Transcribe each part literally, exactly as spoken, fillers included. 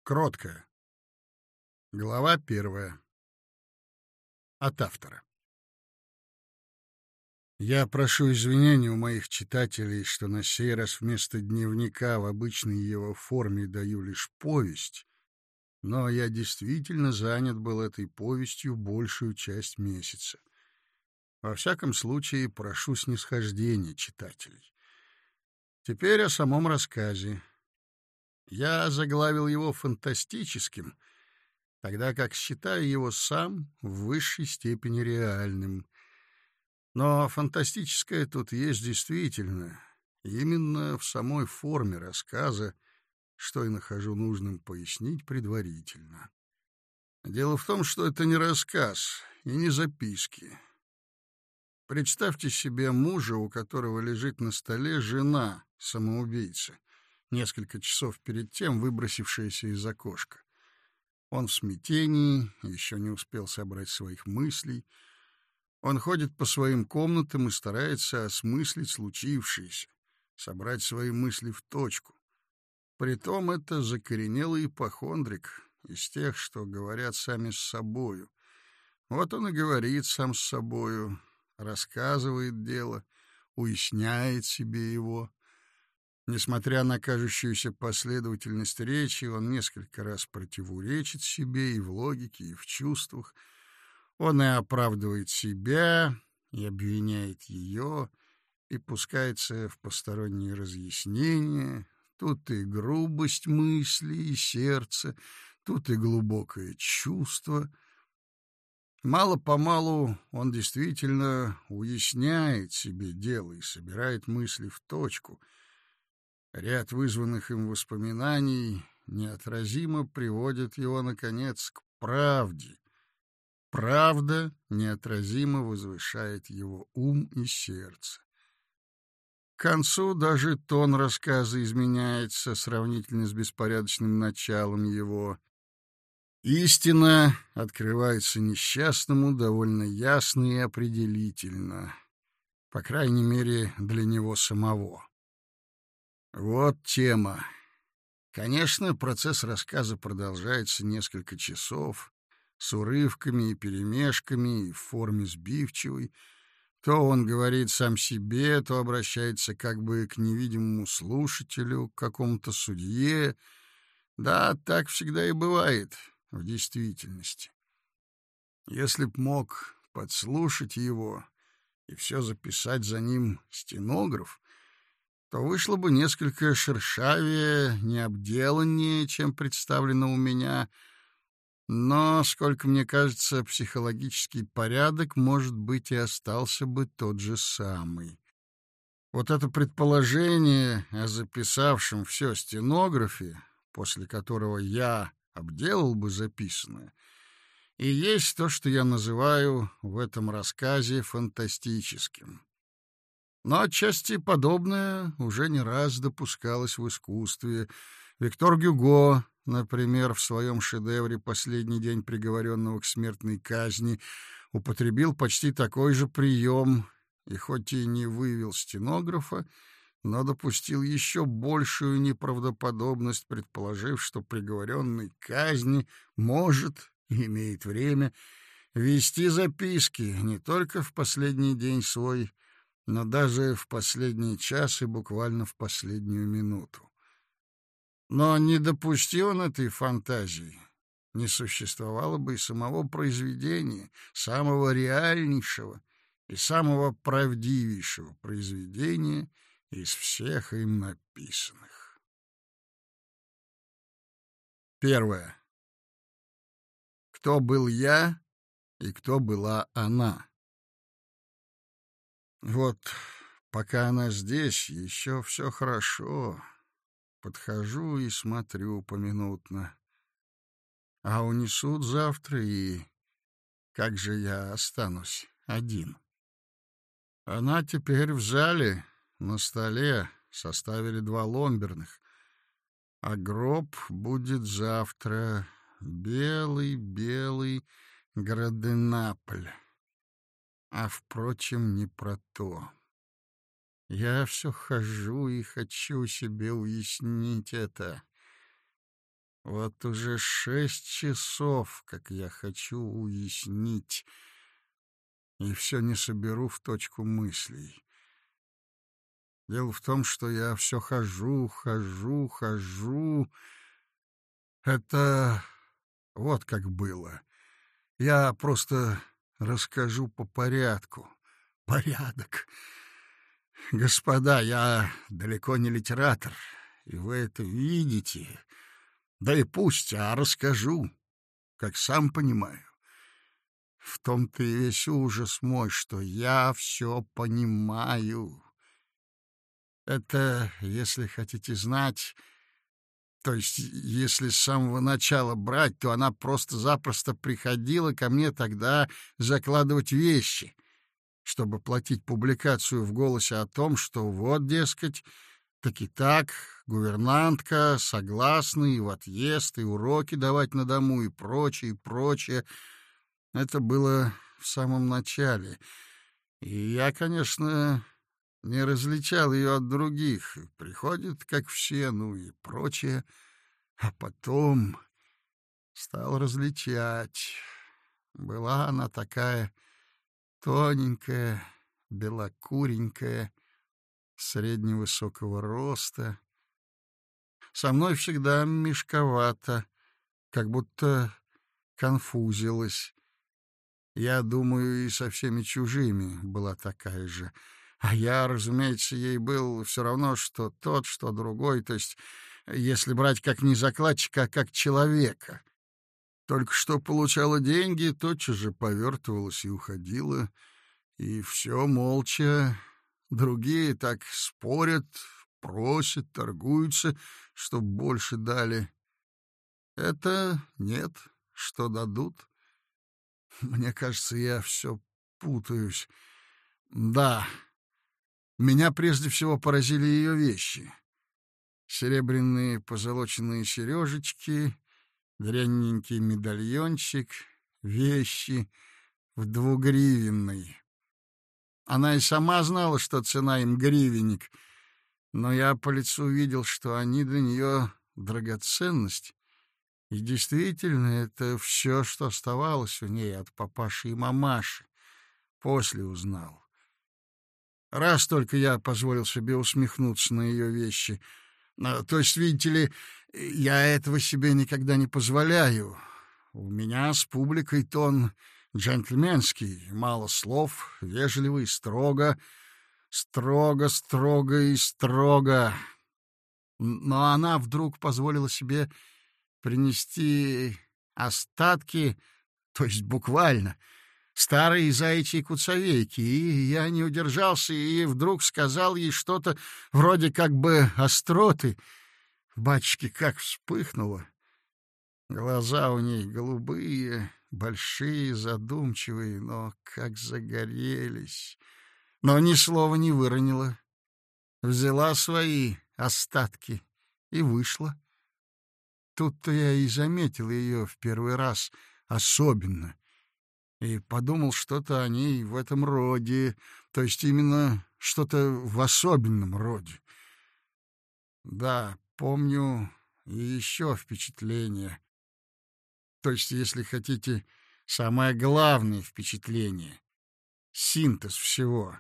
Кроткая. Глава первая. От автора. Я прошу извинения у моих читателей, что на сей раз вместо дневника в обычной его форме даю лишь повесть, но я действительно занят был этой повестью большую часть месяца. Во всяком случае, прошу снисхождения читателей. Теперь о самом рассказе. Я заглавил его фантастическим, тогда как считаю его сам в высшей степени реальным. Но фантастическое тут есть действительно, именно в самой форме рассказа, что и нахожу нужным пояснить предварительно. Дело в том, что это не рассказ и не записки. Представьте себе мужа, у которого лежит на столе жена, самоубийца, несколько часов перед тем выбросившаяся из окошка. Он в смятении, еще не успел собрать своих мыслей. Он ходит по своим комнатам и старается осмыслить случившееся, собрать свои мысли в точку. Притом это закоренелый ипохондрик, из тех, что говорят сами с собою. Вот он и говорит сам с собою, рассказывает дело, уясняет себе его. Несмотря на кажущуюся последовательность речи, он несколько раз противоречит себе и в логике, и в чувствах. Он и оправдывает себя, и обвиняет ее, и пускается в посторонние разъяснения. Тут и грубость мысли и сердца, тут и глубокое чувство. Мало-помалу он действительно уясняет себе дело и собирает мысли в точку. Ряд вызванных им воспоминаний неотразимо приводит его, наконец, к правде. Правда неотразимо возвышает его ум и сердце. К концу даже тон рассказа изменяется сравнительно с беспорядочным началом его. Истина открывается несчастному довольно ясно и определительно, по крайней мере, для него самого. Вот тема. Конечно, процесс рассказа продолжается несколько часов, с урывками и перемешками, и в форме сбивчивой. То он говорит сам себе, то обращается как бы к невидимому слушателю, к какому-то судье. Да, так всегда и бывает в действительности. Если б мог подслушать его и все записать за ним стенограф, то вышло бы несколько шершавее, необделаннее, чем представлено у меня. Но, сколько мне кажется, психологический порядок, может быть, и остался бы тот же самый. Вот это предположение о записавшем все стенографе, после которого я обделал бы записанное, и есть то, что я называю в этом рассказе фантастическим. Но отчасти подобное уже не раз допускалось в искусстве. Виктор Гюго, например, в своем шедевре «Последний день приговоренного к смертной казни» употребил почти такой же прием, и хоть и не вывел стенографа, но допустил еще большую неправдоподобность, предположив, что приговоренный к казни может и имеет время вести записки не только в последний день свой, но даже в последний час и буквально в последнюю минуту. Но не допустил он этой фантазии, не существовало бы и самого произведения, самого реальнейшего и самого правдивейшего произведения из всех им написанных. Первое. Кто был я и кто была она? Вот пока она здесь, еще все хорошо. Подхожу и смотрю поминутно. А унесут завтра, и как же я останусь один? Она теперь в зале, на столе, составили два ломберных, а гроб будет завтра. Белый-белый Граденапль. А, впрочем, не про то. Я все хожу и хочу себе уяснить это. Вот уже шесть часов, как я хочу уяснить, и все не соберу в точку мыслей. Дело в том, что я все хожу, хожу, хожу. Это вот как было. Я просто расскажу по порядку. Порядок. Господа, я далеко не литератор, и вы это видите. Да и пусть, а расскажу, как сам понимаю. В том-то и весь ужас мой, что я все понимаю. Это, если хотите знать, то есть если с самого начала брать, то она просто-запросто приходила ко мне тогда закладывать вещи, чтобы платить публикацию в «Голосе» о том, что вот, дескать, так и так, гувернантка согласна и в отъезд, и уроки давать на дому, и прочее, и прочее. Это было в самом начале. И я, конечно, не различал ее от других. Приходит, как все, ну и прочее. А потом стал различать. Была она такая тоненькая, белокуренькая, средневысокого роста. Со мной всегда мешковато, как будто конфузилась. Я думаю, и со всеми чужими была такая же. А я, разумеется, ей был все равно, что тот, что другой, то есть, если брать как не закладчика, а как человека. Только что получала деньги, тотчас же повертывалась и уходила, и все молча. Другие так спорят, просят, торгуются, чтоб больше дали. Это нет, что дадут. Мне кажется, я все путаюсь. Да, меня прежде всего поразили ее вещи. Серебряные позолоченные сережечки, дрянненький медальончик, вещи в двугривенной. Она и сама знала, что цена им гривенник, но я по лицу видел, что они для нее драгоценность. И действительно, это все, что оставалось у ней от папаши и мамаши. После узнал. Раз только я позволил себе усмехнуться на ее вещи. То есть, видите ли, я этого себе никогда не позволяю. У меня с публикой тон джентльменский, мало слов, вежливый, строго, строго, строго и строго. Но она вдруг позволила себе принести остатки, то есть буквально, старые заячьи куцовейки, и я не удержался и вдруг сказал ей что-то вроде как бы остроты. Батюшки как вспыхнуло. Глаза у ней голубые, большие, задумчивые, но как загорелись. Но ни слова не выронила. Взяла свои остатки и вышла. Тут-то я и заметил ее в первый раз особенно. И подумал что-то о ней в этом роде, то есть именно что-то в особенном роде. Да, помню и еще впечатление. То есть, если хотите, самое главное впечатление — синтез всего.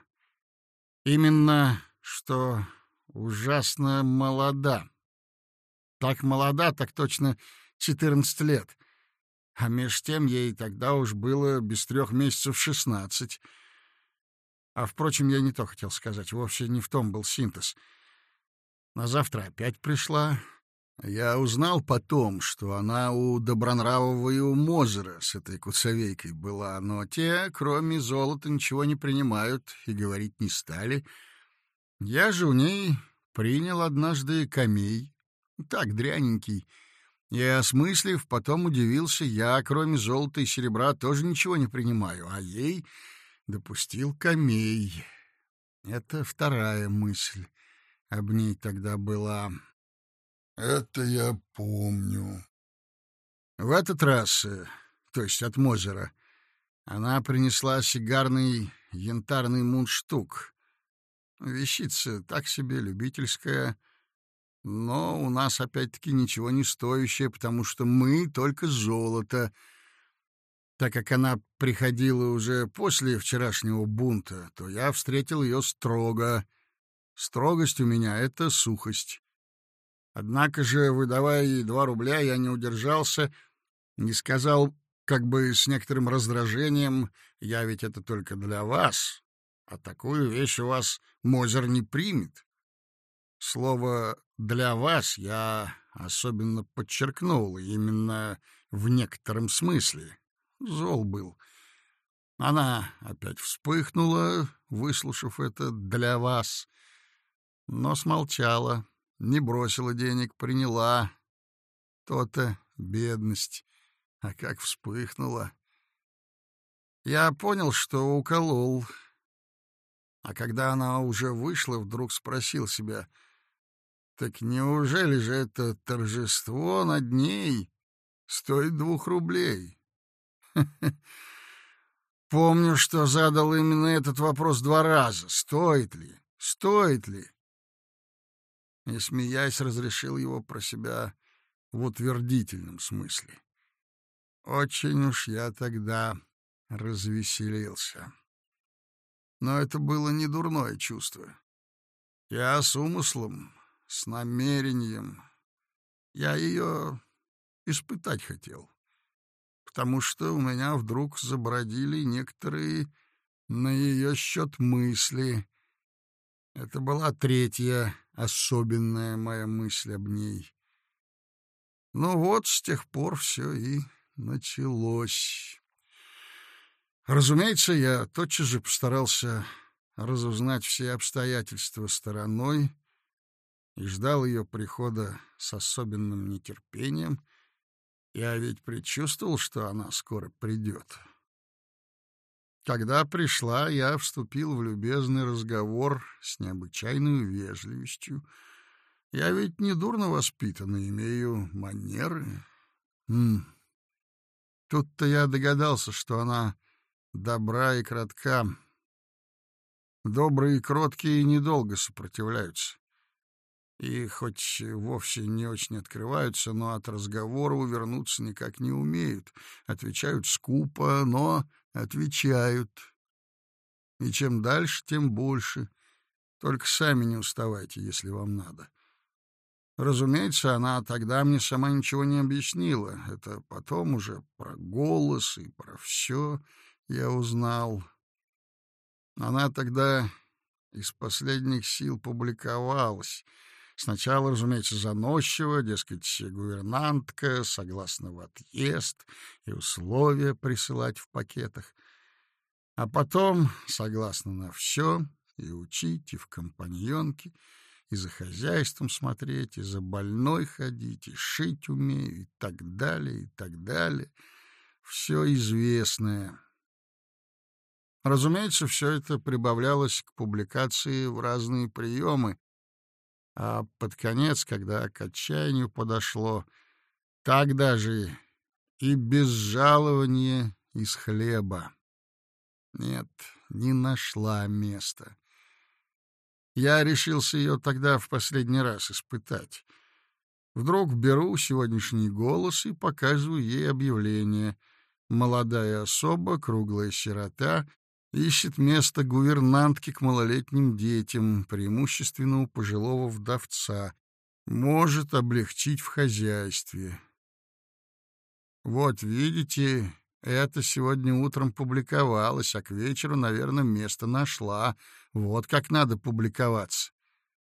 Именно, что ужасно молода. Так молода, так точно четырнадцать лет. А меж тем ей тогда уж было без трех месяцев шестнадцать. А, впрочем, я не то хотел сказать, вовсе не в том был синтез. На завтра опять пришла. Я узнал потом, что она у Добронравова и у Мозера с этой куцовейкой была, но те, кроме золота, ничего не принимают и говорить не стали. Я же у ней принял однажды камей, так дряненький. И, осмыслив, потом удивился, я, кроме золота и серебра, тоже ничего не принимаю, а ей допустил камей. Это вторая мысль об ней тогда была. Это я помню. В этот раз, то есть от Мозера, она принесла сигарный янтарный мундштук. Вещица так себе, любительская. но у нас опять-таки ничего не стоящее, потому что мы только золото. Так как она приходила уже после вчерашнего бунта, то я встретил ее строго. Строгость у меня — это сухость. Однако же, выдавая ей два рубля, я не удержался, не сказал, как бы с некоторым раздражением: «Я ведь это только для вас, а такую вещь у вас Мозер не примет». Слово «для вас» я особенно подчеркнул, именно в некотором смысле. Зол был. Она опять вспыхнула, выслушав это «для вас», но смолчала, не бросила денег, приняла. То-то бедность. А как вспыхнула! Я понял, что уколол. А когда она уже вышла, вдруг спросил себя: так неужели же это торжество над ней стоит двух рублей? Помню, что задал именно этот вопрос два раза. Стоит ли? Стоит ли? И, смеясь, разрешил его про себя в утвердительном смысле. Очень уж я тогда развеселился. Но это было не дурное чувство. Я с умыслом, с намерением. Я ее испытать хотел, потому что у меня вдруг забродили некоторые на ее счет мысли. Это была третья особенная моя мысль об ней. Ну вот, с тех пор все и началось. Разумеется, я тотчас же постарался разузнать все обстоятельства стороной и ждал ее прихода с особенным нетерпением. Я ведь предчувствовал, что она скоро придет. Когда пришла, я вступил в любезный разговор с необычайной вежливостью. Я ведь недурно воспитан и имею манеры. М-м. Тут-то я догадался, что она добра и кротка. Добрые и кроткие недолго сопротивляются. И хоть вовсе не очень открываются, но от разговора увернуться никак не умеют. Отвечают скупо, но отвечают. И чем дальше, тем больше. Только сами не уставайте, если вам надо. Разумеется, она тогда мне сама ничего не объяснила. Это потом уже про голос и про все я узнал. Она тогда из последних сил публиковалась. Сначала, разумеется, заносчиво, дескать, гувернантка согласна в отъезд и условия присылать в пакетах. А потом согласна на все, и учить, и в компаньонке, и за хозяйством смотреть, и за больной ходить, и шить умею, и так далее, и так далее. Все известное. Разумеется, все это прибавлялось к публикации в разные приемы, а под конец, когда к отчаянию подошло, так даже и без жалования из хлеба. Нет, не нашла места. Я решился ее тогда в последний раз испытать. Вдруг беру сегодняшний «Голос» и показываю ей объявление. Молодая особа, круглая сирота, ищет место гувернантки к малолетним детям, преимущественно у пожилого вдовца. Может облегчить в хозяйстве. Вот видите, это сегодня утром публиковалось, а к вечеру, наверное, место нашла. Вот как надо публиковаться.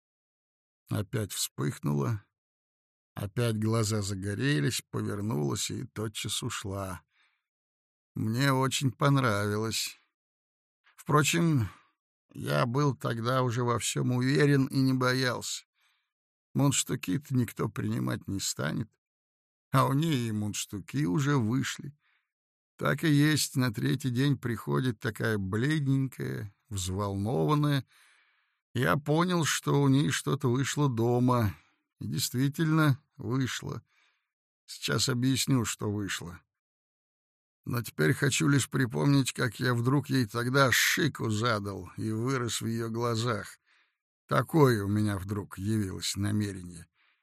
Опять вспыхнула, опять глаза загорелись, повернулась и тотчас ушла. Мне очень понравилось. Впрочем, я был тогда уже во всем уверен и не боялся. Мундштуки-то никто принимать не станет, а у ней и мундштуки уже вышли. Так и есть, на третий день приходит такая бледненькая, взволнованная. Я понял, что у ней что-то вышло дома. И действительно вышло. Сейчас объясню, что вышло. Но теперь хочу лишь припомнить, как я вдруг ей тогда шику задал и вырос в ее глазах. Такое у меня вдруг явилось намерение.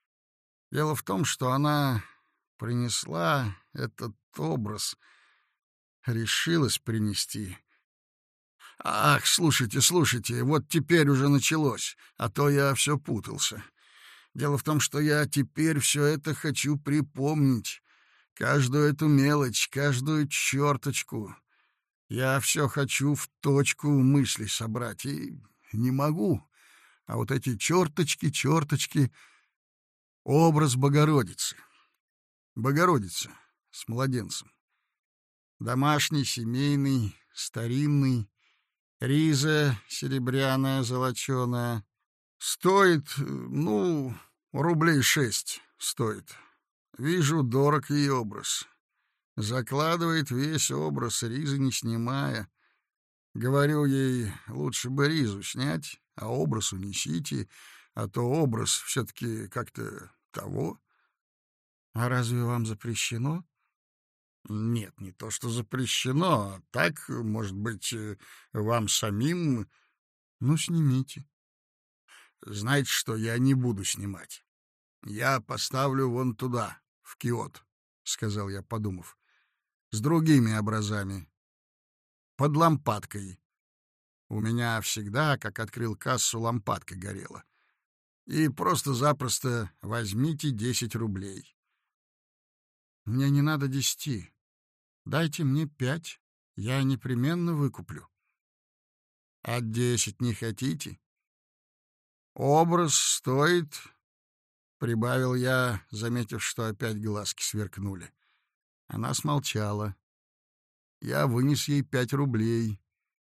Дело в том, что она принесла этот образ, решилась принести. Ах, слушайте, слушайте, вот теперь уже началось, а то я все путался. Дело в том, что я теперь все это хочу припомнить, каждую эту мелочь, каждую черточку. Я все хочу в точку мысли собрать, и не могу. А вот эти черточки, черточки — образ Богородицы. Богородица с младенцем. Домашний, семейный, старинный, риза серебряная, золоченая. Стоит, ну, рублей шесть стоит. Вижу, дорог ее образ. Закладывает весь образ, ризы не снимая. Говорю ей, лучше бы ризу снять, а образ унесите, а то образ все-таки как-то того. А разве вам запрещено? Нет, не то что запрещено, а так, может быть, вам самим... Ну, снимите. Знаете что, я не буду снимать. Я поставлю вон туда, в киот, — сказал я, подумав, — с другими образами, под лампадкой. У меня всегда, как открыл кассу, лампадка горела. И просто-запросто возьмите десять рублей. Мне не надо десяти. Дайте мне пять, я непременно выкуплю. А десять не хотите? Образ стоит, — прибавил я, заметив, что опять глазки сверкнули. Она смолчала. Я вынес ей пять рублей.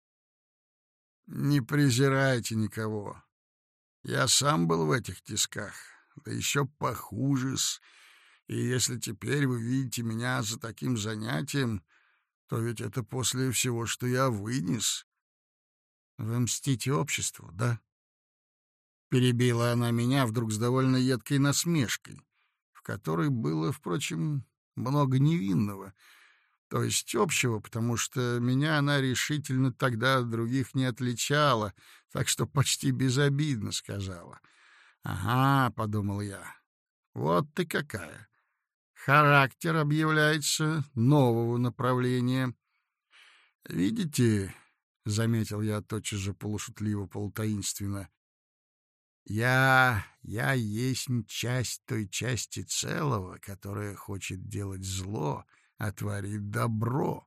Не презирайте никого. Я сам был в этих тисках, да еще похуже-с. И если теперь вы видите меня за таким занятием, то ведь это после всего, что я вынес. Вы мстите обществу, да? Перебила она меня вдруг с довольно едкой насмешкой, в которой было, впрочем, много невинного, то есть общего, потому что меня она решительно тогда от других не отличала, так что почти безобидно сказала. «Ага», — подумал я, — «вот ты какая! Характер объявляется нового направления. Видите, — заметил я тотчас же полушутливо, полутаинственно, — я, я есть часть той части целого, которая хочет делать зло, а творит добро».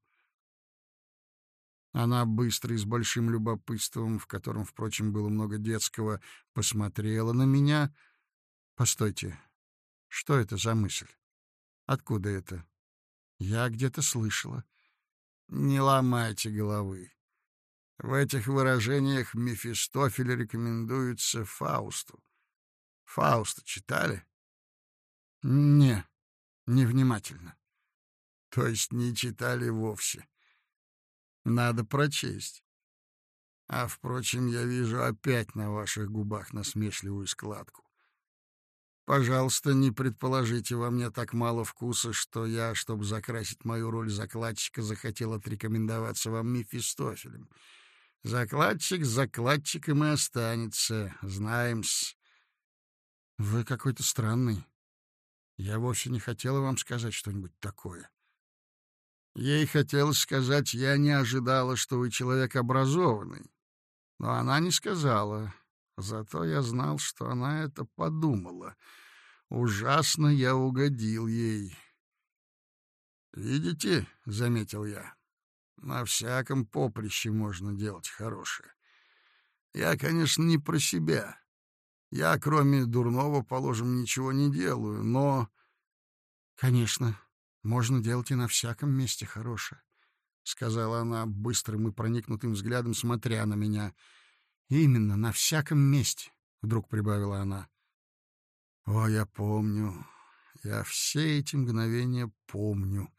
Она быстро и с большим любопытством, в котором, впрочем, было много детского, посмотрела на меня. «Постойте, что это за мысль? Откуда это? Я где-то слышала». «Не ломайте головы. В этих выражениях Мефистофель рекомендуется Фаусту. Фауста читали?» «Не, невнимательно». «То есть не читали вовсе? Надо прочесть. А, впрочем, я вижу опять на ваших губах насмешливую складку. Пожалуйста, не предположите во мне так мало вкуса, что я, чтобы закрасить мою роль закладчика, захотел отрекомендоваться вам Мефистофелем. Закладчик с закладчиком и останется, знаем-с». «Вы какой-то странный. Я вовсе не хотела вам сказать что-нибудь такое». Ей хотелось сказать, я не ожидала, что вы человек образованный. Но она не сказала. Зато я знал, что она это подумала. Ужасно я угодил ей. «Видите, — заметил я, — на всяком поприще можно делать хорошее. Я, конечно, не про себя. Я, кроме дурного, положим, ничего не делаю, но...» «Конечно, можно делать и на всяком месте хорошее», — сказала она быстрым и проникнутым взглядом, смотря на меня. «Именно, на всяком месте», — вдруг прибавила она. «О, я помню, я все эти мгновения помню.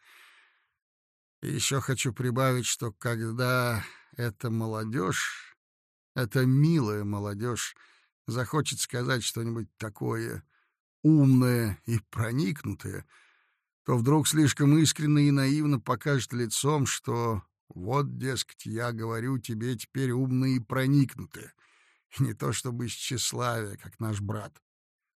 И еще хочу прибавить, что когда эта молодежь, эта милая молодежь, захочет сказать что-нибудь такое умное и проникнутое, то вдруг слишком искренне и наивно покажет лицом, что вот, дескать, я говорю тебе теперь умно и проникнутое, и не то чтобы из тщеславия, как наш брат,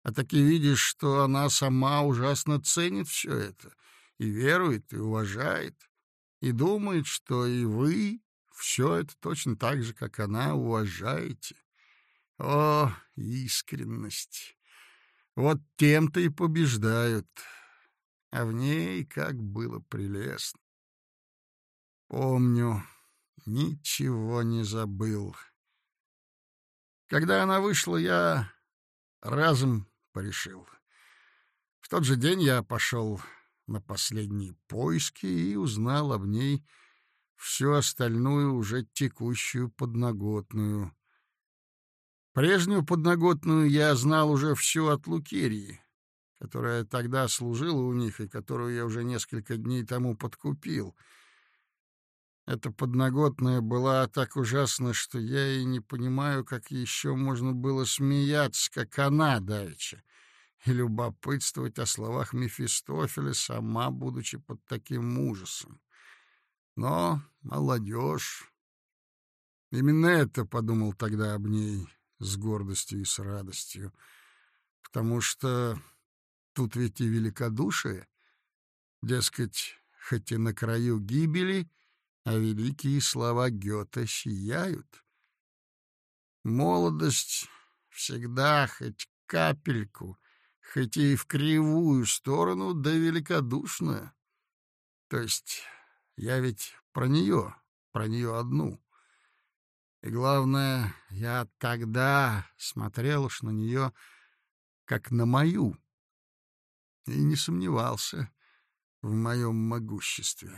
А таки видишь, что она сама ужасно ценит все это, и верует, и уважает, и думает, что и вы все это точно так же, как она, уважаете. О, искренность! Вот тем-то и побеждают. А в ней как было прелестно. Помню, ничего не забыл. Когда она вышла, я разом порешил. В тот же день я пошел на последние поиски и узнал об ней всю остальную, уже текущую подноготную. Прежнюю подноготную я знал уже всю от Лукерии, которая тогда служила у них и которую я уже несколько дней тому подкупил. Эта подноготная была так ужасна, что я и не понимаю, как еще можно было смеяться, как она давеча, и любопытствовать о словах Мефистофеля, сама будучи под таким ужасом. Но молодежь... Именно это подумал тогда об ней с гордостью и с радостью, потому что тут ведь и великодушие, дескать, хоть и на краю гибели, а великие слова Гёте сияют. Молодость всегда хоть капельку, хоть и в кривую сторону, да великодушная. То есть я ведь про нее, про нее одну. И главное, я тогда смотрел уж на нее, как на мою, и не сомневался в моем могуществе.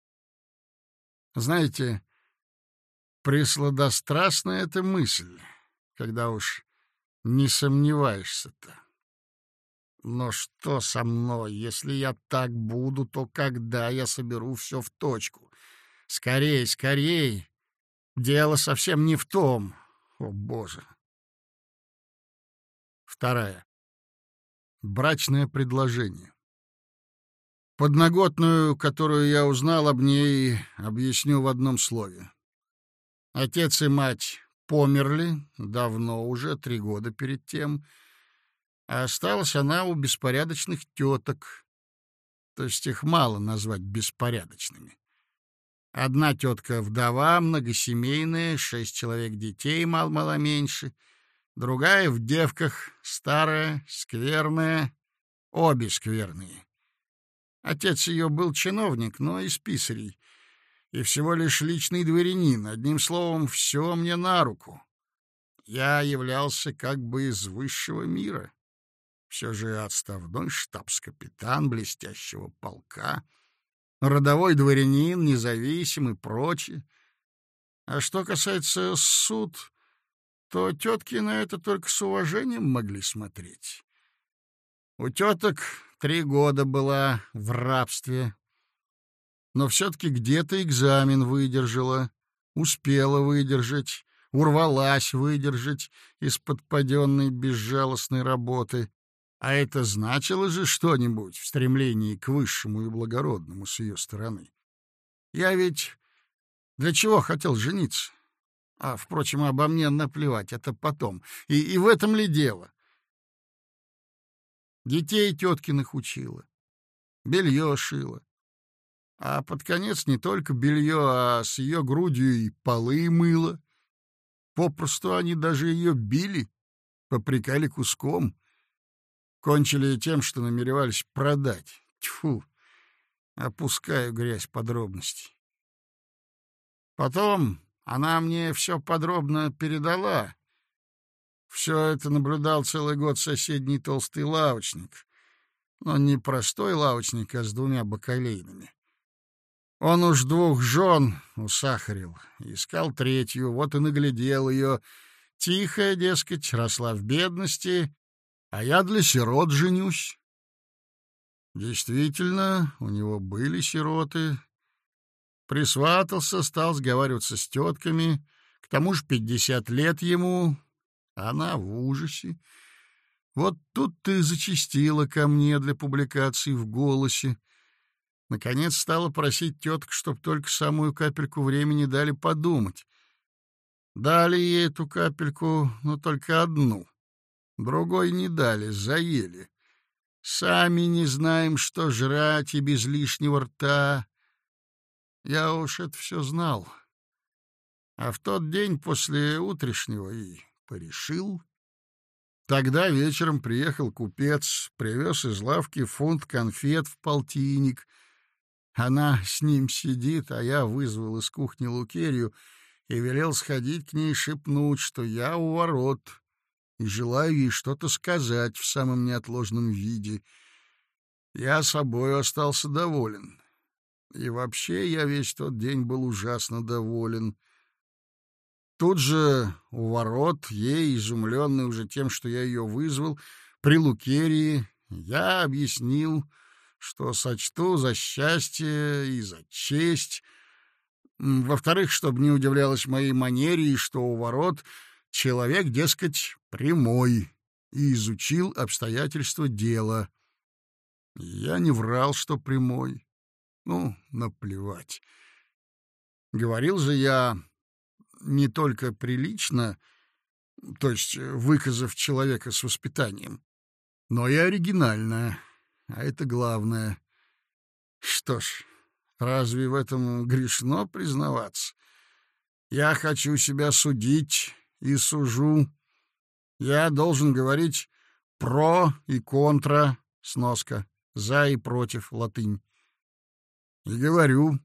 Знаете, пресладострастная эта мысль, когда уж не сомневаешься-то. Но что со мной, если я так буду, то когда я соберу все в точку? Скорей, скорей! Дело совсем не в том. О, Боже! Вторая. Брачное предложение. Подноготную, которую я узнал об ней, объясню в одном слове. Отец и мать померли давно уже, три года перед тем, а осталась она у беспорядочных теток, то есть их мало назвать беспорядочными. Одна тетка вдова, многосемейная, шесть человек детей, мал-мало меньше, другая в девках, старая, скверная, обе скверные. Отец ее был чиновник, но из писарей, и всего лишь личный дворянин. Одним словом, все мне на руку. Я являлся как бы из высшего мира. Все же отставной штабс-капитан блестящего полка, родовой дворянин, независимый и прочее. А что касается суд, то тетки на это только с уважением могли смотреть. У теток три года была в рабстве, но все-таки где-то экзамен выдержала, успела выдержать, урвалась выдержать из-под паденной безжалостной работы. А это значило же что-нибудь в стремлении к высшему и благородному с ее стороны. Я ведь для чего хотел жениться? А, впрочем, обо мне наплевать, это потом. И, и в этом ли дело? Детей теткиных учила, белье шила. А под конец не только белье, а с ее грудью и полы мыла. Попросту они даже ее били, попрекали куском. Кончили тем, что намеревались продать. Тьфу, опускаю грязь подробностей. Потом она мне все подробно передала. Все это наблюдал целый год соседний толстый лавочник. Но не простой лавочник, а с двумя бакалейными. Он уж двух жен усахарил, искал третью, вот и наглядел ее. Тихая, дескать, росла в бедности, а я для сирот женюсь. Действительно, у него были сироты. Присватался, стал сговариваться с тетками. К тому же пятьдесят лет ему, а она в ужасе. Вот тут ты зачастила ко мне для публикации в «Голосе». Наконец стала просить теток, чтоб только самую капельку времени дали подумать. Дали ей эту капельку, но только одну. Другой не дали, заели. Сами не знаем, что жрать, и без лишнего рта. Я уж это все знал. А в тот день после утрешнего и порешил. Тогда вечером приехал купец, привез из лавки фунт конфет в полтинник. Она с ним сидит, а я вызвал из кухни Лукерью и велел сходить к ней шепнуть, что я у ворот и желаю ей что-то сказать в самом неотложном виде. Я собою остался доволен. И вообще я весь тот день был ужасно доволен. Тут же у ворот, ей, изумленный уже тем, что я ее вызвал, при Лукерии, я объяснил, что сочту за счастье и за честь. Во-вторых, чтобы не удивлялась моей манере, и что у ворот человек, дескать, прямой, и изучил обстоятельства дела. Я не врал, что прямой. Ну, наплевать. Говорил же я не только прилично, то есть выказав человека с воспитанием, но и оригинально, а это главное. Что ж, разве в этом грешно признаваться? Я хочу себя судить и сужу. Я должен говорить про и контра, сноска, за и против, латынь. И говорю.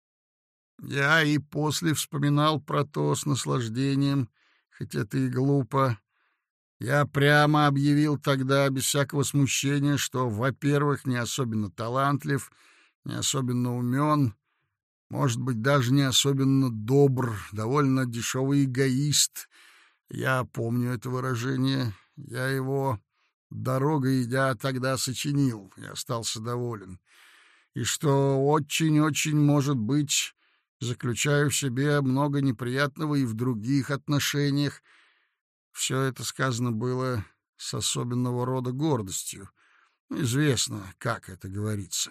Я и после вспоминал про то с наслаждением, хоть это и глупо. Я прямо объявил тогда, без всякого смущения, что, во-первых, не особенно талантлив, не особенно умен, может быть, даже не особенно добр, довольно дешевый эгоист. Я помню это выражение. Я его, дорогой идя, тогда сочинил и остался доволен. И что очень-очень, может быть, заключаю в себе много неприятного и в других отношениях. Все это сказано было с особенного рода гордостью. Известно, как это говорится.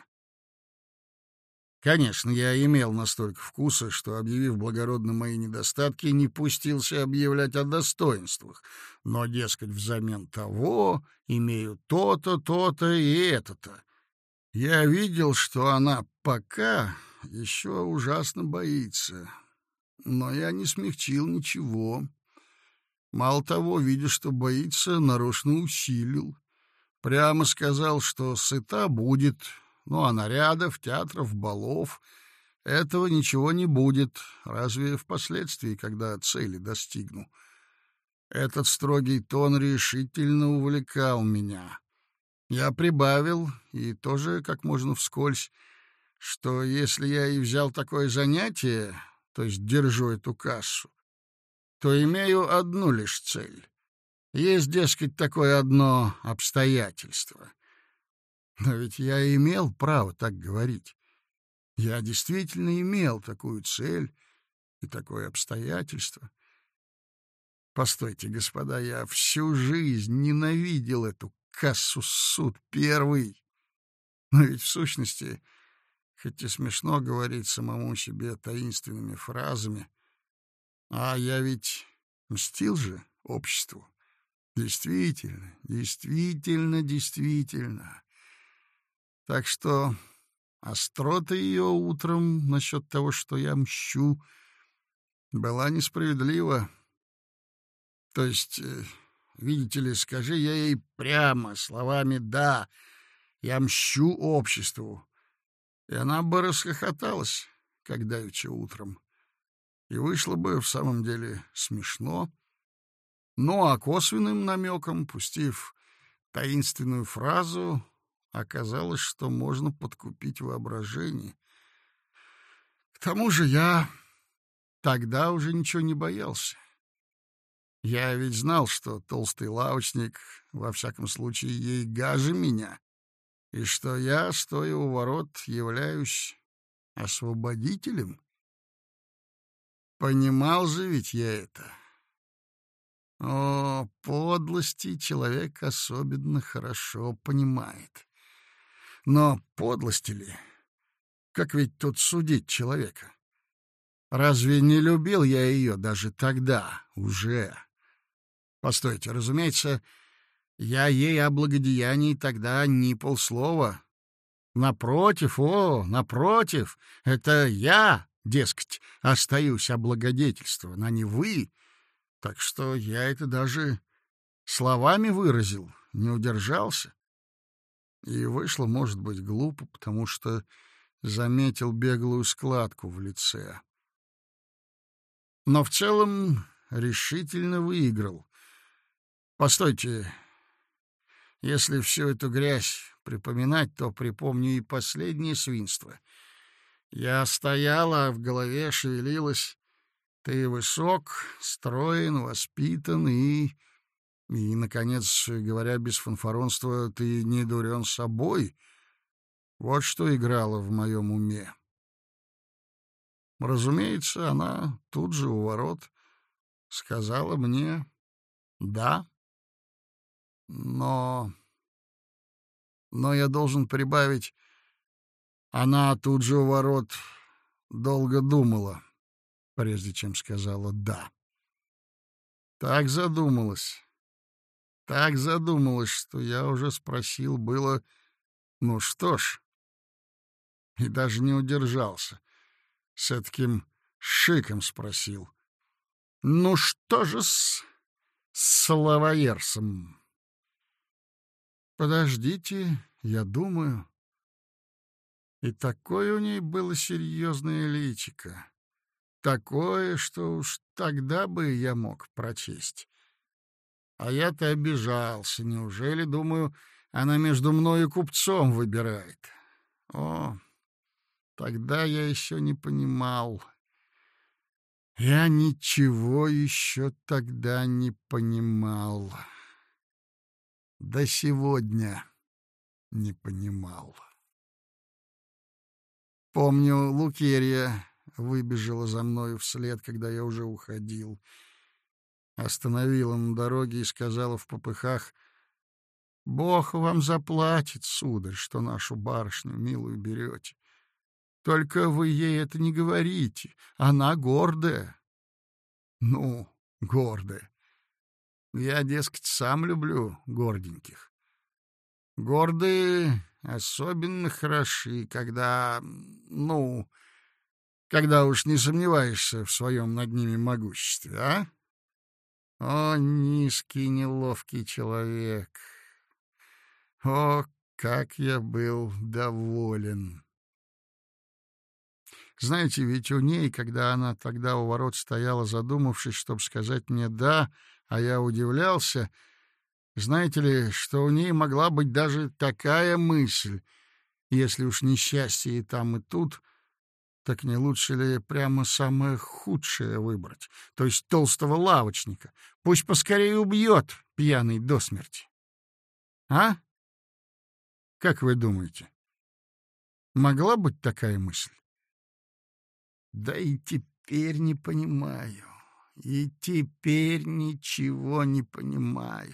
Конечно, я имел настолько вкуса, что, объявив благородно мои недостатки, не пустился объявлять о достоинствах, но, дескать, взамен того имею то-то, то-то и это-то. Я видел, что она пока еще ужасно боится, но я не смягчил ничего. Мало того, видя, что боится, нарочно усилил. Прямо сказал, что сыта будет, ну а нарядов, театров, балов — этого ничего не будет, разве впоследствии, когда цели достигну. Этот строгий тон решительно увлекал меня. Я прибавил, и тоже как можно вскользь, что если я и взял такое занятие, то есть держу эту кассу, то имею одну лишь цель. Есть, дескать, такое одно обстоятельство. Но ведь я имел право так говорить. Я действительно имел такую цель и такое обстоятельство. Постойте, господа, я всю жизнь ненавидел эту кассу суд первый. Но ведь в сущности, хоть и смешно говорить самому себе таинственными фразами, а я ведь мстил же обществу. Действительно, действительно, действительно. Так что острота ее утром насчет того, что я мщу, была несправедлива. То есть, видите ли, скажи я ей прямо, словами «да», я мщу обществу, и она бы расхохоталась, как давеча утром, и вышло бы в самом деле смешно. Ну, а косвенным намеком, пустив таинственную фразу, оказалось, что можно подкупить воображение. К тому же я тогда уже ничего не боялся. Я ведь знал, что толстый лавочник, во всяком случае, ей гаже меня, и что я, стоя у ворот, являюсь освободителем. Понимал же ведь я это. О, подлости человек особенно хорошо понимает. Но подлости ли? Как ведь тут судить человека? Разве не любил я ее даже тогда, уже? Постойте, разумеется, Я ей о благодеянии тогда ни полслова. Напротив, о, напротив, это я, дескать, остаюсь облагодетельствован, а не вы. Так что я это даже словами выразил, не удержался. И вышло, может быть, глупо, потому что заметил беглую складку в лице. Но в целом решительно выиграл. Постойте, если всю эту грязь припоминать, то припомню и последнее свинство. Я стояла, а в голове шевелилась: ты высок, строен, воспитан и... И, наконец, говоря без фанфаронства, ты не дурен собой. Вот что играло в моем уме. Разумеется, она тут же у ворот сказала мне «да». Но... Но я должен прибавить, она тут же у ворот долго думала, прежде чем сказала «да». Так задумалась, так задумалась, что я уже спросил было «ну что ж», и даже не удержался. С таким шиком спросил: «Ну что же с словоерсом?» «Подождите, я думаю». И такое у ней было серьезное личико. Такое, что уж тогда бы я мог прочесть. А я-то обижался. Неужели, думаю, она между мной и купцом выбирает? О, тогда я еще не понимал. Я ничего еще тогда не понимал. До сегодня не понимал. Помню, Лукерья выбежала за мною вслед, когда я уже уходил. Остановила на дороге и сказала в попыхах: «Бог вам заплатит, сударь, что нашу барышню милую берете. Только вы ей это не говорите, она гордая». Ну, гордая. Я, дескать, сам люблю горденьких. Гордые особенно хороши, когда, ну, когда уж не сомневаешься в своем над ними могуществе, а? О, низкий, неловкий человек! О, как я был доволен! Знаете, ведь у ней, когда она тогда у ворот стояла, задумавшись, чтобы сказать мне «да», а я удивлялся, знаете ли, что у ней могла быть даже такая мысль: если уж несчастье и там, и тут, так не лучше ли прямо самое худшее выбрать, то есть толстого лавочника? Пусть поскорее убьет пьяный до смерти. А? Как вы думаете, могла быть такая мысль? Да и теперь не понимаю, и теперь ничего не понимаю.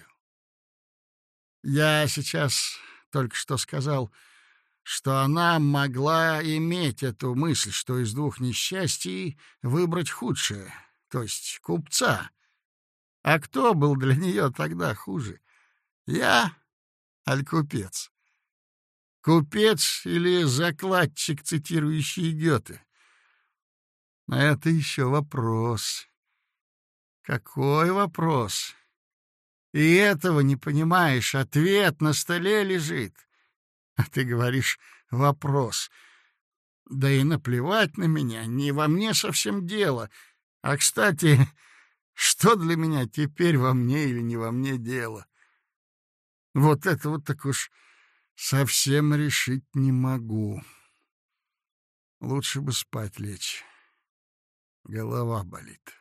Я сейчас только что сказал, что она могла иметь эту мысль, что из двух несчастий выбрать худшее, то есть купца. А кто был для нее тогда хуже? Я аль купец? Купец или закладчик, цитирующий Гёте? Это еще вопрос. Какой вопрос? И этого не понимаешь, ответ на столе лежит. А ты говоришь «вопрос». Да и наплевать на меня, не во мне совсем дело. А, кстати, что для меня теперь, во мне или не во мне дело? Вот это вот так уж совсем решить не могу. Лучше бы спать лечь. Голова болит.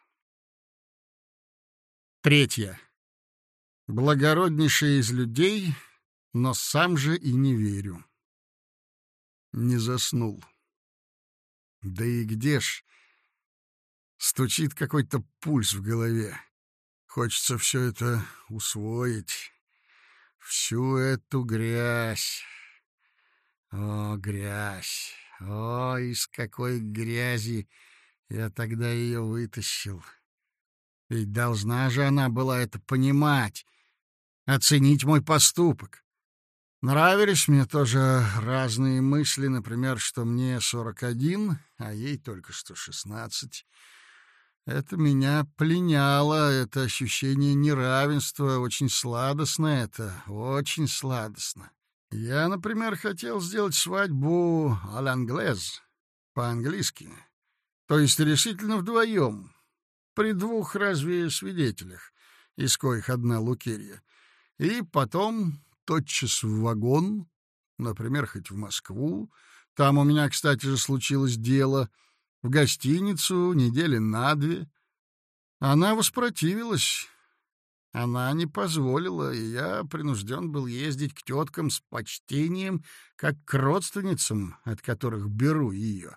Третье. Благороднейший из людей, но сам же и не верю. Не заснул. Да и где ж? Стучит какой-то пульс в голове. Хочется все это усвоить. Всю эту грязь. О, грязь! О, из какой грязи я тогда ее вытащил! Ведь должна же она была это понимать. оценить мой поступок. Нравились мне тоже разные мысли, например, что мне сорок один, а ей только что шестнадцать. Это меня пленяло, это ощущение неравенства, очень сладостно это, очень сладостно. Я, например, хотел сделать свадьбу à l'anglaise, по-английски, то есть решительно вдвоем, при двух разве свидетелях, из коих одна Лукерья, и потом тотчас в вагон, например, хоть в Москву, там у меня, кстати же, случилось дело, в гостиницу недели на две. Она воспротивилась, она не позволила, и я принужден был ездить к теткам с почтением, как к родственницам, от которых беру ее.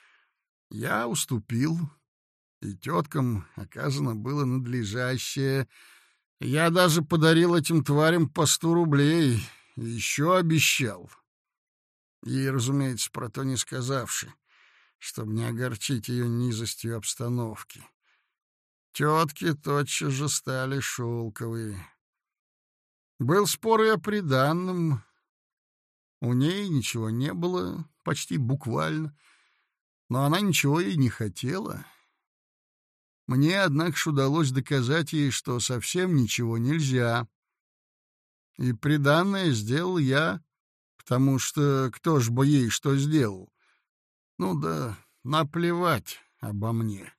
Я уступил, и теткам оказано было надлежащее. Я даже подарил этим тварям по сто рублей, и еще обещал. И, разумеется, про то не сказавши, чтобы не огорчить ее низостью обстановки. Тетки тотчас же стали шелковые. Был спор и о приданном. У ней ничего не было, почти буквально, но она ничего и не хотела. Мне, однако ж, удалось доказать ей, что совсем ничего нельзя. И приданное сделал я, потому что кто ж бы ей что сделал? Ну да наплевать обо мне.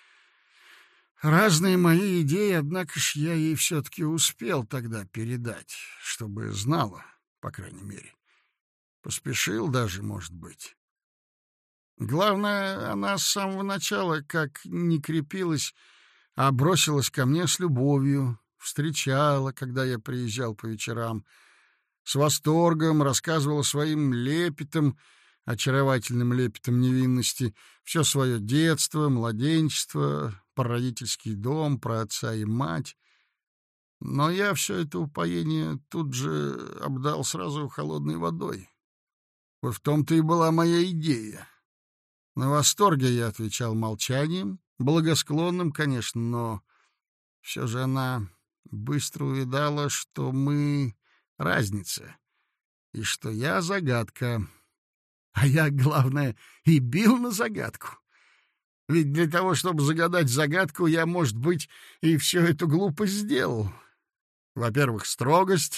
Разные мои идеи, однако ж, я ей все-таки успел тогда передать, чтобы знала, по крайней мере. Поспешил даже, может быть. Главное, она с самого начала, как не крепилась, а бросилась ко мне с любовью, встречала, когда я приезжал по вечерам, с восторгом рассказывала своим лепетом, очаровательным лепетом невинности, все свое детство, младенчество, про родительский дом, про отца и мать. Но я все это упоение тут же обдал сразу холодной водой. Вот в том-то и была моя идея. На восторге я отвечал молчанием, благосклонным, конечно, но все же она быстро увидала, что мы разница, и что я загадка. А я, главное, и бил на загадку. Ведь для того, чтобы загадать загадку, я, может быть, и всю эту глупость сделал. Во-первых, строгость.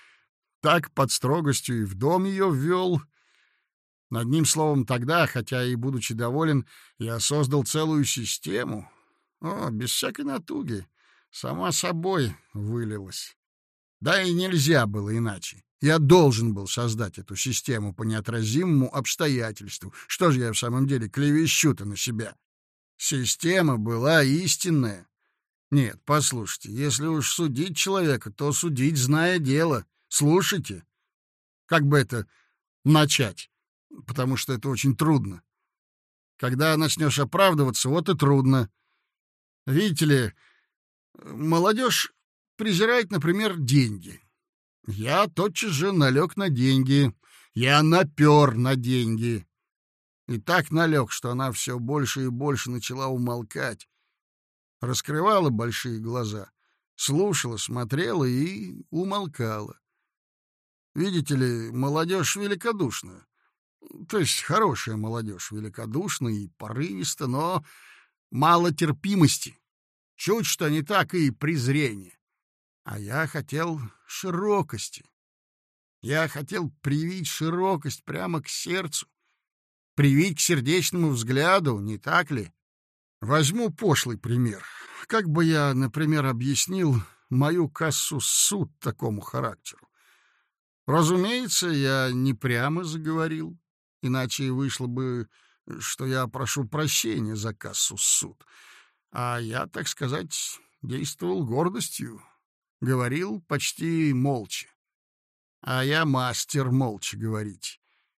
Так под строгостью и в дом ее ввел. Одним словом, тогда, хотя и будучи доволен, я создал целую систему. О, без всякой натуги. Сама собой вылилась. Да и нельзя было иначе. Я должен был создать эту систему по неотразимому обстоятельству. Что же я в самом деле клевещу-то на себя? Система была истинная. Нет, послушайте, если уж судить человека, то судить, зная дело. Слушайте. Как бы это начать? Потому что это очень трудно. Когда начнешь оправдываться, вот и трудно. Видите ли, молодежь презирает, например, деньги. Я тотчас же налег на деньги. Я напер на деньги. И так налег, что она все больше и больше начала умолкать. Раскрывала большие глаза, слушала, смотрела и умолкала. Видите ли, молодежь великодушна. То есть хорошая молодежь, великодушна и порывиста, но мало терпимости. Чуть что не так и презрение. А я хотел широкости. Я хотел привить широкость прямо к сердцу, привить к сердечному взгляду, не так ли? Возьму пошлый пример. Как бы я, например, объяснил мою кассу суд такому характеру? Разумеется, я не прямо заговорил, иначе вышло бы, что я прошу прощения за кассу суд. А я, так сказать, действовал гордостью, говорил почти молча. А я мастер молча говорить.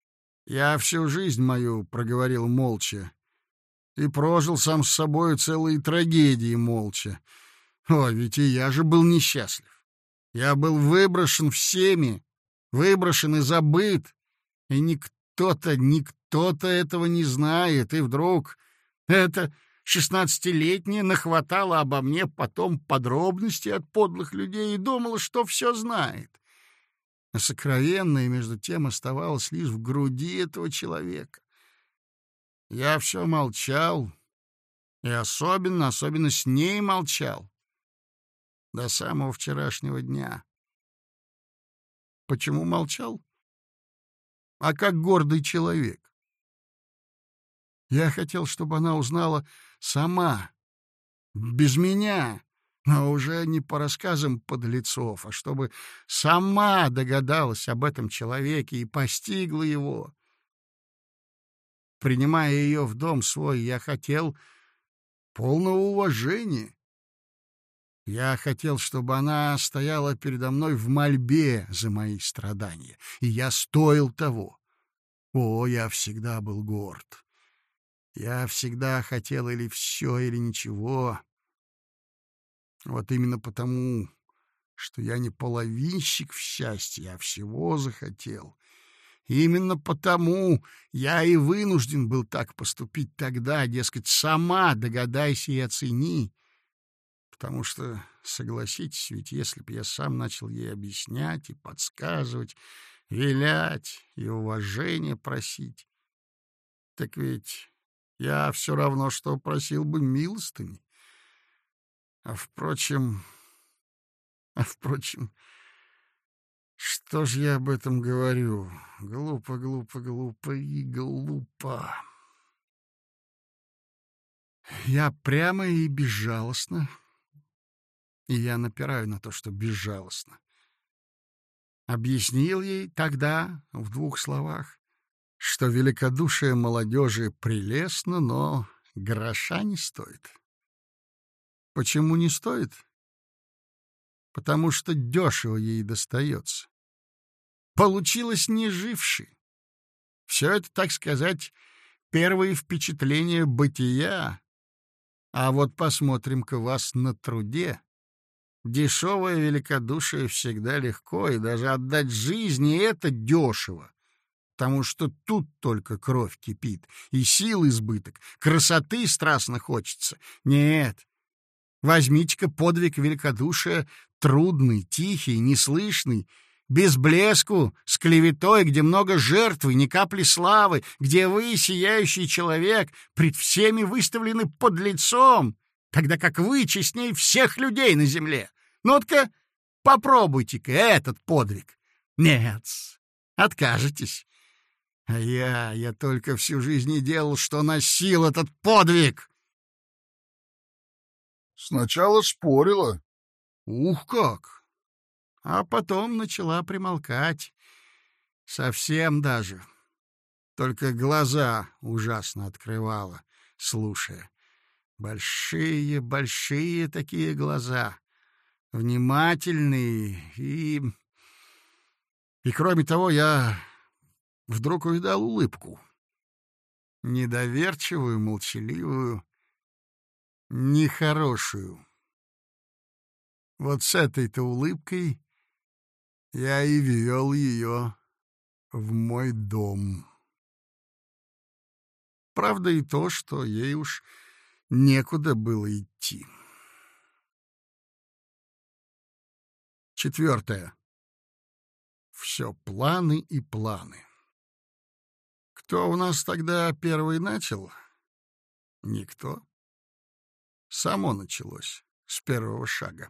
Я всю жизнь мою проговорил молча и прожил сам с собой целые трагедии молча. О, ведь и я же был несчастлив. Я был выброшен всеми, выброшен и забыт, и никто-то, никто-то этого не знает, и вдруг это шестнадцатилетняя нахватала обо мне потом подробностей от подлых людей и думала, что все знает. А сокровенное, между тем, оставалось лишь в груди этого человека. Я все молчал, и особенно, особенно с ней молчал. До самого вчерашнего дня. Почему молчал? А как гордый человек. Я хотел, чтобы она узнала сама, без меня, но уже не по рассказам подлецов, а чтобы сама догадалась об этом человеке и постигла его. Принимая ее в дом свой, я хотел полного уважения. Я хотел, чтобы она стояла передо мной в мольбе за мои страдания, и я стоил того. О, я всегда был горд. Я всегда хотел или все, или ничего. Вот именно потому, что я не половинщик в счастье, а всего захотел. Именно потому я и вынужден был так поступить тогда, дескать, сама догадайся и оцени. Потому что, согласитесь, ведь если б я сам начал ей объяснять и подсказывать, вилять и уважение просить, так ведь я все равно, что просил бы милостыни. А впрочем, а впрочем, что ж я об этом говорю? Глупо, глупо, глупо и глупо. Я прямо и безжалостно, и я напираю на то, что безжалостно, объяснил ей тогда в двух словах, что великодушие молодежи прелестно, но гроша не стоит. Почему не стоит? Потому что дешево ей достается. Получилось не живши. Все это, так сказать, первые впечатления бытия. А вот посмотрим-ка вас на труде. Дешевое великодушие всегда легко, и даже отдать жизни — это дешево. Потому что тут только кровь кипит, и сил избыток, красоты страстно хочется. Нет, возьмите-ка подвиг великодушия, трудный, тихий, неслышный, без блеску, с клеветой, где много жертвы, ни капли славы, где вы, сияющий человек, пред всеми выставлены подлецом, тогда как вы честней всех людей на земле. Ну-ка, попробуйте-ка этот подвиг. Нет, откажетесь. А я, я только всю жизнь и делал, что носил этот подвиг. Сначала спорила. Ух как! А потом начала примолкать. Совсем даже. Только глаза ужасно открывала, слушая. Большие, большие такие глаза. Внимательные и... И кроме того, я вдруг увидал улыбку. Недоверчивую, молчаливую, нехорошую. Вот с этой-то улыбкой я и ввел ее в мой дом. Правда и то, что ей уж некуда было идти. Четвертое. Все планы и планы. Кто у нас тогда первый начал? Никто. Само началось с первого шага.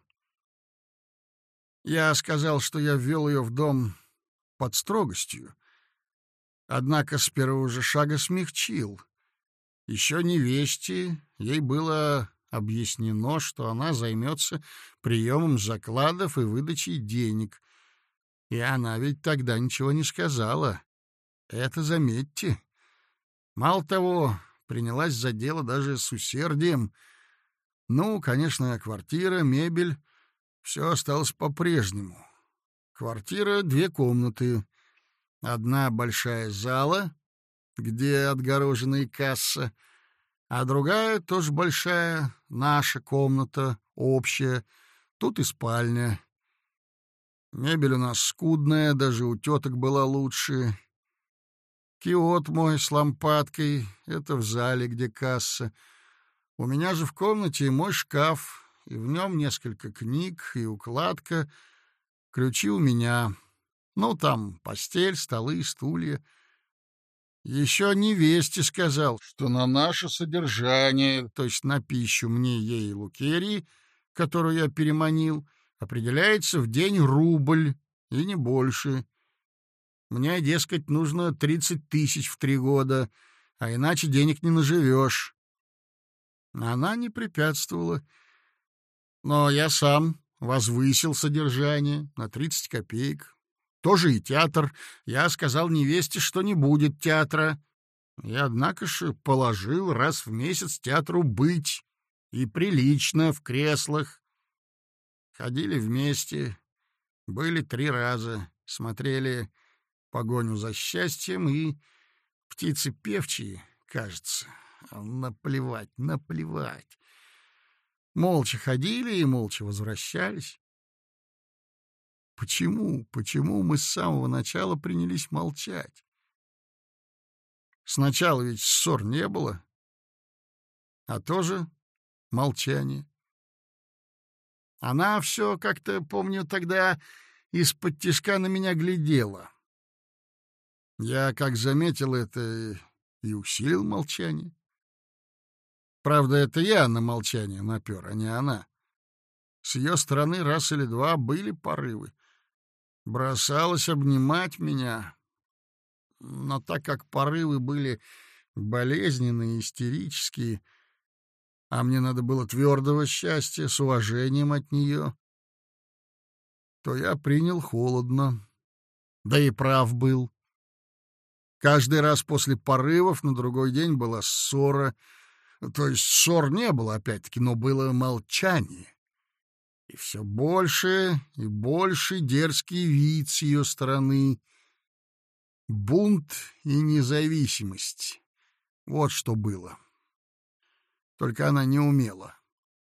Я сказал, что я ввел ее в дом под строгостью, однако с первого же шага смягчил. Еще невесте ей было объяснено, что она займется приемом закладов и выдачей денег, и она ведь тогда ничего не сказала. Это заметьте. Мало того, принялась за дело даже с усердием. Ну, конечно, квартира, мебель — все осталось по-прежнему. Квартира — две комнаты. Одна большая зала, где отгороженная касса, а другая тоже большая, наша комната, общая. Тут и спальня. Мебель у нас скудная, даже у теток была лучше. Киот мой с лампадкой — это в зале, где касса. У меня же в комнате и мой шкаф, и в нем несколько книг, и укладка. Ключи у меня. Ну, там постель, столы, стулья. Еще невесте сказал, что на наше содержание, то есть на пищу мне, ей и Лукерии, которую я переманил, определяется в день рубль, и не больше. Мне, дескать, нужно тридцать тысяч в три года, а иначе денег не наживешь. Она не препятствовала, но я сам возвысил содержание на тридцать копеек. Тоже и театр. Я сказал невесте, что не будет театра. И, однако же, положил раз в месяц театру быть. И прилично, в креслах. Ходили вместе. Были три раза. Смотрели «Погоню за счастьем» и «Птицы певчие», кажется. Наплевать, наплевать. Молча ходили и молча возвращались. Почему, почему мы с самого начала принялись молчать? Сначала ведь ссор не было, а тоже молчание. Она все как-то, помню, тогда из-под тишка на меня глядела. Я, как заметил это, и усилил молчание. Правда, это я на молчание напер, а не она. С ее стороны раз или два были порывы. Бросалась обнимать меня, но так как порывы были болезненные, истерические, а мне надо было твердого счастья, с уважением от нее, то я принял холодно, да и прав был. Каждый раз после порывов на другой день была ссора, то есть ссор не было опять-таки, но было молчание. И все больше и больше дерзкий вид с ее стороны. Бунт и независимость. Вот что было. Только она не умела.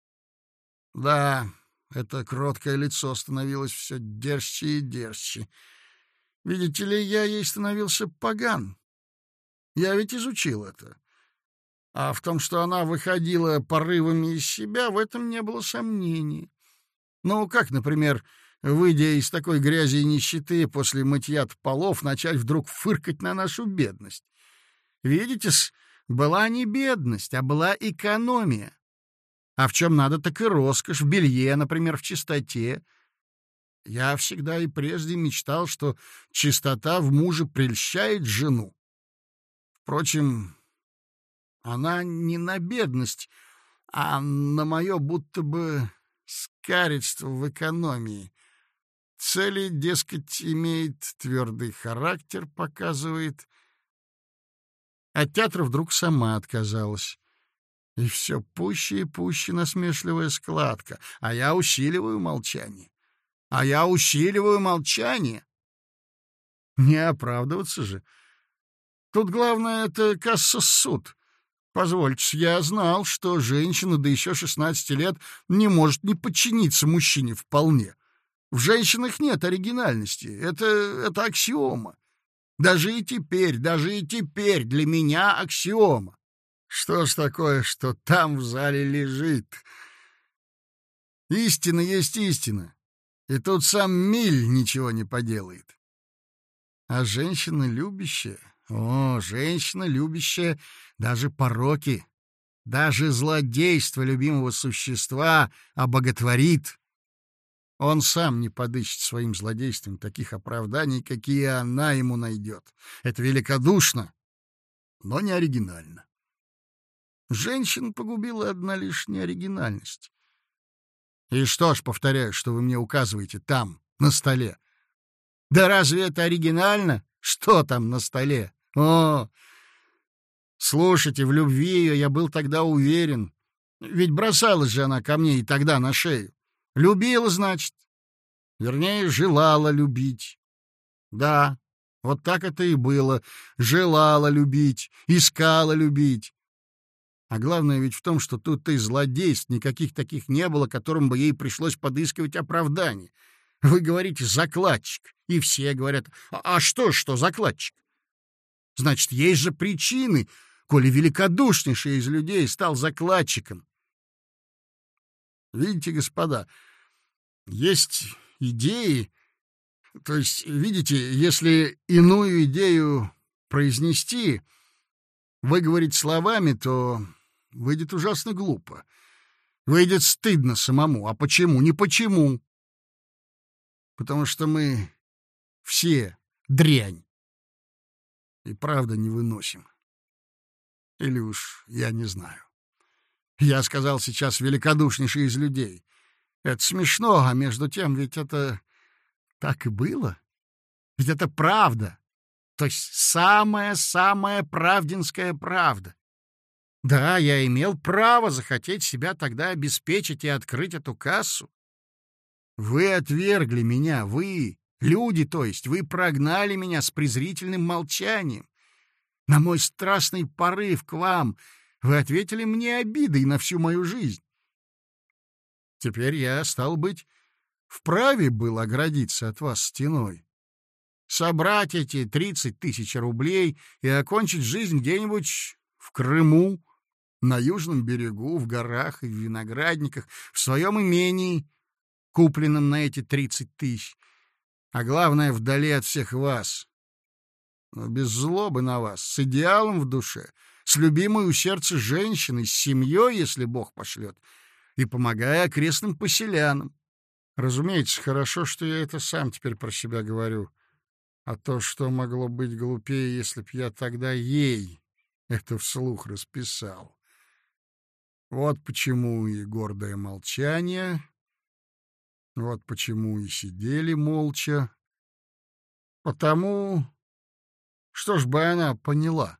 Да, это кроткое лицо становилось все дерзче и дерзче. Видите ли, я ей становился поган. Я ведь изучил это. А в том, что она выходила порывами из себя, в этом не было сомнений. Ну, как, например, выйдя из такой грязи и нищеты после мытья полов, начать вдруг фыркать на нашу бедность? Видите-с, была не бедность, а была экономия. А в чем надо, так и роскошь, в белье, например, в чистоте. Я всегда и прежде мечтал, что чистота в муже прельщает жену. Впрочем, она не на бедность, а на мое будто бы скаридство в экономии. Цели, дескать, имеет, твердый характер показывает. От театра вдруг сама отказалась. И все пуще и пуще насмешливая складка. А я усиливаю молчание. А я усиливаю молчание. Не оправдываться же. Тут главное — это касса-суд. Позвольте, я знал, что женщина, да еще шестнадцати лет, не может не подчиниться мужчине вполне. В женщинах нет оригинальности. Это, это аксиома. Даже и теперь, даже и теперь для меня аксиома. Что ж такое, что там в зале лежит? Истина есть истина. И тут сам Миль ничего не поделает. А женщина любящая... О, женщина, любящая даже пороки, даже злодейство любимого существа обоготворит. Он сам не подыщет своим злодейством таких оправданий, какие она ему найдет. Это великодушно, но не оригинально. Женщин погубила одна лишь неоригинальность. И что ж, повторяю, что вы мне указываете там, на столе? Да разве это оригинально? Что там на столе? О, слушайте, в любви ее я был тогда уверен. Ведь бросалась же она ко мне и тогда на шею. Любила, значит. Вернее, желала любить. Да, вот так это и было. Желала любить, искала любить. А главное ведь в том, что тут и злодейств никаких таких не было, которым бы ей пришлось подыскивать оправдание. Вы говорите «закладчик», и все говорят: а, а что, что закладчик? Значит, есть же причины. коли великодушнейший из людей стал закладчиком? Видите, господа, есть идеи, то есть, видите, если иную идею произнести, выговорить словами, то выйдет ужасно глупо. Выйдет стыдно самому. А почему? Не почему. Потому что мы все дрянь. И правда не выносим. Или уж я не знаю. Я сказал сейчас великодушнейший из людей. Это смешно, а между тем ведь это так и было. Ведь это правда. То есть самая-самая правдинская правда. Да, я имел право захотеть себя тогда обеспечить и открыть эту кассу. Вы отвергли меня, вы, люди, то есть, вы прогнали меня с презрительным молчанием. На мой страстный порыв к вам вы ответили мне обидой на всю мою жизнь. Теперь я, стал быть, вправе был оградиться от вас стеной, собрать эти тридцать тысяч рублей и окончить жизнь где-нибудь в Крыму, на южном берегу, в горах и в виноградниках, в своем имении, купленном на эти тридцать тысяч, а главное, вдали от всех вас, но без злобы на вас, с идеалом в душе, с любимой у сердца женщиной, с семьей, если Бог пошлет, и помогая окрестным поселянам. Разумеется, хорошо, что я это сам теперь про себя говорю, а то, что могло быть глупее, если б я тогда ей это вслух расписал. Вот почему и гордое молчание, вот почему и сидели молча. Потому, что ж бы она поняла.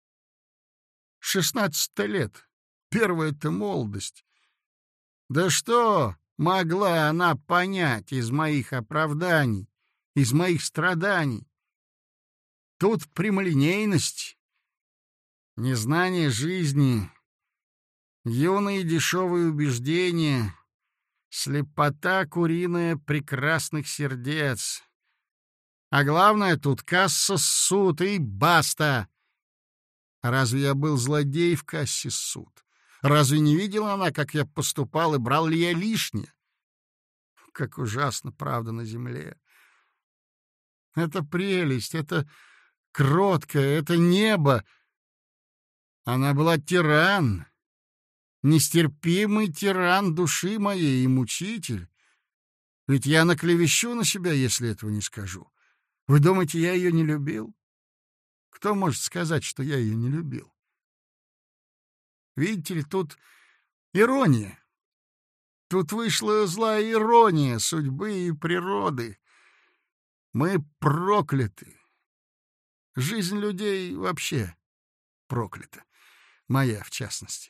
Шестнадцать лет, первая-то молодость. Да что могла она понять из моих оправданий, из моих страданий? Тут прямолинейность, незнание жизни, юные дешевые убеждения, слепота куриная прекрасных сердец. А главное, тут касса, суд и баста. Разве я был злодей в кассе суд? Разве не видела она, как я поступал и брал ли я лишнее? Как ужасно, правда, на земле. Это прелесть, это кроткое, это небо. Она была тиран, нестерпимый тиран души моей и мучитель. Ведь я наклевещу на себя, если этого не скажу. Вы думаете, я ее не любил? Кто может сказать, что я ее не любил? Видите ли, тут ирония. Тут вышла злая ирония судьбы и природы. Мы прокляты. Жизнь людей вообще проклята. Моя, в частности.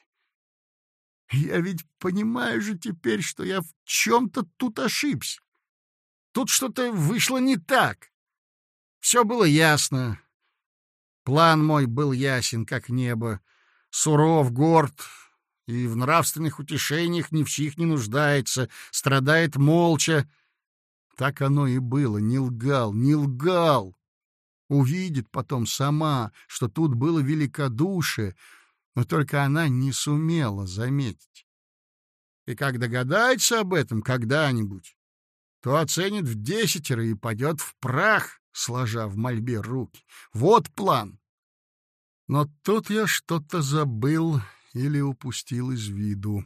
Я ведь понимаю же теперь, что я в чем-то тут ошибся. Тут что-то вышло не так. Все было ясно. План мой был ясен, как небо, суров, горд, и в нравственных утешениях ни в чьих не нуждается, страдает молча. Так оно и было, не лгал, не лгал. Увидит потом сама, что тут было великодушие, но только она не сумела заметить. И как догадается об этом когда-нибудь, то оценит в десятеро и падет в прах, сложа в мольбе руки. Вот план. Но тут я что-то забыл или упустил из виду.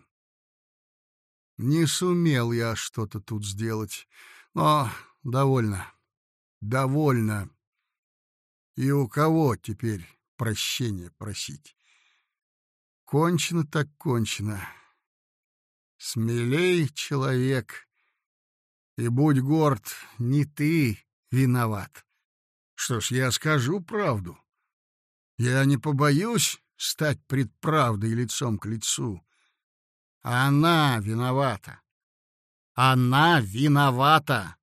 Не сумел я что-то тут сделать, но довольно, довольно. И у кого теперь прощения просить? Кончено так кончено. Смелей, человек, и будь горд, не ты виноват. Что ж, я скажу правду. Я не побоюсь стать пред правдой лицом к лицу. Она виновата. Она виновата.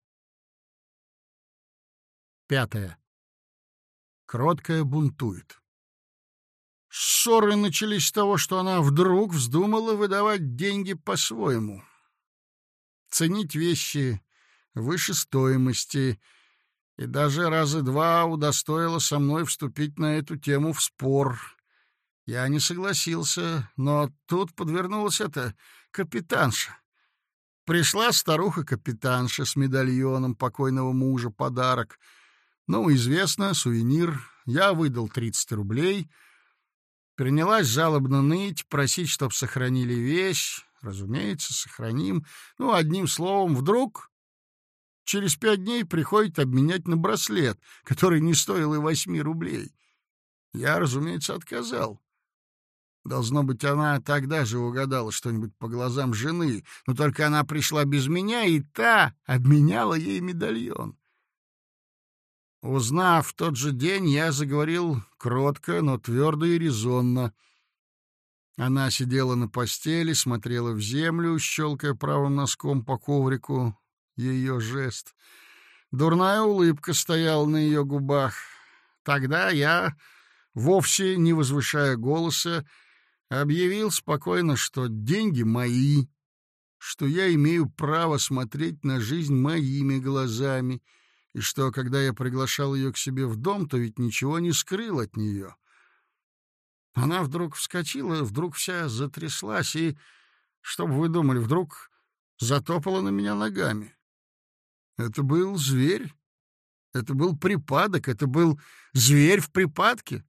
Пятое. Кроткая бунтует. Ссоры начались с того, что она вдруг вздумала выдавать деньги по-своему. Ценить вещи выше стоимости, и даже раза два удостоила со мной вступить на эту тему в спор. Я не согласился, но тут подвернулась эта капитанша. Пришла старуха-капитанша с медальоном покойного мужа, подарок. Ну, известно, сувенир. Я выдал тридцать рублей. Принялась жалобно ныть, просить, чтоб сохранили вещь. Разумеется, сохраним. Ну, одним словом, вдруг через пять дней приходит обменять на браслет, который не стоил и восьми рублей. Я, разумеется, отказал. Должно быть, она тогда же угадала что-нибудь по глазам жены, но только она пришла без меня, и та обменяла ей медальон. Узнав в тот же день, я заговорил кротко, но твердо и резонно. Она сидела на постели, смотрела в землю, щелкая правым носком по коврику. Ее жест. Дурная улыбка стояла на ее губах. Тогда я, вовсе не возвышая голоса, объявил спокойно, что деньги мои, что я имею право смотреть на жизнь моими глазами, и что, когда я приглашал ее к себе в дом, то ведь ничего не скрыл от нее. Она вдруг вскочила, вдруг вся затряслась и, что бы вы думали, вдруг затопала на меня ногами. Это был зверь, это был припадок, это был зверь в припадке.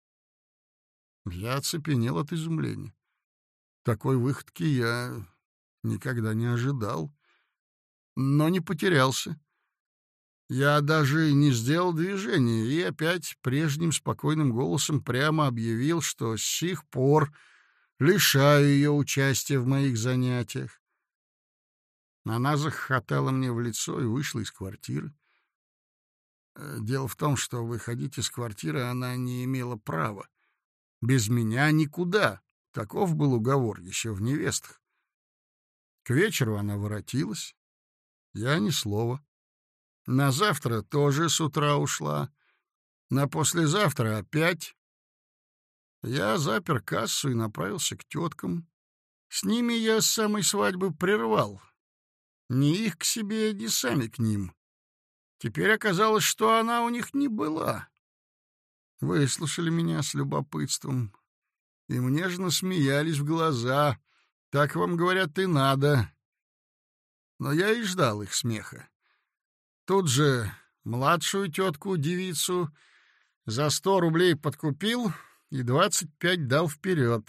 Я оцепенел от изумления. Такой выходки я никогда не ожидал, но не потерялся. Я даже не сделал движения и опять прежним спокойным голосом прямо объявил, что с сих пор лишаю ее участия в моих занятиях. Она захохотала мне в лицо и вышла из квартиры. Дело в том, что выходить из квартиры она не имела права. Без меня никуда. Таков был уговор еще в невестах. К вечеру она воротилась. Я ни слова. На завтра тоже с утра ушла. На послезавтра опять. Я запер кассу и направился к теткам. С ними я с самой свадьбы прервал. Ни их к себе, ни сами к ним. Теперь оказалось, что она у них не была. Выслушали меня с любопытством. Им нежно смеялись в глаза. Так вам, говорят, и надо. Но я и ждал их смеха. Тут же младшую тетку-девицу за сто рублей подкупил и двадцать пять дал вперед.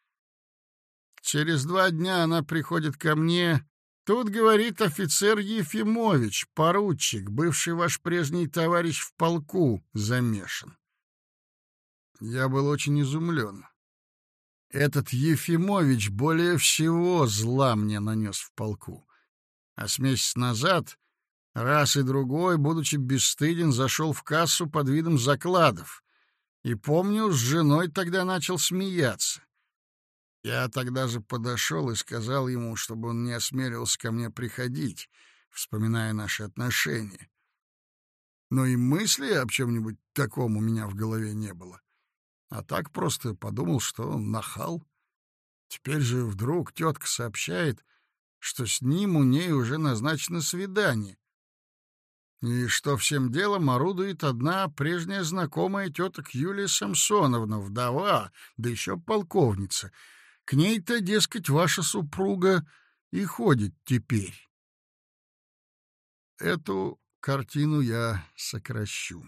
Через два дня она приходит ко мне. Тут, говорит, офицер Ефимович, поручик, бывший ваш прежний товарищ в полку, замешан. Я был очень изумлен. Этот Ефимович более всего зла мне нанес в полку. А с месяц назад, раз и другой, будучи бесстыден, зашел в кассу под видом закладов. И, помню, с женой тогда начал смеяться. Я тогда же подошел и сказал ему, чтобы он не осмеливался ко мне приходить, вспоминая наши отношения. Но и мысли об чем-нибудь таком у меня в голове не было. А так просто подумал, что он нахал. Теперь же вдруг тетка сообщает, что с ним у ней уже назначено свидание. И что всем делом орудует одна прежняя знакомая теток Юлия Самсоновна, вдова, да еще полковница. К ней-то, дескать, ваша супруга и ходит теперь. Эту картину я сокращу.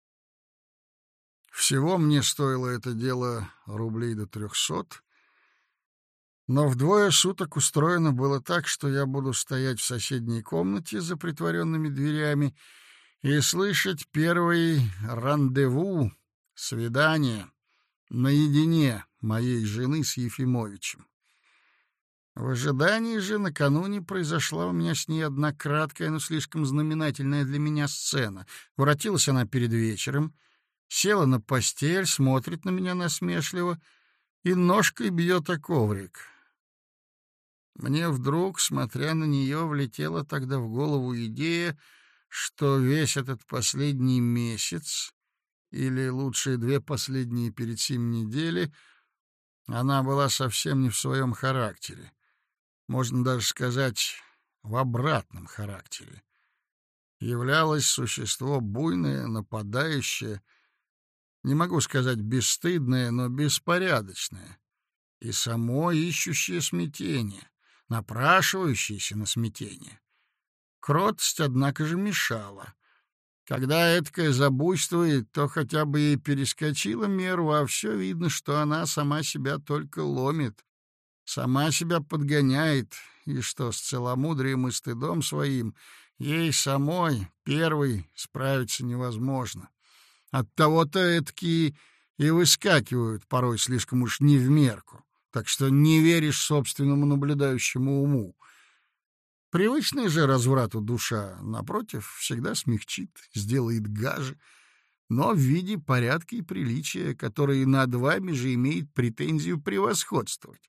Всего мне стоило это дело рублей до трехсот, но в двое суток устроено было так, что я буду стоять в соседней комнате за притворенными дверями и слышать первый рандеву, свидание, наедине моей жены с Ефимовичем. В ожидании же накануне произошла у меня с ней одна краткая, но слишком знаменательная для меня сцена. Воротилась она перед вечером, села на постель, смотрит на меня насмешливо и ножкой бьет о коврик. Мне вдруг, смотря на нее, влетела тогда в голову идея, что весь этот последний месяц, или лучшие две последние перед сим недели, она была совсем не в своем характере. Можно даже сказать, в обратном характере. Являлось существо буйное, нападающее, не могу сказать бесстыдное, но беспорядочное, и само ищущее смятение, напрашивающееся на смятение. Кротость, однако же, мешала. Когда эткая забуйствует, то хотя бы и перескочила меру, а все видно, что она сама себя только ломит, сама себя подгоняет, и что с целомудрием и стыдом своим ей самой первой справиться невозможно. Оттого-то эткие и выскакивают порой слишком уж не в мерку, так что не веришь собственному наблюдающему уму. Привычная же разврату душа, напротив, всегда смягчит, сделает гаже, но в виде порядка и приличия, который над вами же имеет претензию превосходствовать.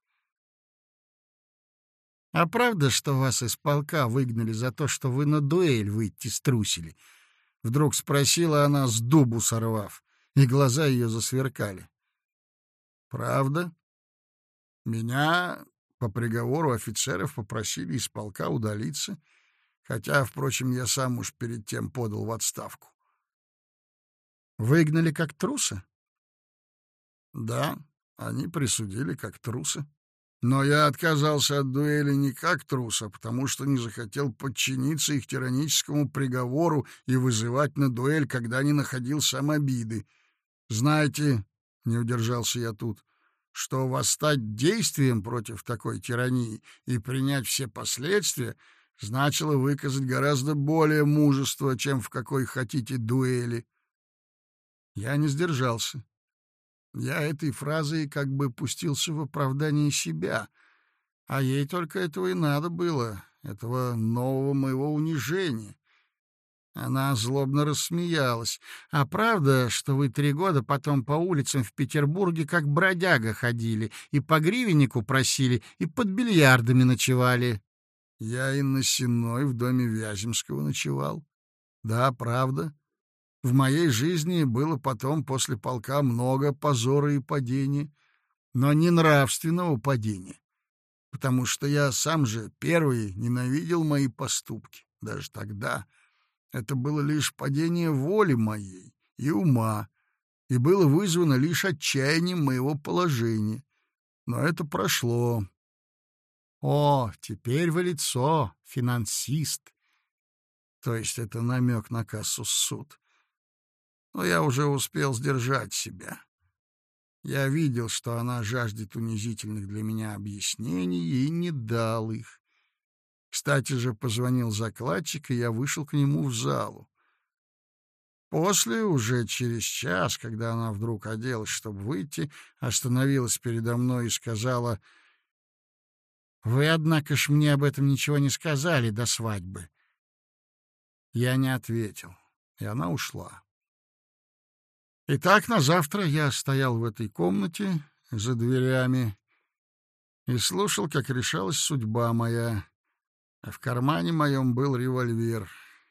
«А правда, что вас из полка выгнали за то, что вы на дуэль выйти струсили?» — вдруг спросила она, с дубу сорвав, и глаза ее засверкали. «Правда. Меня по приговору офицеров попросили из полка удалиться, хотя, впрочем, я сам уж перед тем подал в отставку». «Выгнали как труса?» «Да, они присудили как труса. Но я отказался от дуэли не как трус, а потому что не захотел подчиниться их тираническому приговору и вызывать на дуэль, когда не находил сам обиды. Знаете, — не удержался я тут, — что восстать действием против такой тирании и принять все последствия значило выказать гораздо более мужества, чем в какой хотите дуэли. Я не сдержался. Я этой фразой как бы пустился в оправдание себя, а ей только этого и надо было, этого нового моего унижения. Она злобно рассмеялась. «А правда, что вы три года потом по улицам в Петербурге как бродяга ходили, и по гривеннику просили, и под бильярдами ночевали?» «Я и на Сенной в доме Вяземского ночевал. Да, правда. В моей жизни было потом после полка много позора и падения, но не нравственного падения, потому что я сам же первый ненавидел мои поступки, даже тогда. Это было лишь падение воли моей и ума, и было вызвано лишь отчаянием моего положения. Но это прошло. О, теперь вы лицо, финансист. То есть это намек на кассу суд. Но я уже успел сдержать себя. Я видел, что она жаждет унизительных для меня объяснений, и не дал их. Кстати же, позвонил закладчик, и я вышел к нему в залу. После, уже через час, когда она вдруг оделась, чтобы выйти, остановилась передо мной и сказала: «Вы, однако ж, мне об этом ничего не сказали до свадьбы». Я не ответил, и она ушла. Итак, на завтра я стоял в этой комнате за дверями и слушал, как решалась судьба моя, а в кармане моем был револьвер.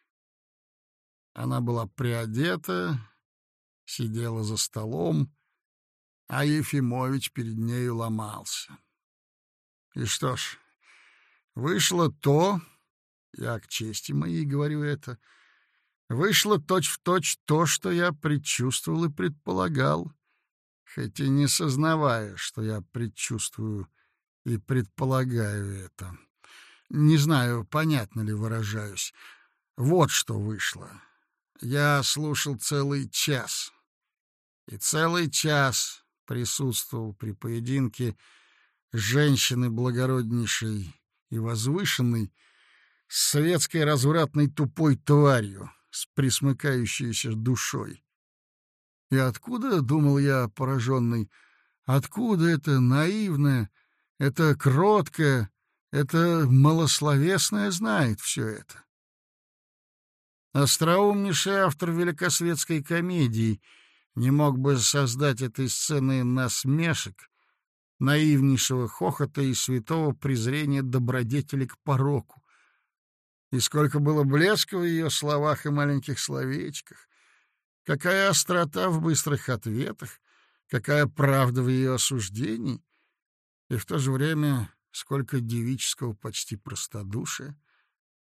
Она была приодета, сидела за столом, а Ефимович перед нею ломался. И что ж, вышло то, я к чести моей говорю это, вышло точь-в-точь то, что я предчувствовал и предполагал, хоть и не сознавая, что я предчувствую и предполагаю это. Не знаю, понятно ли выражаюсь. Вот что вышло. Я слушал целый час, и целый час присутствовал при поединке женщины благороднейшей и возвышенной с советской развратной тупой тварью, с присмыкающейся душой. И откуда, думал я, пораженный, откуда это наивное, это кроткое, это малословесное знает все это? Остроумнейший автор великосветской комедии не мог бы создать этой сцены насмешек, наивнейшего хохота и святого презрения добродетели к пороку. И сколько было блеска в ее словах и маленьких словечках, какая острота в быстрых ответах, какая правда в ее осуждении, и в то же время сколько девического почти простодушия.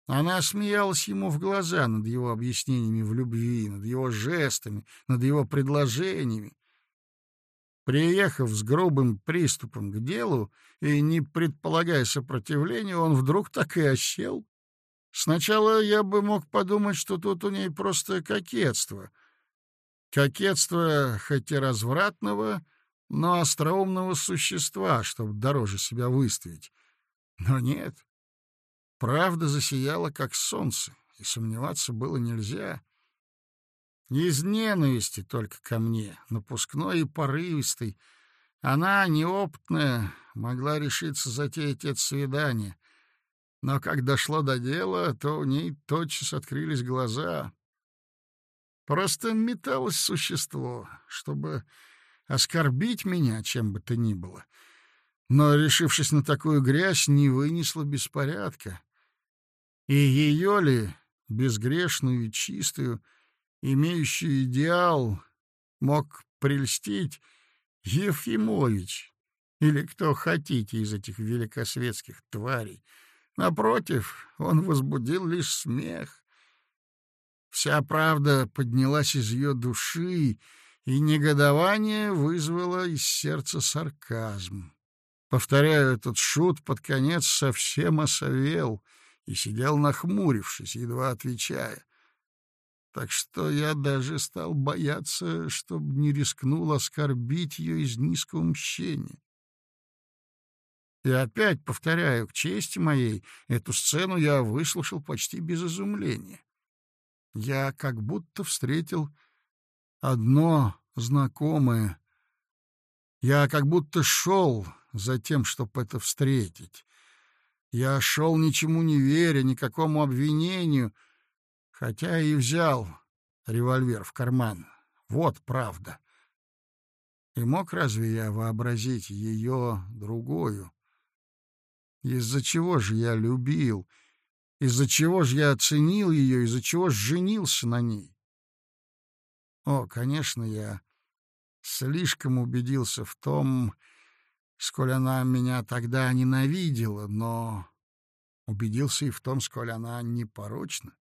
Она смеялась ему в глаза над его объяснениями в любви, над его жестами, над его предложениями. Приехав с грубым приступом к делу и не предполагая сопротивления, он вдруг так и осел. Сначала я бы мог подумать, что тут у ней просто кокетство. Кокетство, хоть и развратного, но остроумного существа, чтобы дороже себя выставить. Но нет. Правда засияла, как солнце, и сомневаться было нельзя. Из ненависти только ко мне, напускной и порывистой, она, неопытная, могла решиться затеять это свидание. Но как дошло до дела, то у ней тотчас открылись глаза. Просто металось существо, чтобы оскорбить меня, чем бы то ни было. Но, решившись на такую грязь, не вынесла беспорядка. И ее ли, безгрешную и чистую, имеющую идеал, мог прельстить Ефимович или кто хотите из этих великосветских тварей? Напротив, он возбудил лишь смех. Вся правда поднялась из ее души, и негодование вызвало из сердца сарказм. Повторяю, этот шут под конец совсем осовел и сидел нахмурившись, едва отвечая. Так что я даже стал бояться, чтобы не рискнул оскорбить ее из низкого мщения. И опять, повторяю, к чести моей, эту сцену я выслушал почти без изумления. Я как будто встретил одно знакомое. Я как будто шел за тем, чтобы это встретить. Я шел ничему не веря, никакому обвинению, хотя и взял револьвер в карман. Вот правда. И мог разве я вообразить ее другую? Из-за чего же я любил? Из-за чего же я оценил ее? Из-за чего же женился на ней? О, конечно, я слишком убедился в том, сколь она меня тогда ненавидела, но убедился и в том, сколь она непорочна.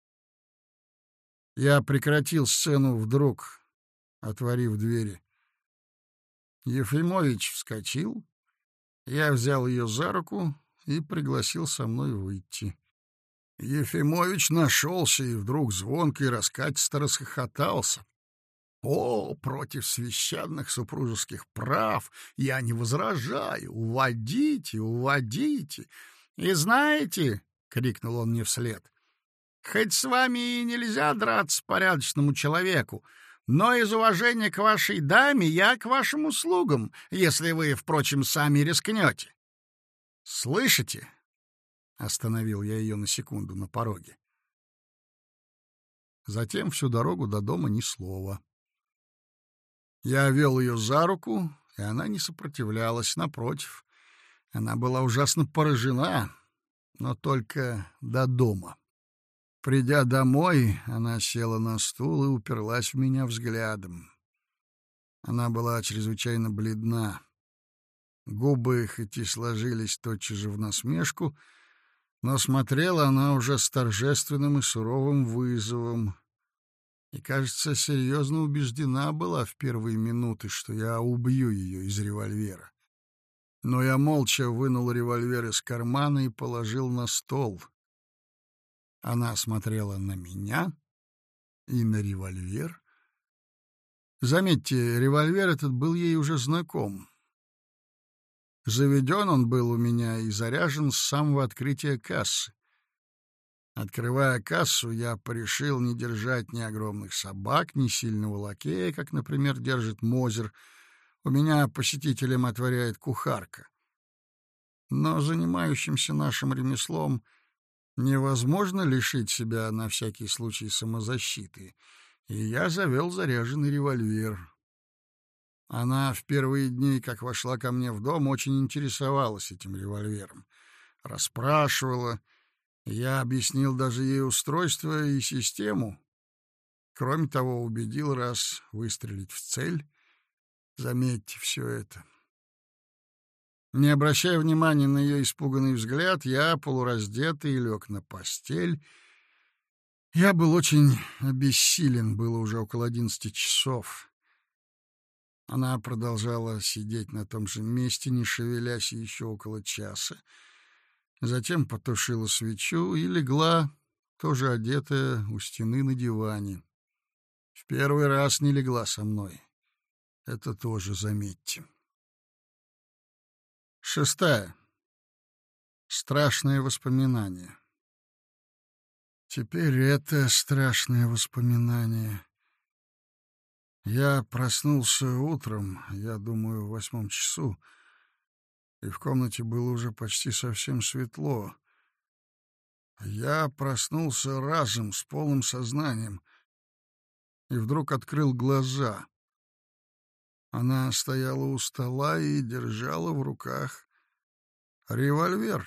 Я прекратил сцену вдруг, отворив двери. Ефимович вскочил, я взял ее за руку и пригласил со мной выйти. Ефимович нашелся и вдруг звонко и раскатисто расхохотался. «О, против священных супружеских прав я не возражаю! Уводите, уводите!» «И знаете, — крикнул он мне вслед, — хоть с вами и нельзя драться порядочному человеку, но из уважения к вашей даме я к вашим услугам, если вы, впрочем, сами рискнете. Слышите?» Остановил я ее на секунду на пороге. Затем всю дорогу до дома ни слова. Я вел ее за руку, и она не сопротивлялась, напротив. Она была ужасно поражена, но только до дома. Придя домой, она села на стул и уперлась в меня взглядом. Она была чрезвычайно бледна. Губы хоть и сложились тотчас же в насмешку, но смотрела она уже с торжественным и суровым вызовом. И, кажется, серьезно убеждена была в первые минуты, что я убью ее из револьвера. Но я молча вынул револьвер из кармана и положил на стол. Она смотрела на меня и на револьвер. Заметьте, револьвер этот был ей уже знаком. Заведен он был у меня и заряжен с самого открытия кассы. Открывая кассу, я порешил не держать ни огромных собак, ни сильного лакея, как, например, держит Мозер. У меня посетителям отворяет кухарка. Но занимающимся нашим ремеслом невозможно лишить себя на всякий случай самозащиты, и я завел заряженный револьвер. Она в первые дни, как вошла ко мне в дом, очень интересовалась этим револьвером, расспрашивала. Я объяснил даже ей устройство и систему. Кроме того, убедил раз выстрелить в цель. Заметьте все это. Не обращая внимания на ее испуганный взгляд, я, полураздетый, лег на постель. Я был очень обессилен, было уже около одиннадцати часов. Она продолжала сидеть на том же месте, не шевелясь, еще около часа. Затем потушила свечу и легла, тоже одетая, у стены на диване. В первый раз не легла со мной. Это тоже заметьте. Шестая. Страшное воспоминание. Теперь это страшное воспоминание. Я проснулся утром, я думаю, в восьмом часу, и в комнате было уже почти совсем светло. Я проснулся разом, с полным сознанием, и вдруг открыл глаза. Она стояла у стола и держала в руках револьвер.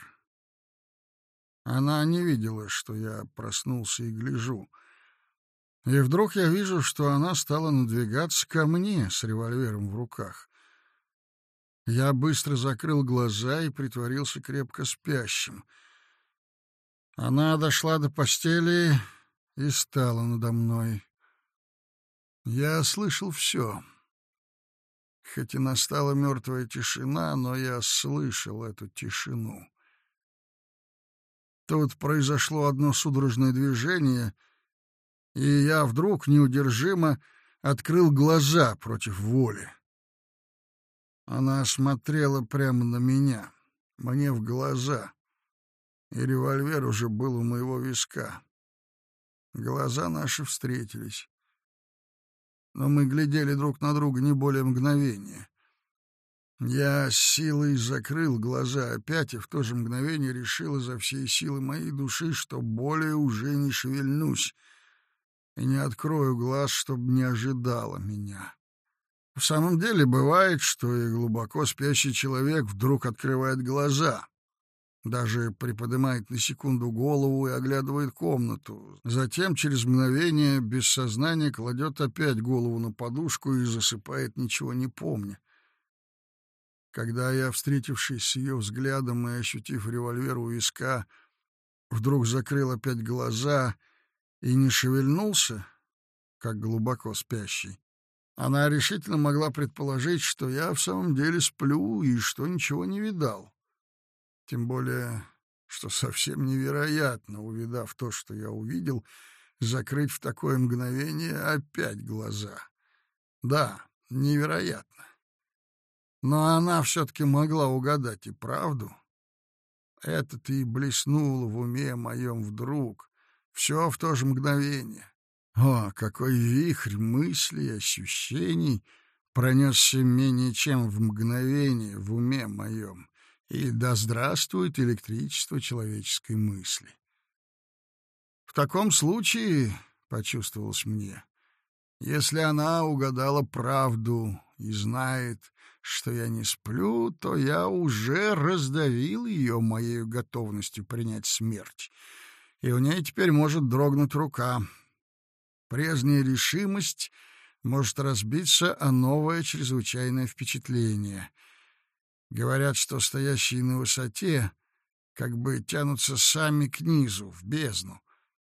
Она не видела, что я проснулся и гляжу. И вдруг я вижу, что она стала надвигаться ко мне с револьвером в руках. Я быстро закрыл глаза и притворился крепко спящим. Она дошла до постели и стала надо мной. Я слышал все. Хоть и настала мертвая тишина, но я слышал эту тишину. Тут произошло одно судорожное движение, и я вдруг неудержимо открыл глаза против воли. Она смотрела прямо на меня, мне в глаза, и револьвер уже был у моего виска. Глаза наши встретились, но мы глядели друг на друга не более мгновения. Я с силой закрыл глаза опять и в то же мгновение решил изо всей силы моей души, что более уже не шевельнусь и не открою глаз, чтобы не ожидало меня. В самом деле бывает, что и глубоко спящий человек вдруг открывает глаза, даже приподнимает на секунду голову и оглядывает комнату, затем через мгновение без сознания кладет опять голову на подушку и засыпает, ничего не помня. Когда я, встретившись с ее взглядом и ощутив револьвер у виска, вдруг закрыл опять глаза и не шевельнулся, как глубоко спящий, она решительно могла предположить, что я в самом деле сплю и что ничего не видал. Тем более, что совсем невероятно, увидав то, что я увидел, закрыть в такое мгновение опять глаза. Да, невероятно. Но она все-таки могла угадать и правду. Это-то и блеснуло в уме моем вдруг. Все в то же мгновение. О, какой вихрь мыслей и ощущений пронесся менее чем в мгновение в уме моем. И да здравствует электричество человеческой мысли. В таком случае, почувствовалось мне, если она угадала правду и знает, что я не сплю, то я уже раздавил ее моей готовностью принять смерть, и у ней теперь может дрогнуть рука. Прежняя решимость может разбиться о новое чрезвычайное впечатление. Говорят, что стоящие на высоте как бы тянутся сами к низу, в бездну.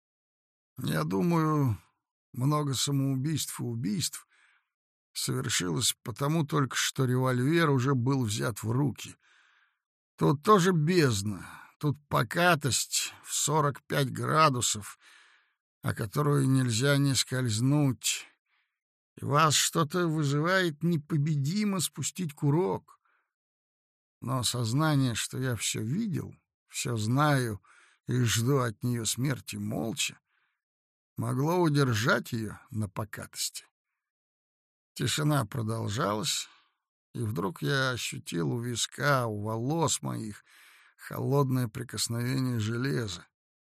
Я думаю, много самоубийств и убийств совершилось потому только, что револьвер уже был взят в руки. Тут тоже бездна, тут покатость в сорок пять градусов, о которую нельзя не скользнуть, и вас что-то вызывает непобедимо спустить курок. Но сознание, что я все видел, все знаю и жду от нее смерти молча, могло удержать ее на покатости. Тишина продолжалась, и вдруг я ощутил у виска, у волос моих холодное прикосновение железа.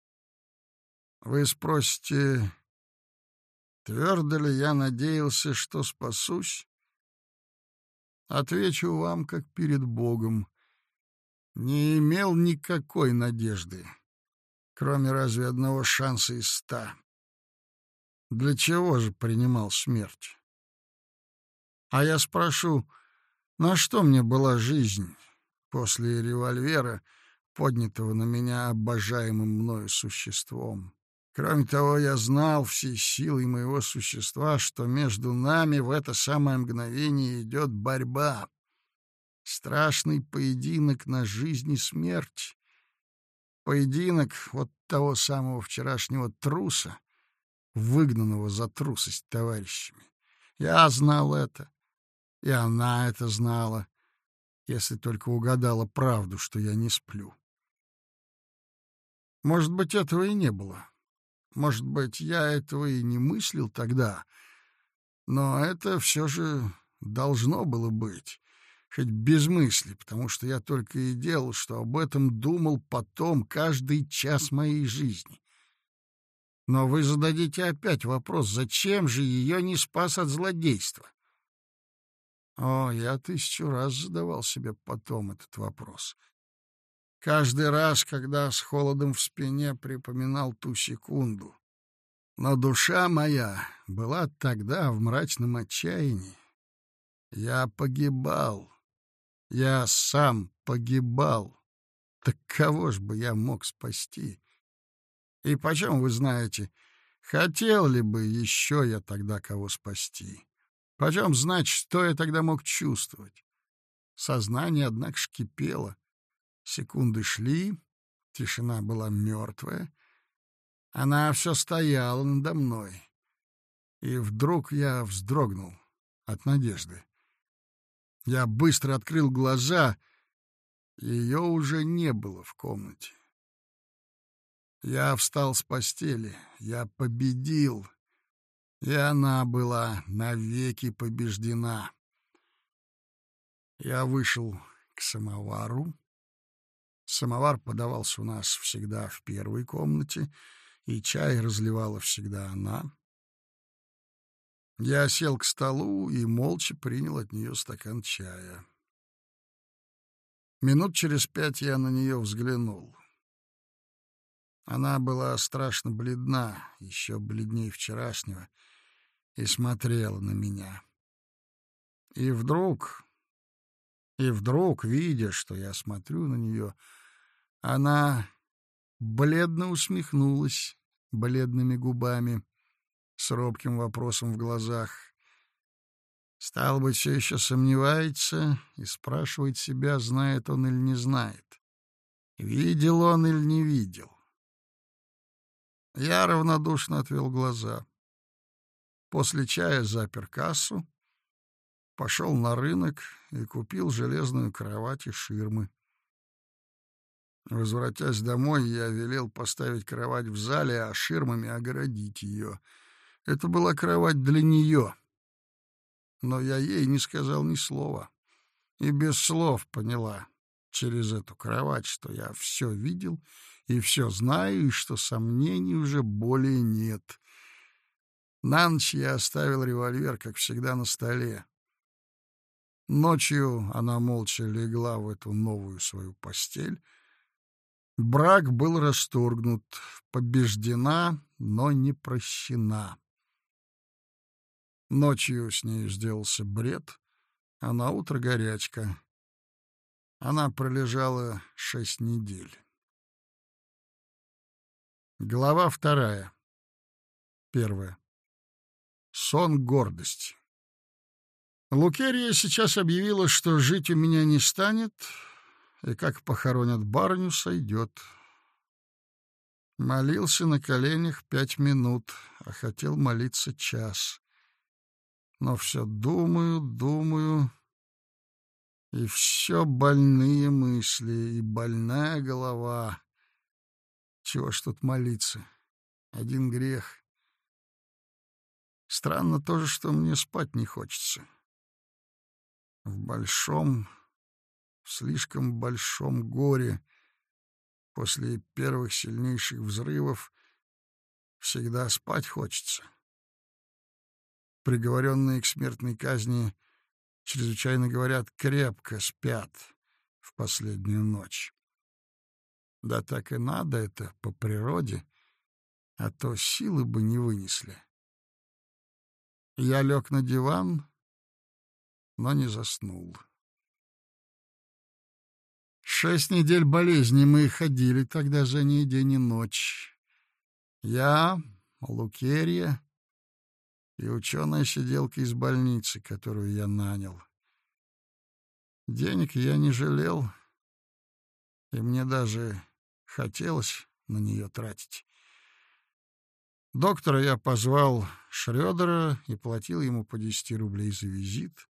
Вы спросите, твердо ли я надеялся, что спасусь? Отвечу вам, как перед Богом. Не имел никакой надежды, кроме разве одного шанса из ста. Для чего же принимал смерть? А я спрошу, на что мне была жизнь, после револьвера, поднятого на меня обожаемым мною существом. Кроме того, я знал всей силой моего существа, что между нами в это самое мгновение идет борьба. Страшный поединок на жизнь и смерть. Поединок вот того самого вчерашнего труса, выгнанного за трусость товарищами. Я знал это, и она это знала, если только угадала правду, что я не сплю. Может быть, этого и не было. Может быть, я этого и не мыслил тогда, но это все же должно было быть, хоть без мысли, потому что я только и делал, что об этом думал потом каждый час моей жизни. Но вы зададите опять вопрос, зачем же ее не спас от злодейства? О, я тысячу раз задавал себе потом этот вопрос. Каждый раз, когда с холодом в спине припоминал ту секунду. Но душа моя была тогда в мрачном отчаянии. Я погибал. Я сам погибал. Так кого ж бы я мог спасти? И почем вы знаете, хотел ли бы еще я тогда кого спасти? Почем знать, что я тогда мог чувствовать? Сознание, однако, ж кипело. Секунды шли, тишина была мертвая. Она все стояла надо мной. И вдруг я вздрогнул от надежды. Я быстро открыл глаза, ее уже не было в комнате. Я встал с постели, я победил, и она была навеки побеждена. Я вышел к самовару. Самовар подавался у нас всегда в первой комнате, и чай разливала всегда она. Я сел к столу и молча принял от нее стакан чая. Минут через пять я на нее взглянул. Она была страшно бледна, еще бледнее вчерашнего, и смотрела на меня. И вдруг, и вдруг, видя, что я смотрю на нее, она бледно усмехнулась бледными губами, с робким вопросом в глазах. Стало быть, все еще сомневается и спрашивает себя, знает он или не знает. Видел он или не видел. Я равнодушно отвел глаза. После чая запер кассу, пошел на рынок и купил железную кровать и ширмы. Возвратясь домой, я велел поставить кровать в зале, а ширмами огородить ее. Это была кровать для нее. Но я ей не сказал ни слова. И без слов поняла через эту кровать, что я все видел и все знаю, и что сомнений уже более нет. На ночь я оставил револьвер, как всегда, на столе. Ночью она молча легла в эту новую свою постель. Брак был расторгнут, побеждена, но не прощена. Ночью с ней сделался бред, а наутро горячка. Она пролежала шесть недель. Глава вторая. Первая. Сон гордости. Лукерья сейчас объявила, что жить у меня не станет, и как похоронят барыню, сойдет. Молился на коленях пять минут, а хотел молиться час. Но все думаю, думаю, и все больные мысли, и больная голова. Чего ж тут молиться? Один грех. Странно тоже, что мне спать не хочется. В большом, в слишком большом горе после первых сильнейших взрывов всегда спать хочется. Приговоренные к смертной казни, чрезвычайно говорят, крепко спят в последнюю ночь. Да так и надо это по природе, а то силы бы не вынесли. Я лег на диван, но не заснул. Шесть недель болезни мы ходили тогда за ней день и ночь. Я, Лукерья и ученая-сиделка из больницы, которую я нанял. Денег я не жалел, и мне даже хотелось на нее тратить. Доктора я позвал Шрёдера и платил ему по десяти рублей за визит.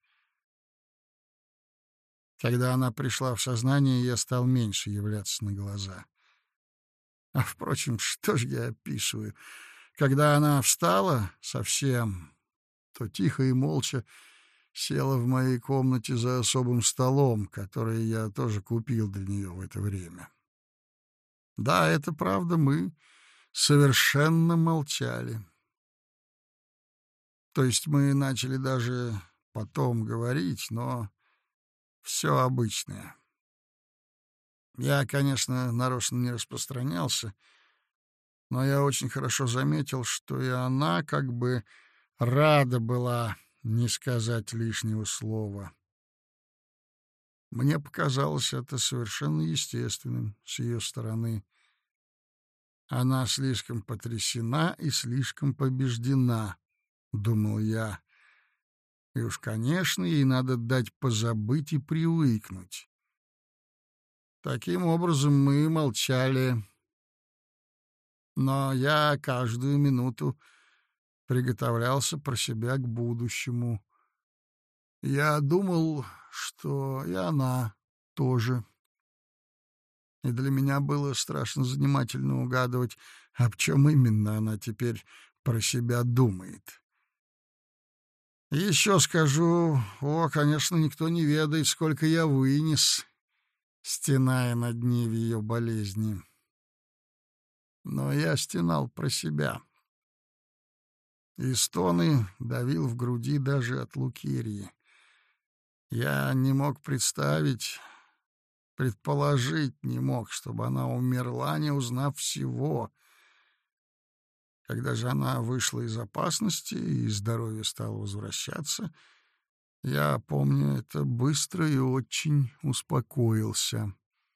Когда она пришла в сознание, я стал меньше являться на глаза. А, впрочем, что ж я описываю? Когда она встала совсем, то тихо и молча села в моей комнате за особым столом, который я тоже купил для нее в это время. Да, это правда, мы совершенно молчали. То есть мы начали даже потом говорить, но все обычное. Я, конечно, нарочно не распространялся, но я очень хорошо заметил, что и она как бы рада была не сказать лишнего слова. Мне показалось это совершенно естественным с ее стороны. Она слишком потрясена и слишком побеждена, думал я. И уж, конечно, ей надо дать позабыть и привыкнуть. Таким образом мы молчали. Но я каждую минуту приготовлялся про себя к будущему. Я думал, что и она тоже. И для меня было страшно занимательно угадывать, об чем именно она теперь про себя думает. Еще скажу, о, конечно, никто не ведает, сколько я вынес, стеная над ней в ее болезни. Но я стенал про себя. И стоны давил в груди даже от Лукерьи. Я не мог представить, предположить не мог, чтобы она умерла, не узнав всего. Когда же она вышла из опасности и здоровье стало возвращаться, я, помню, это быстро и очень успокоился.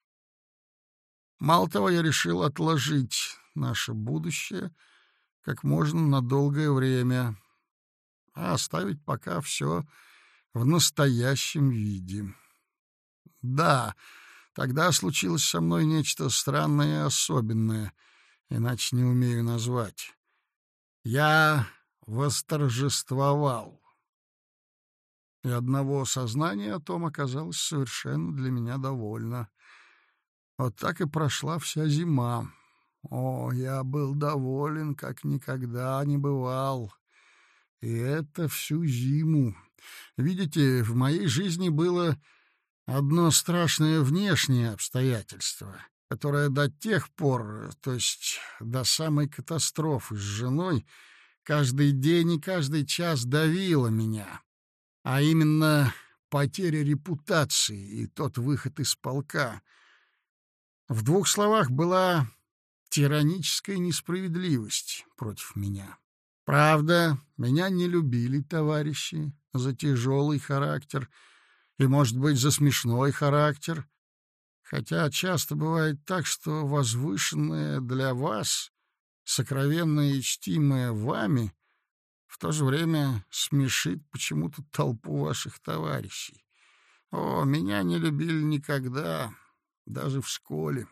Мало того, я решил отложить наше будущее как можно на долгое время, а оставить пока все в настоящем виде. Да, тогда случилось со мной нечто странное и особенное, иначе не умею назвать. Я восторжествовал. И одного сознания о том оказалось совершенно для меня довольно. Вот так и прошла вся зима. О, я был доволен, как никогда не бывал. И это всю зиму. Видите, в моей жизни было одно страшное внешнее обстоятельство, которое до тех пор, то есть до самой катастрофы с женой, каждый день и каждый час давило меня, а именно потеря репутации и тот выход из полка. В двух словах, была тираническая несправедливость против меня. Правда, меня не любили товарищи за тяжелый характер и, может быть, за смешной характер, хотя часто бывает так, что возвышенное для вас, сокровенное и чтимое вами, в то же время смешит почему-то толпу ваших товарищей. О, меня не любили никогда, даже в школе.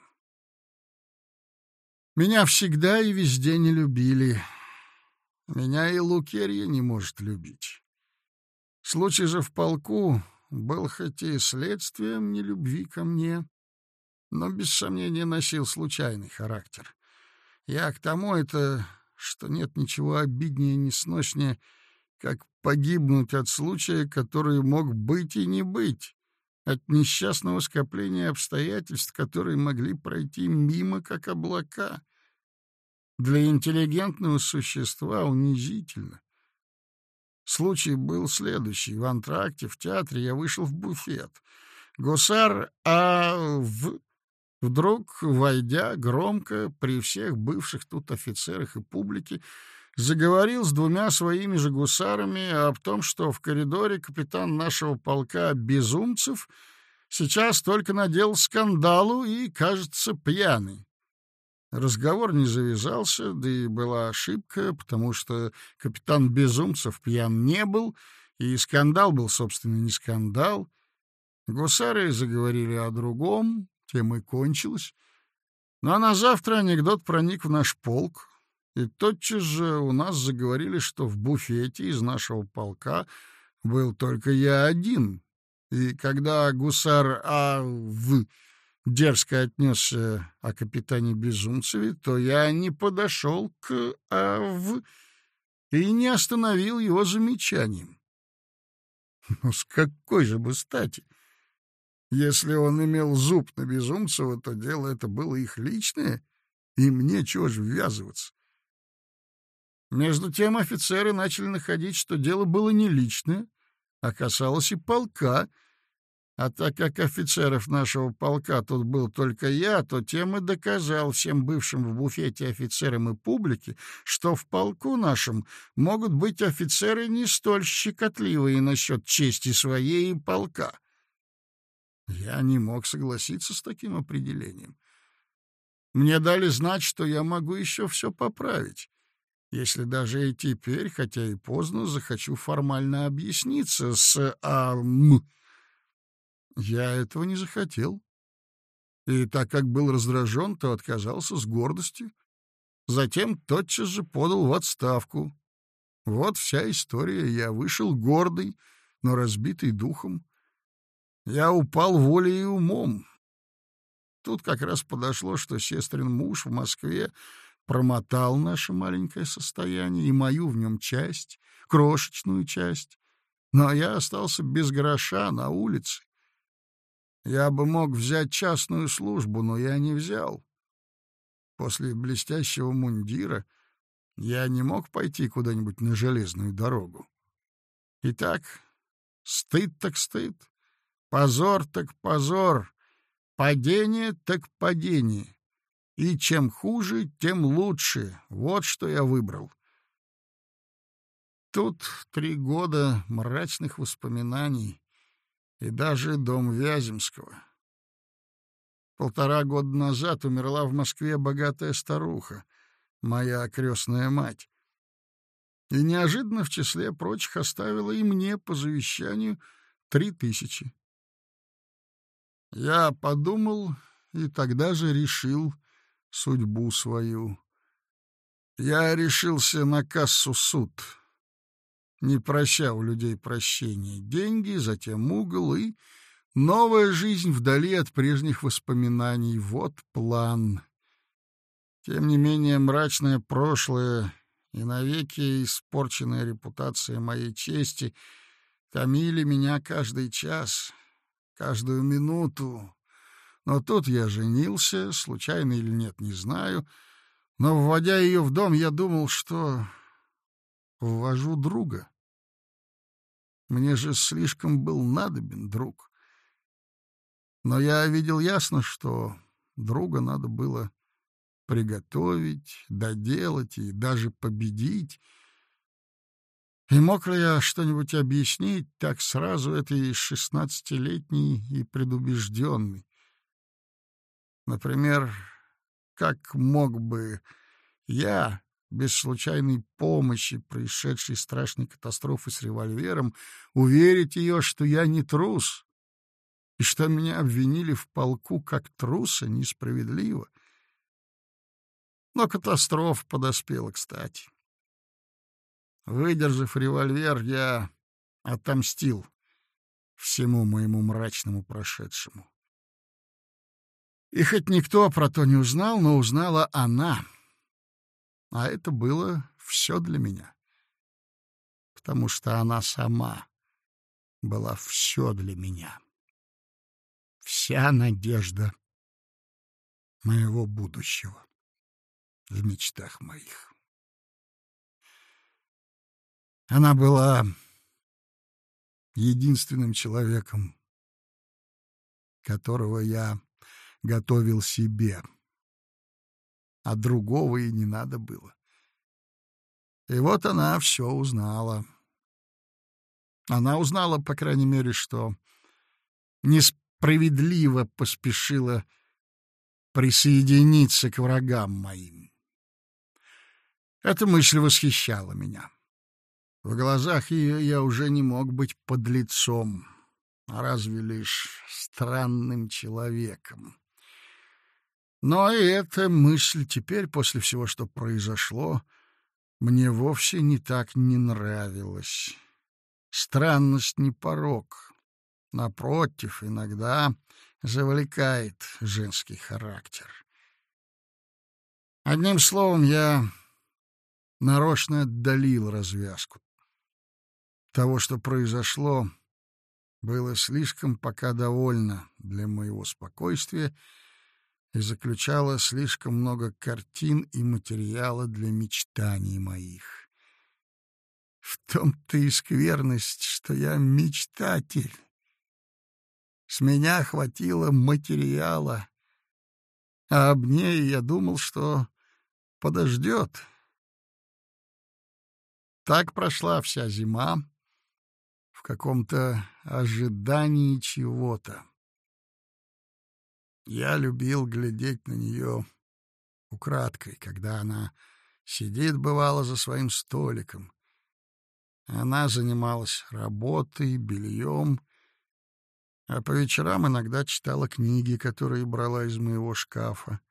Меня всегда и везде не любили. Меня и Лукерья не может любить. Случай же в полку был хоть и следствием нелюбви ко мне, но без сомнения носил случайный характер. Я к тому это, что нет ничего обиднее и несноснее, как погибнуть от случая, который мог быть и не быть, от несчастного скопления обстоятельств, которые могли пройти мимо, как облака. Для интеллигентного существа унизительно. Случай был следующий. В антракте, в театре я вышел в буфет. Гусар А. В. вдруг, войдя громко при всех бывших тут офицерах и публике, заговорил с двумя своими же гусарами об том, что в коридоре капитан нашего полка Безумцев Сейчас только наделал скандалу и, кажется, пьяный. Разговор не завязался, да и была ошибка, потому что капитан Безумцев пьян не был, и скандал был, собственно, не скандал. Гусары заговорили о другом, тем и кончилось. Ну а на завтра анекдот проник в наш полк, и тотчас же у нас заговорили, что в буфете из нашего полка был только я один. И когда гусар А. В. дерзко отнесся о капитане Безумцеве, то я не подошел к А. В. и не остановил его замечанием. Ну, с какой же бы стати? Если он имел зуб на Безумцева, то дело это было их личное, и мне чего же ввязываться? Между тем офицеры начали находить, что дело было не личное, а касалось и полка. А так как офицеров нашего полка тут был только я, то тем и доказал всем бывшим в буфете офицерам и публике, что в полку нашем могут быть офицеры не столь щекотливые насчет чести своей и полка. Я не мог согласиться с таким определением. Мне дали знать, что я могу еще все поправить, если даже и теперь, хотя и поздно, захочу формально объясниться с А.М. Я этого не захотел. И так как был раздражен, то отказался с гордостью. Затем тотчас же подал в отставку. Вот вся история. Я вышел гордый, но разбитый духом. Я упал волей и умом. Тут как раз подошло, что сестрин муж в Москве промотал наше маленькое состояние и мою в нем часть, крошечную часть. Но я остался без гроша на улице. Я бы мог взять частную службу, но я не взял. После блестящего мундира я не мог пойти куда-нибудь на железную дорогу. Итак, стыд так стыд, позор так позор, падение так падение. И чем хуже, тем лучше. Вот что я выбрал. Тут три года мрачных воспоминаний и даже дом Вяземского. Полтора года назад умерла в Москве богатая старуха, моя крестная мать. И неожиданно в числе прочих оставила и мне по завещанию три тысячи. Я подумал и тогда же решил судьбу свою. Я решился на кассу суд, не прося у людей прощения. Деньги, затем угол и новая жизнь вдали от прежних воспоминаний. Вот план. Тем не менее, мрачное прошлое и навеки испорченная репутация моей чести томили меня каждый час, каждую минуту. Но тут я женился, случайно или нет, не знаю. Но, вводя ее в дом, я думал, что ввожу друга. Мне же слишком был надобен друг. Но я видел ясно, что друга надо было приготовить, доделать и даже победить. И мог ли я что-нибудь объяснить так сразу этой шестнадцатилетней и предубежденной? Например, как мог бы я, без случайной помощи, происшедшей страшной катастрофы с револьвером, уверить ее, что я не трус, и что меня обвинили в полку как труса несправедливо? Но катастрофа подоспела кстати. Выдержав револьвер, я отомстил всему моему мрачному прошедшему. И хоть никто про то не узнал, но узнала она. А это было все для меня. Потому что она сама была все для меня. Вся надежда моего будущего в мечтах моих. Она была единственным человеком, которого я готовил себе, а другого и не надо было. И вот она все узнала. Она узнала, по крайней мере, что не с справедливо поспешила присоединиться к врагам моим. Эта мысль восхищала меня. В глазах ее я уже не мог быть подлецом, а разве лишь странным человеком. Но и эта мысль теперь, после всего, что произошло, мне вовсе не так не нравилась. Странность не порок. Напротив, иногда завлекает женский характер. Одним словом, я нарочно отдалил развязку. Того, что произошло, было слишком пока довольно для моего спокойствия и заключало слишком много картин и материала для мечтаний моих. В том-то и скверность, что я мечтатель. С меня хватило материала, а об ней я думал, что подождет. Так прошла вся зима в каком-то ожидании чего-то. Я любил глядеть на нее украдкой, когда она сидит, бывало, за своим столиком. Она занималась работой, бельем, а по вечерам иногда читала книги, которые брала из моего шкафа.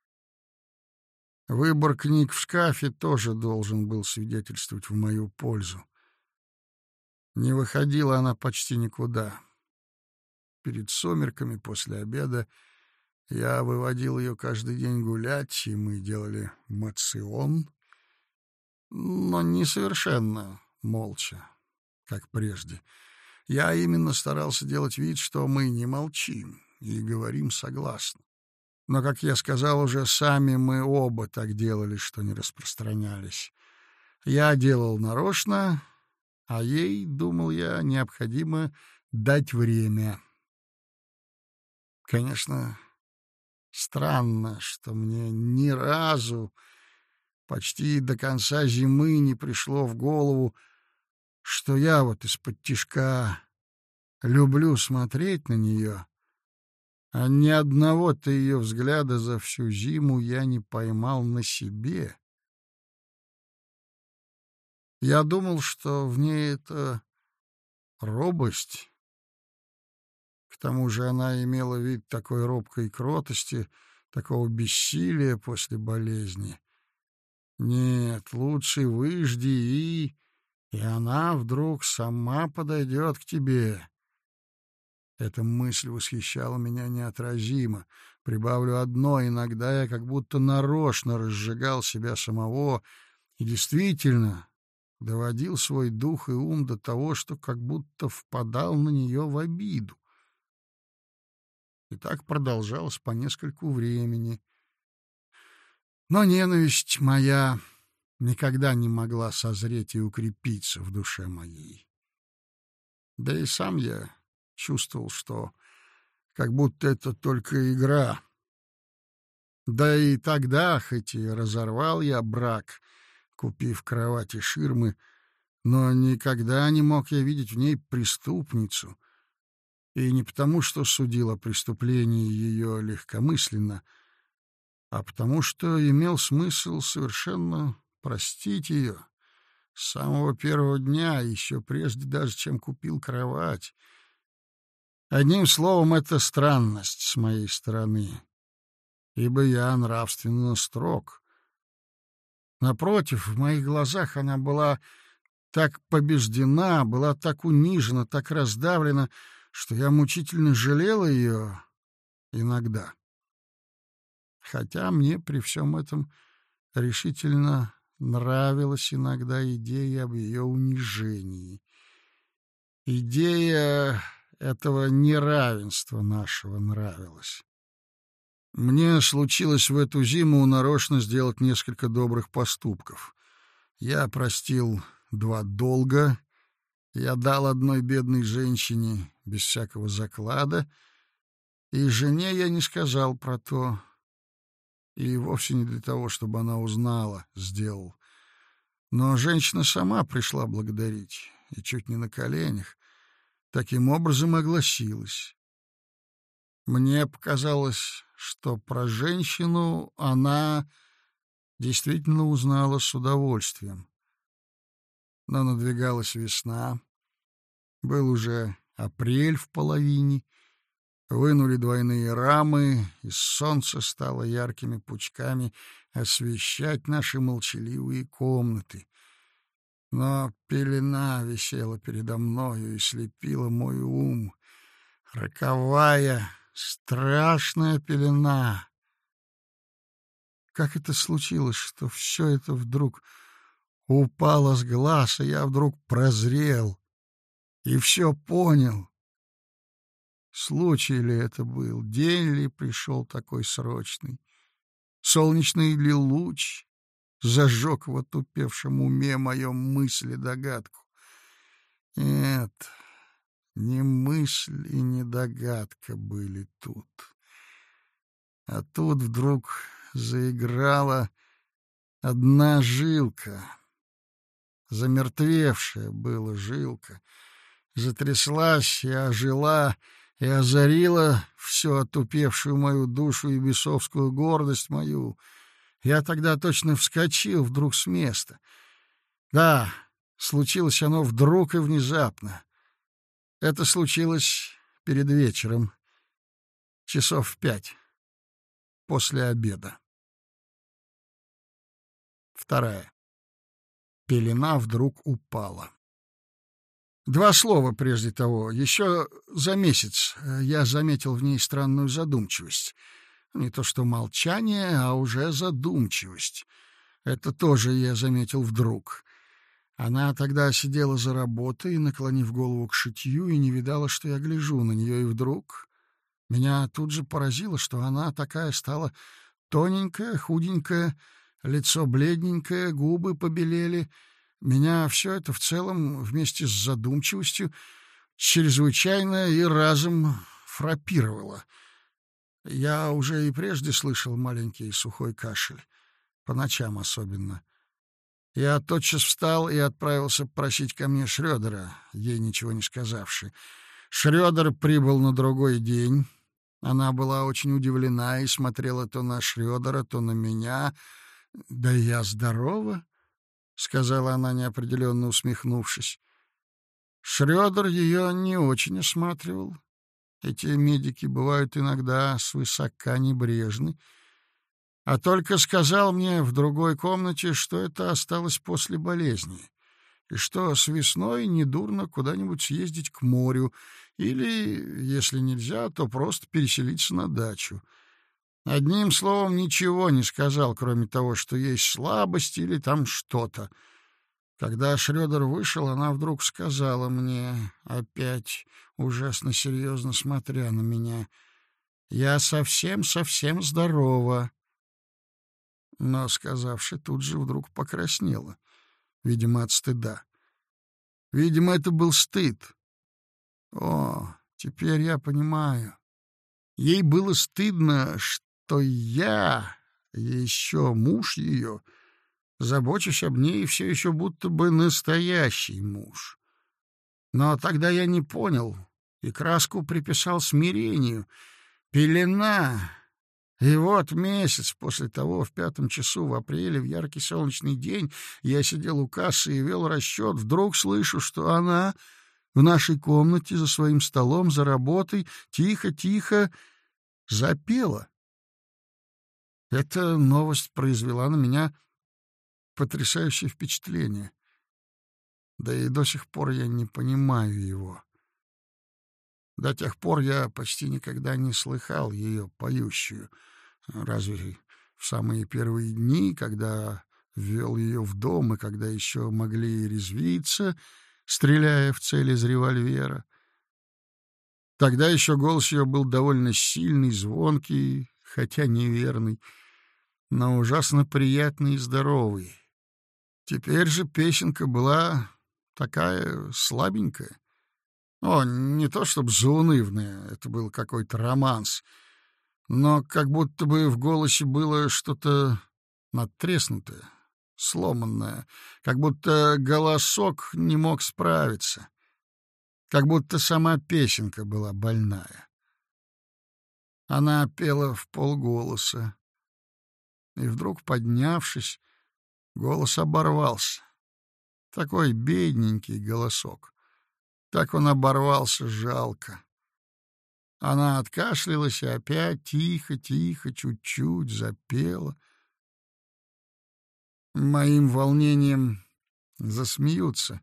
Выбор книг в шкафе тоже должен был свидетельствовать в мою пользу. Не выходила она почти никуда. Перед сумерками, после обеда, я выводил ее каждый день гулять, и мы делали моцион, но не совершенно молча, как прежде. Я именно старался делать вид, что мы не молчим и говорим согласно. Но, как я сказал уже, сами мы оба так делали, что не распространялись. Я делал нарочно, а ей, думал я, необходимо дать время. Конечно, странно, что мне ни разу, почти до конца зимы, не пришло в голову, что я вот из-под тишка люблю смотреть на нее, а ни одного-то ее взгляда за всю зиму я не поймал на себе. Я думал, что в ней это робость. К тому же она имела вид такой робкой кротости, такого бессилия после болезни. Нет, лучше выжди, и... и она вдруг сама подойдет к тебе. Эта мысль восхищала меня неотразимо. Прибавлю одно: иногда я как будто нарочно разжигал себя самого и действительно доводил свой дух и ум до того, что как будто впадал на нее в обиду. И так продолжалось по нескольку времени. Но ненависть моя никогда не могла созреть и укрепиться в душе моей. Да и сам я чувствовал, что как будто это только игра. Да и тогда, хоть и разорвал я брак, купив кровать и ширмы, но никогда не мог я видеть в ней преступницу. И не потому, что судил о преступлении ее легкомысленно, а потому, что имел смысл совершенно простить ее с самого первого дня, еще прежде даже, чем купил кровать. Одним словом, это странность с моей стороны, ибо я нравственно строг. Напротив, в моих глазах она была так побеждена, была так унижена, так раздавлена, что я мучительно жалел ее иногда. Хотя мне при всем этом решительно нравилась иногда идея об ее унижении. Идея этого неравенства нашего нравилась. Мне случилось в эту зиму нарочно сделать несколько добрых поступков. Я простил два долга, я дал одной бедной женщине без всякого заклада, и жене я не сказал про то, и вовсе не для того, чтобы она узнала, сделал. Но женщина сама пришла благодарить, и чуть не на коленях. Таким образом огласилась. Мне показалось, что про женщину она действительно узнала с удовольствием. Но надвигалась весна, был уже апрель в половине, вынули двойные рамы, и солнце стало яркими пучками освещать наши молчаливые комнаты. Но пелена висела передо мною и слепила мой ум. Роковая, страшная пелена. Как это случилось, что все это вдруг упало с глаз, и я вдруг прозрел и все понял? Случай ли это был, день ли пришел такой срочный, солнечный ли луч зажег в отупевшем уме моем мысли догадку? Нет, не мысль и не догадка были тут. А тут вдруг заиграла одна жилка, замертвевшая была жилка, затряслась и ожила, и озарила всю отупевшую мою душу и бесовскую гордость мою. Я тогда точно вскочил вдруг с места. Да, случилось оно вдруг и внезапно. Это случилось перед вечером, часов в пять, после обеда. Вторая. Пелена вдруг упала. Два слова прежде того. Еще за месяц я заметил в ней странную задумчивость. Не то что молчание, а уже задумчивость. Это тоже я заметил вдруг. Она тогда сидела за работой, наклонив голову к шитью, и не видала, что я гляжу на нее, и вдруг меня тут же поразило, что она такая стала тоненькая, худенькая, лицо бледненькое, губы побелели. Меня все это в целом, вместе с задумчивостью, чрезвычайно и разом фрапировало. Я уже и прежде слышал маленький сухой кашель, по ночам особенно. Я тотчас встал и отправился просить ко мне Шрёдера, ей ничего не сказавши. Шрёдер прибыл на другой день. Она была очень удивлена и смотрела то на Шрёдера, то на меня. «Да я здорова», — сказала она, неопределенно усмехнувшись. Шрёдер ее не очень осматривал. Эти медики бывают иногда свысока небрежны. А только сказал мне в другой комнате, что это осталось после болезни, и что с весной недурно куда-нибудь съездить к морю или, если нельзя, то просто переселиться на дачу. Одним словом, ничего не сказал, кроме того, что есть слабость или там что-то. Когда Шрёдер вышел, она вдруг сказала мне, опять ужасно серьезно смотря на меня: «Я совсем-совсем здорова». Но, сказавши, тут же вдруг покраснела, видимо, от стыда. Видимо, это был стыд. О, теперь я понимаю. Ей было стыдно, что я, еще муж ее, забочусь об ней все еще будто бы настоящий муж. Но тогда я не понял и краску приписал смирению. Пелена. И вот месяц после того, в пятом часу в апреле, в яркий солнечный день, я сидел у кассы и вел расчет, вдруг слышу, что она в нашей комнате за своим столом, за работой, тихо-тихо запела. Эта новость произвела на меня потрясающее впечатление. Да и до сих пор я не понимаю его. До тех пор я почти никогда не слыхал ее поющую, разве в самые первые дни, когда ввел ее в дом и когда еще могли резвиться, стреляя в цель из револьвера. Тогда еще голос ее был довольно сильный, звонкий, хотя неверный, но ужасно приятный и здоровый. Теперь же песенка была такая слабенькая. О, не то чтобы заунывная, это был какой-то романс, но как будто бы в голосе было что-то надтреснутое, сломанное, как будто голосок не мог справиться, как будто сама песенка была больная. Она пела вполголоса. И вдруг, поднявшись, голос оборвался. Такой бедненький голосок. Так он оборвался, жалко. Она откашлялась и опять тихо-тихо, чуть-чуть запела. Моим волнением засмеются,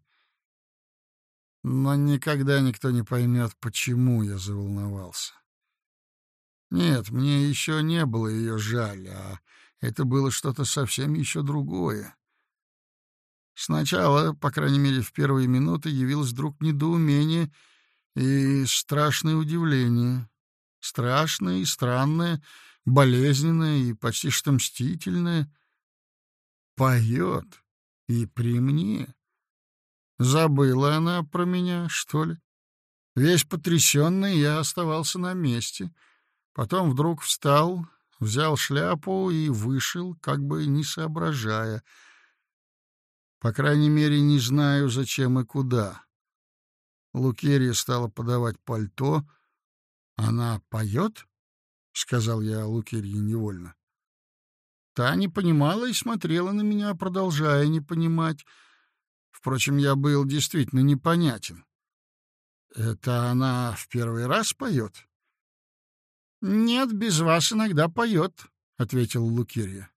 но никогда никто не поймет, почему я заволновался. Нет, мне еще не было ее жаль, а это было что-то совсем еще другое. Сначала, по крайней мере, в первые минуты, явилось вдруг недоумение и страшное удивление. Страшное и странное, болезненное и почти что мстительное. Поет. И при мне. Забыла она про меня, что ли? Весь потрясенный я оставался на месте. Потом вдруг встал, взял шляпу и вышел, как бы не соображая. По крайней мере, не знаю, зачем и куда. Лукерья стала подавать пальто. «Она поет?» — сказал я Лукерье невольно. Та не понимала и смотрела на меня, продолжая не понимать. Впрочем, я был действительно непонятен. «Это она в первый раз поет?» «Нет, без вас иногда поет», — ответила Лукерья.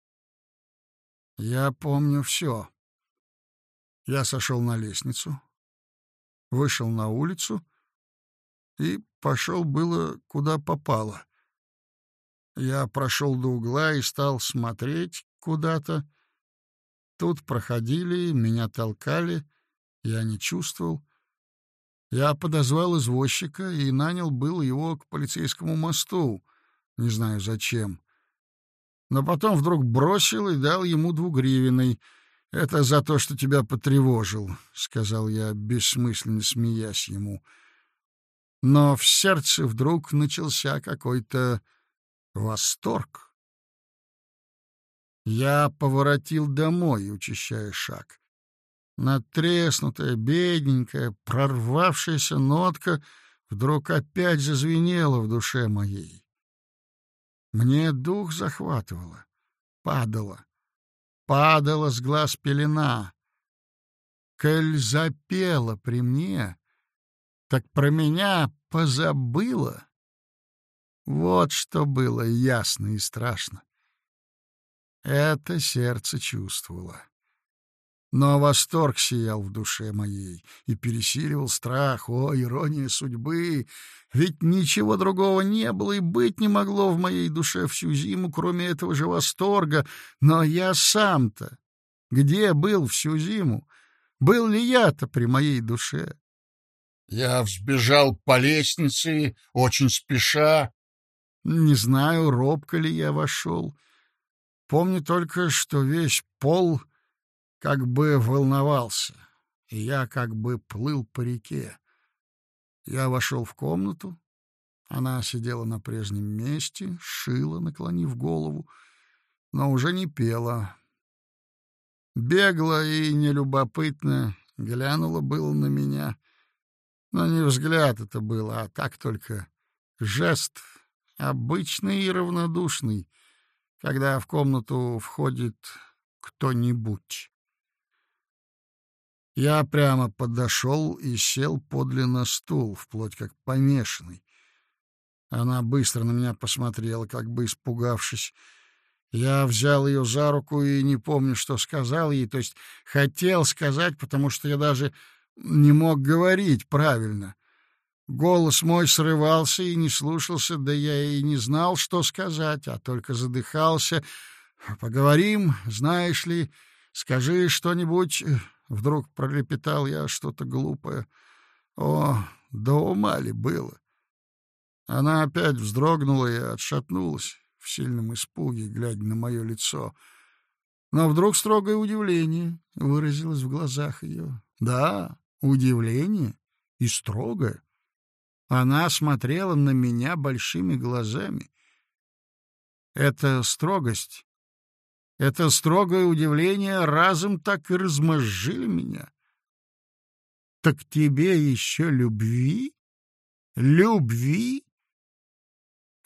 Я помню все. Я сошел на лестницу, вышел на улицу и пошел было куда попало. Я прошел до угла и стал смотреть куда-то. Тут проходили, меня толкали, я не чувствовал. Я подозвал извозчика и нанял был его к полицейскому мосту, не знаю зачем. Но потом вдруг бросил и дал ему двугривенный. «Это за то, что тебя потревожил», — сказал я, бессмысленно смеясь ему. Но в сердце вдруг начался какой-то восторг. Я поворотил домой, учащая шаг. Надтреснутая, бедненькая, прорвавшаяся нотка вдруг опять зазвенела в душе моей. Мне дух захватывало, падало. Падала с глаз пелена. Коль запела при мне, так про меня позабыла. Вот что было ясно и страшно. Это сердце чувствовало. Но восторг сиял в душе моей и пересиливал страх. О, ирония судьбы! Ведь ничего другого не было и быть не могло в моей душе всю зиму, кроме этого же восторга. Но я сам-то где был всю зиму? Был ли я-то при моей душе? Я взбежал по лестнице, очень спеша. Не знаю, робко ли я вошел. Помню только, что весь пол как бы волновался, и я как бы плыл по реке. Я вошел в комнату. Она сидела на прежнем месте, шила, наклонив голову, но уже не пела. Бегло и нелюбопытно глянула было на меня, но не взгляд это было, а так только жест, обычный и равнодушный, когда в комнату входит кто-нибудь. Я прямо подошел и сел подле на стул, вплоть как помешанный. Она быстро на меня посмотрела, как бы испугавшись. Я взял ее за руку и не помню, что сказал ей, то есть хотел сказать, потому что я даже не мог говорить правильно. Голос мой срывался и не слушался, да я и не знал, что сказать, а только задыхался. «Поговорим, знаешь ли, скажи что-нибудь...» Вдруг пролепетал я что-то глупое. О, до ума ли было? Она опять вздрогнула и отшатнулась в сильном испуге, глядя на мое лицо. Но вдруг строгое удивление выразилось в глазах ее. Да, удивление и строгое. Она смотрела на меня большими глазами. Эта строгость, это строгое удивление разом так и размозжили меня. Так тебе еще любви? Любви?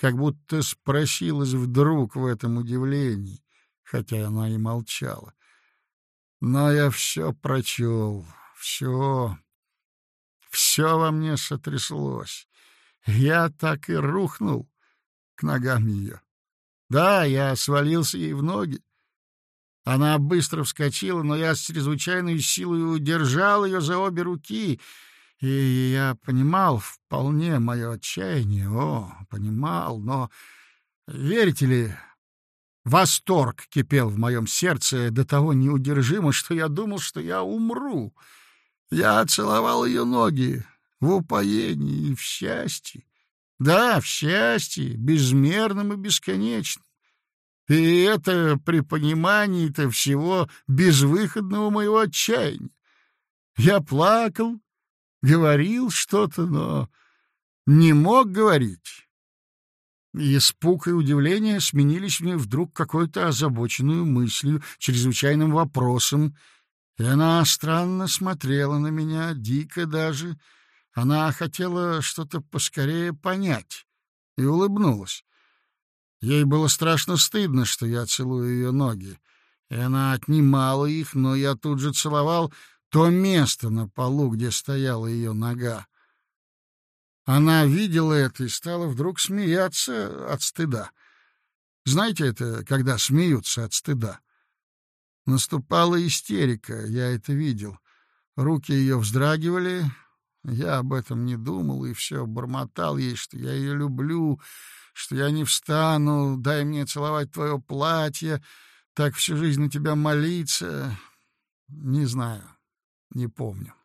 как будто спросилась вдруг в этом удивлении, хотя она и молчала. Но я все прочел, все, все во мне сотряслось. Я так и рухнул к ногам ее. Да, я свалился ей в ноги. Она быстро вскочила, но я с чрезвычайной силой удержал ее за обе руки, и я понимал вполне мое отчаяние. О, понимал, но, верите ли, восторг кипел в моем сердце до того неудержимо, что я думал, что я умру. Я целовал ее ноги в упоении и в счастье. Да, в счастье, безмерном и бесконечном. И это при понимании-то всего безвыходного моего отчаяния. Я плакал, говорил что-то, но не мог говорить. Испуг и удивление сменились мне вдруг какой-то озабоченную мыслью, чрезвычайным вопросом, и она странно смотрела на меня, дико даже. Она хотела что-то поскорее понять и улыбнулась. Ей было страшно стыдно, что я целую ее ноги, и она отнимала их, но я тут же целовал то место на полу, где стояла ее нога. Она видела это и стала вдруг смеяться от стыда. Знаете, это когда смеются от стыда? Наступала истерика, я это видел. Руки ее вздрагивали, я об этом не думал и все бормотал ей, что я ее люблю, что я не встану, дай мне целовать твое платье, так всю жизнь на тебя молиться. Не знаю, не помню.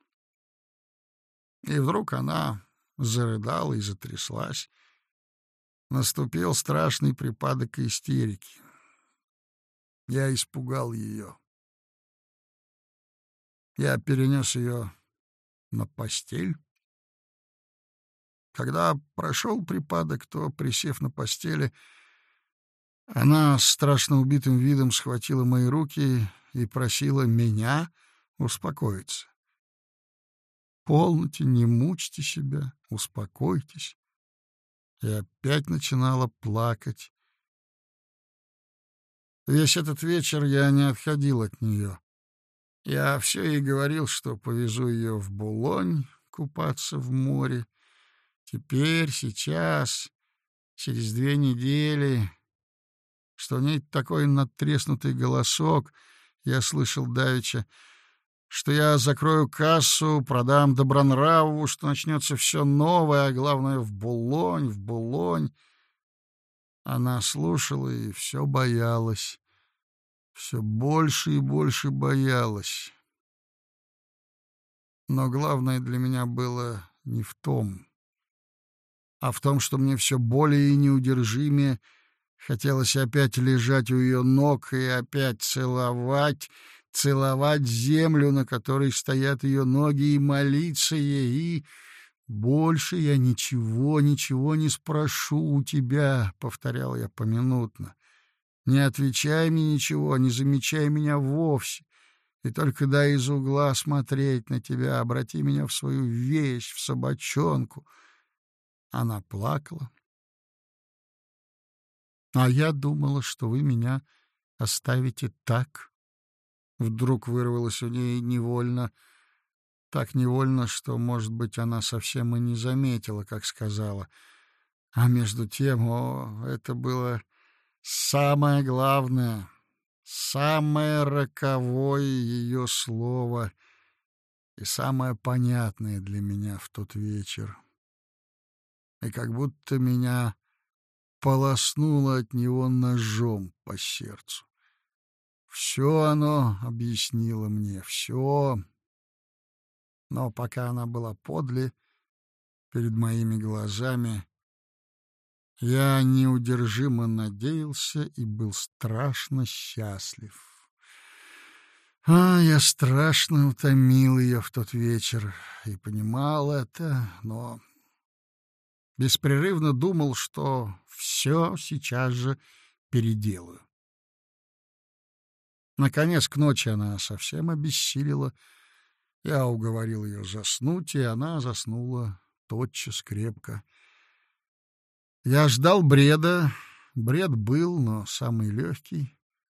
И вдруг она зарыдала и затряслась. Наступил страшный припадок истерики. Я испугал ее. Я перенес ее на постель. Когда прошел припадок, то, присев на постели, она с страшно убитым видом схватила мои руки и просила меня успокоиться. «Полноте, не мучьте себя, успокойтесь». И опять начинала плакать. Весь этот вечер я не отходил от нее. Я все ей говорил, что повезу ее в Булонь купаться в море. Теперь, сейчас, через две недели, что у ней такой надтреснутый голосок, я слышал давеча, что я закрою кассу, продам Добронравову, что начнется все новое, а главное — в Булонь, в Булонь. Она слушала и все боялась, все больше и больше боялась. Но главное для меня было не в том, а в том, что мне все более и неудержимее хотелось опять лежать у ее ног и опять целовать, целовать землю, на которой стоят ее ноги, и молиться ей, и больше я ничего, ничего не спрошу у тебя, — повторял я поминутно. Не отвечай мне ничего, не замечай меня вовсе, и только дай из угла смотреть на тебя, обрати меня в свою вещь, в собачонку. Она плакала. А я думала, что вы меня оставите так. Вдруг вырвалось у ней невольно, так невольно, что, может быть, она совсем и не заметила, как сказала. А между тем, о, это было самое главное, самое роковое ее слово и самое понятное для меня в тот вечер. И как будто меня полоснуло от него ножом по сердцу. Все оно объяснило мне, все. Но пока она была подле, перед моими глазами, я неудержимо надеялся и был страшно счастлив. А, я страшно утомил ее в тот вечер и понимал это, но беспрерывно думал, что все сейчас же переделаю. Наконец, к ночи она совсем обессилила. Я уговорил ее заснуть, и она заснула тотчас крепко. Я ждал бреда. Бред был, но самый легкий.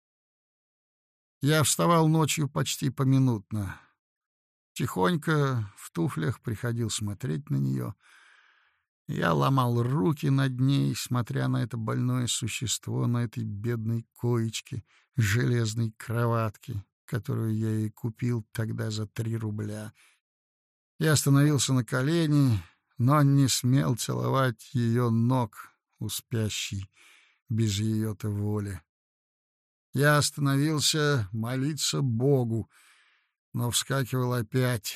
Я вставал ночью почти поминутно. Тихонько в туфлях приходил смотреть на нее. Я ломал руки над ней, смотря на это больное существо, на этой бедной коечке, железной кроватке, которую я ей купил тогда за три рубля. Я становился на колени, но не смел целовать ее ног у спящей, без ее-то воли. Я остановился молиться Богу, но вскакивал опять.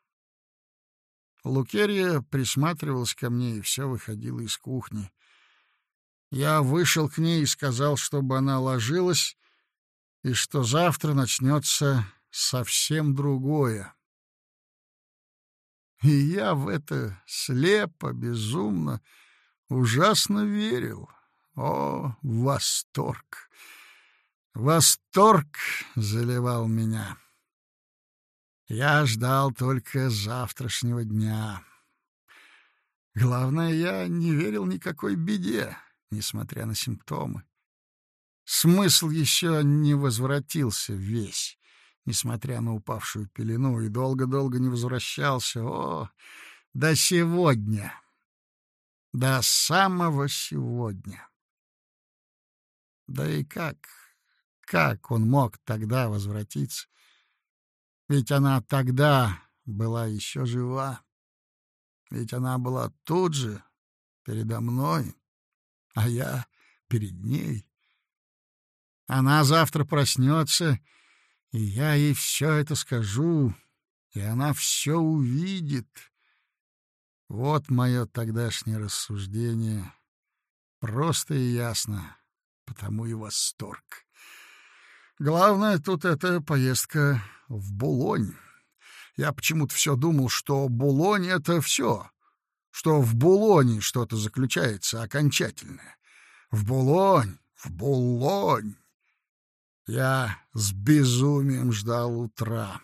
Лукерья присматривалась ко мне и все выходила из кухни. Я вышел к ней и сказал, чтобы она ложилась, и что завтра начнется совсем другое. И я в это слепо, безумно, ужасно верил. О, восторг! Восторг заливал меня. Я ждал только завтрашнего дня. Главное, я не верил никакой беде, несмотря на симптомы. Смысл еще не возвратился весь, несмотря на упавшую пелену, и долго-долго не возвращался. О, до сегодня! До самого сегодня! Да и как, как он мог тогда возвратиться? Ведь она тогда была еще жива. Ведь она была тут же, передо мной, а я перед ней. Она завтра проснется, и я ей все это скажу, и она все увидит. Вот мое тогдашнее рассуждение. Просто и ясно, потому и восторг. Главное тут эта поездка в Булонь. Я почему-то все думал, что Булонь — это все, что в Булоне что-то заключается окончательное. В Булонь, в Булонь. Я с безумием ждал утра.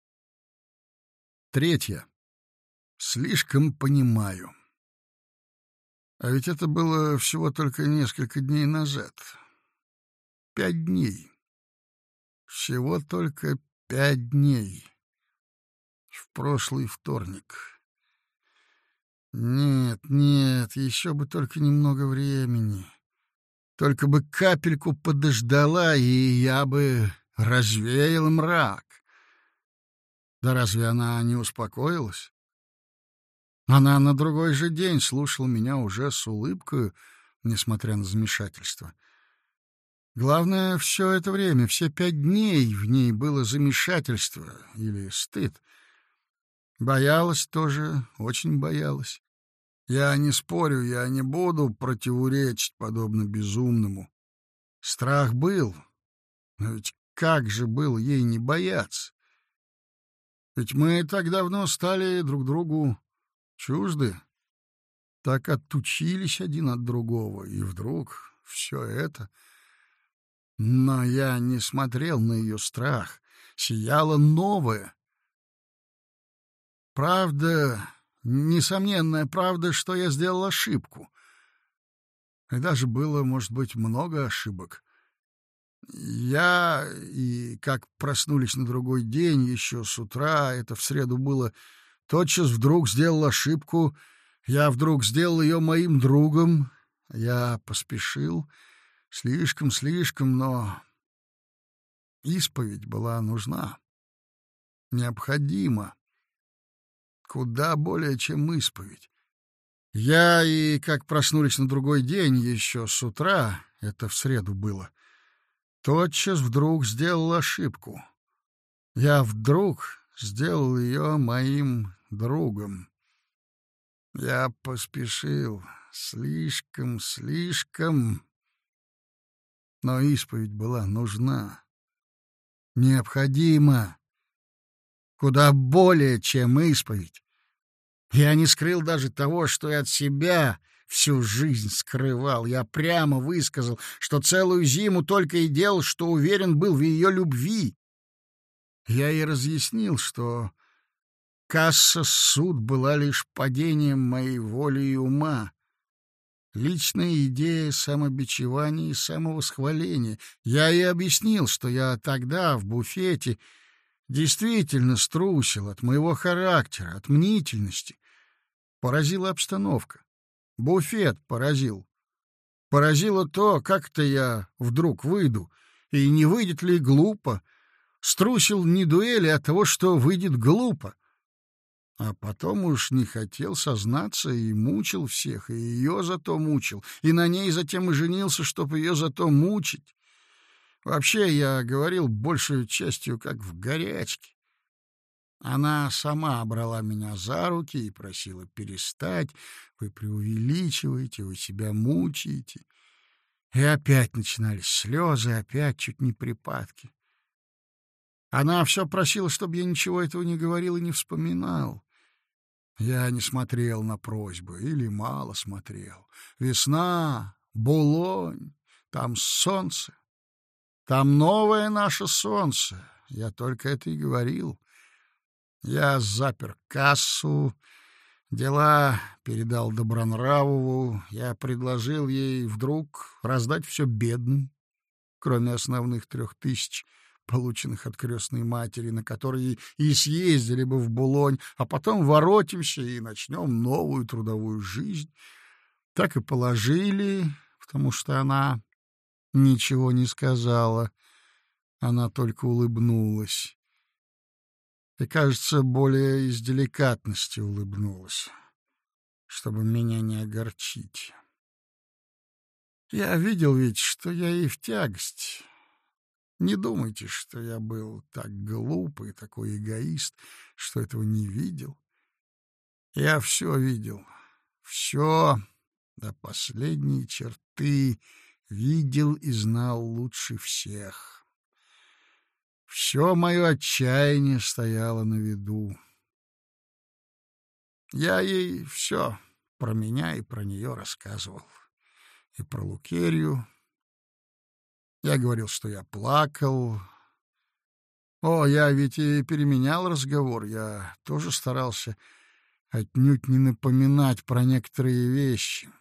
Третье. Слишком понимаю. А ведь это было всего только несколько дней назад. Пять дней. Всего только пять дней. В прошлый вторник. Нет, нет, еще бы только немного времени. Только бы капельку подождала, и я бы развеял мрак. Да разве она не успокоилась? Она на другой же день слушала меня уже с улыбкой, несмотря на замешательство. Главное, все это время, все пять дней в ней было замешательство или стыд. Боялась тоже, очень боялась. Я не спорю, я не буду противоречить подобно безумному. Страх был, но ведь как же было ей не бояться? Ведь мы так давно стали друг другу чужды, так отучились один от другого, и вдруг все это... Но я не смотрел на ее страх, сияло новое. Правда, несомненная правда, что я сделал ошибку. И даже было, может быть, много ошибок. Я, и как проснулись на другой день, еще с утра, это в среду было, тотчас вдруг сделал ошибку. Я вдруг сделал ее моим другом. Я поспешил, слишком-слишком, но исповедь была нужна, необходима. Куда более, чем исповедь. Я и, как проснулись на другой день, еще с утра, это в среду было, тотчас вдруг сделал ошибку. Я вдруг сделал ее моим другом. Я поспешил слишком, слишком, но исповедь была нужна, необходима. Куда более, чем исповедь. Я не скрыл даже того, что и от себя всю жизнь скрывал. Я прямо высказал, что целую зиму только и делал, что уверен был в ее любви. Я и разъяснил, что касса суд была лишь падением моей воли и ума. Личная идея самобичевания и самовосхваления. Я ей объяснил, что я тогда в буфете действительно струсил от моего характера, от мнительности. Поразила обстановка. Буфет поразил. Поразило то, как-то я вдруг выйду, и не выйдет ли глупо. Струсил не дуэли, а того, что выйдет глупо. А потом уж не хотел сознаться и мучил всех, и ее зато мучил, и на ней затем и женился, чтоб ее зато мучить. Вообще, я говорил большую частью как в горячке. Она сама брала меня за руки и просила перестать. Вы преувеличиваете, вы себя мучаете. И опять начинались слезы, опять чуть не припадки. Она все просила, чтобы я ничего этого не говорил и не вспоминал. Я не смотрел на просьбы или мало смотрел. Весна, Булонь, там солнце. Там новое наше солнце. Я только это и говорил. Я запер кассу, дела передал Добронравову. Я предложил ей вдруг раздать все бедным, кроме основных трех тысяч, полученных от крестной матери, на которые и съездили бы в Булонь, а потом воротимся и начнем новую трудовую жизнь. Так и положили, потому что она ничего не сказала. Она только улыбнулась. И, кажется, более из деликатности улыбнулась, чтобы меня не огорчить. Я видел ведь, что я ей в тягость. Не думайте, что я был так глуп и такой эгоист, что этого не видел. Я все видел, все до последней черты видел и знал лучше всех. Все мое отчаяние стояло на виду. Я ей все про меня и про нее рассказывал. И про Лукерью. Я говорил, что я плакал. О, я ведь и переменял разговор. Я тоже старался отнюдь не напоминать про некоторые вещи.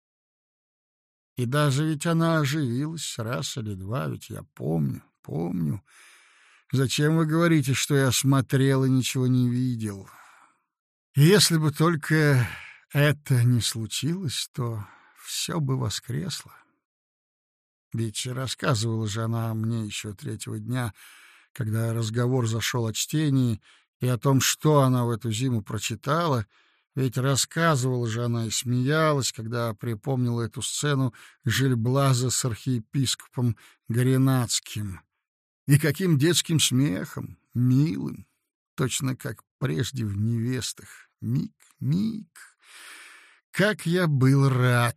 И даже ведь она оживилась раз или два, ведь я помню, помню. Зачем вы говорите, что я смотрел и ничего не видел? И если бы только это не случилось, то все бы воскресло. Ведь рассказывала же она мне еще третьего дня, когда разговор зашел о чтении и о том, что она в эту зиму прочитала. Ведь рассказывала же она и смеялась, когда припомнила эту сцену Жильблаза с архиепископом Горенацким. И каким детским смехом, милым, точно как прежде в невестах. Миг, миг, как я был рад!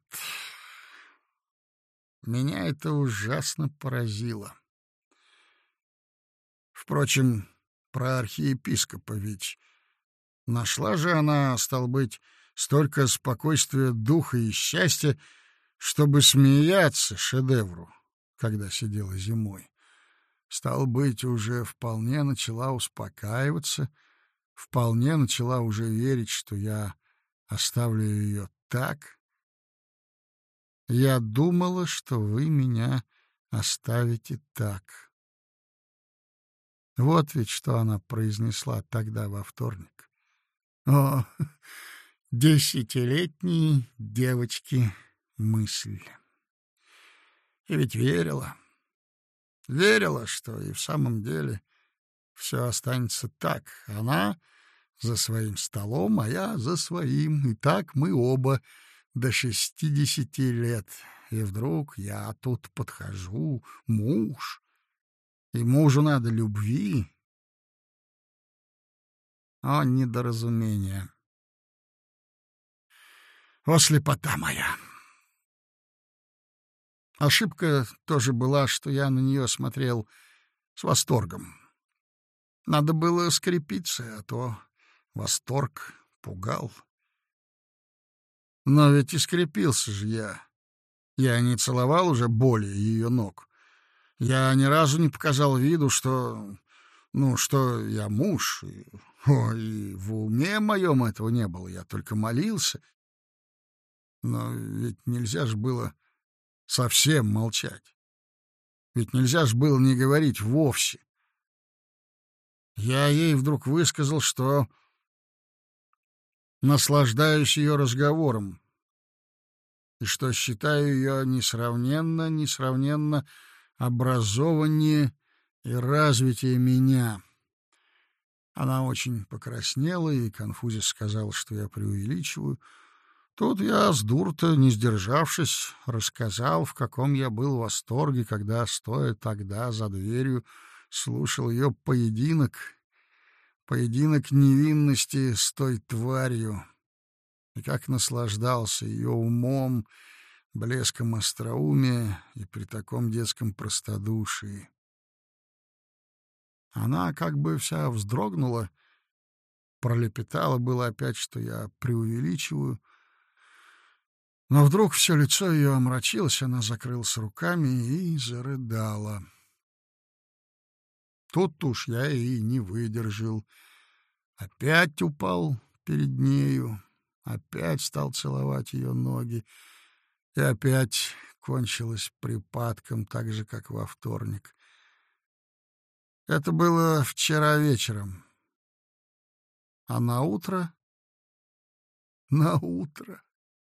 Меня это ужасно поразило. Впрочем, про архиепископа ведь нашла же она, стал быть, столько спокойствия духа и счастья, чтобы смеяться шедевру, когда сидела зимой. Стал быть, уже вполне начала успокаиваться, вполне начала уже верить, что я оставлю ее так. Я думала, что вы меня оставите так. Вот ведь что она произнесла тогда во вторник. О, десятилетней девочки мысль. И ведь верила, верила, что и в самом деле все останется так. Она за своим столом, а я за своим. И так мы оба до шестидесяти лет. И вдруг я тут подхожу, муж, и мужу надо любви. О, недоразумение! О, слепота моя! Ошибка тоже была, что я на нее смотрел с восторгом. Надо было скрепиться, а то восторг пугал. Но ведь и скрепился же я. Я не целовал уже более ее ног. Я ни разу не показал виду, что... Ну, что я муж. И, о, и в уме моем этого не было. Я только молился. Но ведь нельзя ж было совсем молчать. Ведь нельзя ж было не говорить вовсе. Я ей вдруг высказал, что наслаждаюсь ее разговором и что считаю ее несравненно, несравненно образованнее и развитее меня. Она очень покраснела и конфузясь сказала, что я преувеличиваю. Тут я, с дур-то не сдержавшись, рассказал, в каком я был в восторге, когда, стоя тогда за дверью, слушал ее поединок, поединок невинности с той тварью, и как наслаждался ее умом, блеском остроумия и при таком детском простодушии. Она как бы вся вздрогнула, пролепетала было опять, что я преувеличиваю, но вдруг все лицо ее омрачилось, она закрылась руками и зарыдала. Тут уж я и не выдержал. Опять упал перед нею, опять стал целовать ее ноги, и опять кончилось припадком, так же, как во вторник. Это было вчера вечером. А на утро... На утро...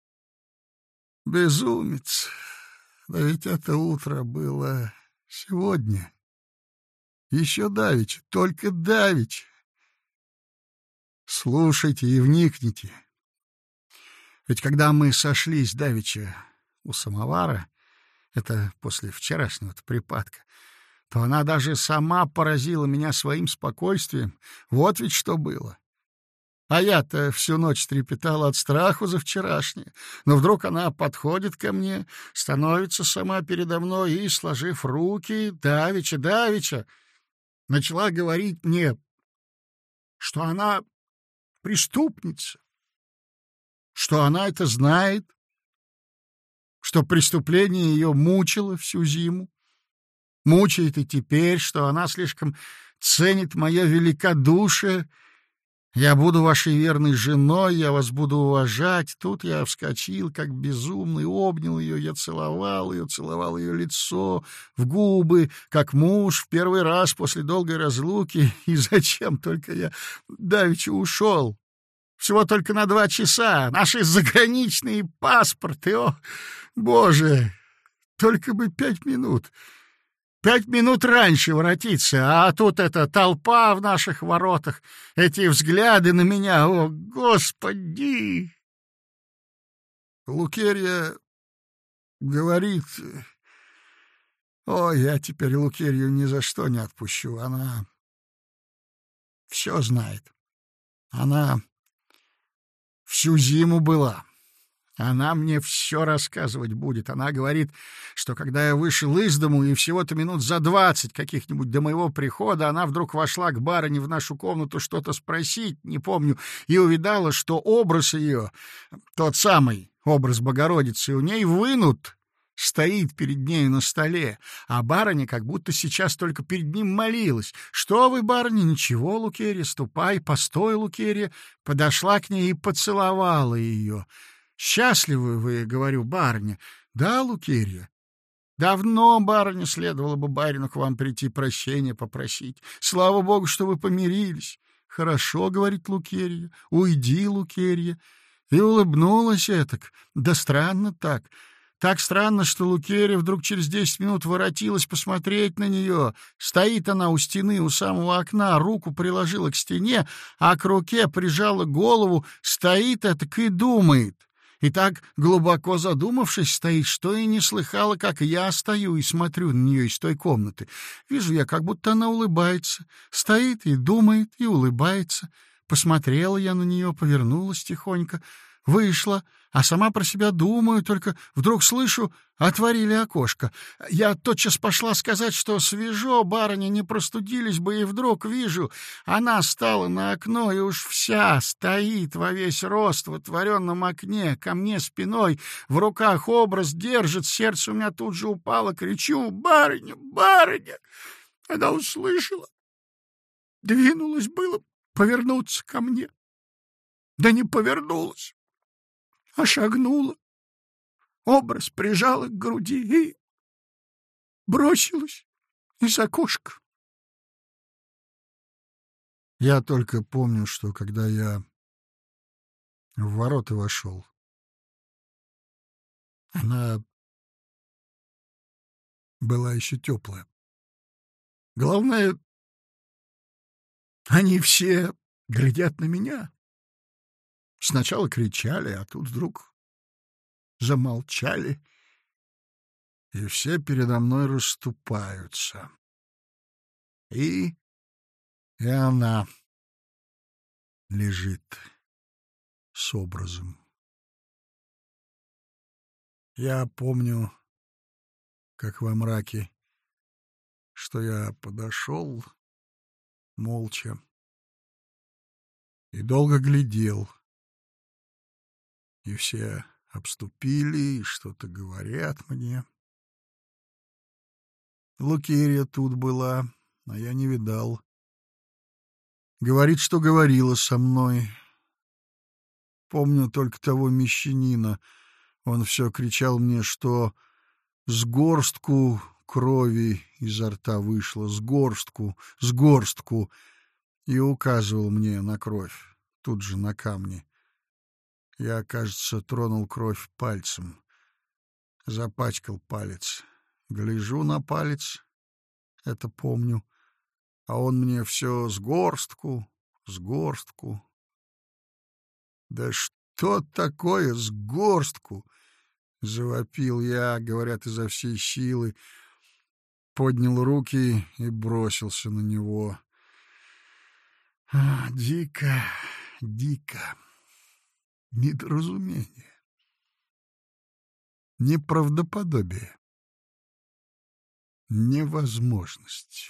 Безумец! Да ведь это утро было сегодня. Еще давеча, только давеча. Слушайте и вникните. Ведь когда мы сошлись давеча у самовара, это после вчерашнего-то припадка, то она даже сама поразила меня своим спокойствием. Вот ведь что было. А я-то всю ночь трепетала от страху за вчерашнее. Но вдруг она подходит ко мне, становится сама передо мной и, сложив руки, давеча, давеча, начала говорить мне, что она преступница, что она это знает, что преступление ее мучило всю зиму, мучает и теперь, что она слишком ценит мое великодушие. Я буду вашей верной женой, я вас буду уважать. Тут я вскочил, как безумный, обнял ее, я целовал ее, целовал ее лицо, в губы, как муж в первый раз после долгой разлуки. И зачем только я давеча ушел? Всего только на два часа. Наши заграничные паспорты, о, Боже! Только бы пять минут. Пять минут раньше воротиться, а тут эта толпа в наших воротах, эти взгляды на меня, о, Господи! Лукерья говорит... Ой, я теперь Лукерью ни за что не отпущу, она все знает. Она всю зиму была. Она мне все рассказывать будет. Она говорит, что когда я вышел из дому, и всего-то минут за двадцать каких-нибудь до моего прихода, она вдруг вошла к барыне в нашу комнату что-то спросить, не помню, и увидала, что образ ее, тот самый образ Богородицы, у ней вынут, стоит перед нею на столе, а барыня как будто сейчас только перед ним молилась. «Что вы, барыня? Ничего, Лукерья, ступай, постой, Лукерья». Подошла к ней и поцеловала ее. «Счастливы вы, — говорю, — барыня?» «Да, Лукерья. Давно, барыня, следовало бы барину к вам прийти прощения попросить. Слава Богу, что вы помирились». «Хорошо, — говорит Лукерья, — уйди, Лукерья». И улыбнулась этак. Да странно так. Так странно, что Лукерья вдруг через десять минут воротилась посмотреть на нее. Стоит она у стены, у самого окна, руку приложила к стене, а к руке прижала голову, стоит этак и думает. И так, глубоко задумавшись, стоит, что и не слыхала, как я стою и смотрю на нее из той комнаты. Вижу я, как будто она улыбается. Стоит и думает, и улыбается. Посмотрела я на нее, повернулась тихонько, вышла, а сама про себя думаю, только вдруг слышу, отворили окошко. Я тотчас пошла сказать, что свежо, барыня, не простудились бы, и вдруг вижу, она стала на окно и уж вся стоит во весь рост в отворенном окне, ко мне спиной, в руках образ держит, сердце у меня тут же упало, кричу: «Барыня, барыня!» Она услышала, двинулась было повернуться ко мне, да не повернулась, а шагнула образ прижала к груди и бросилась из окошка. Я только помню, что когда я в ворота вошел, она была еще теплая. Главное, они все глядят на меня. Сначала кричали, а тут вдруг замолчали, и все передо мной расступаются. И, и она лежит с образом. Я помню, как во мраке, что я подошел молча и долго глядел, и все обступили и что-то говорят мне. Лукерья тут была, а я не видал. Говорит, что говорила со мной. Помню только того мещанина. Он все кричал мне, что с горстку крови изо рта вышло, с горстку, с горстку, и указывал мне на кровь, тут же на камне. Я, кажется, тронул кровь пальцем, запачкал палец. Гляжу на палец, это помню, а он мне все с горстку, с горстку. Да что такое с горстку? Завопил я, говорят, изо всей силы, поднял руки и бросился на него. А, дико, дико. Недоразумение. Неправдоподобие. Невозможность.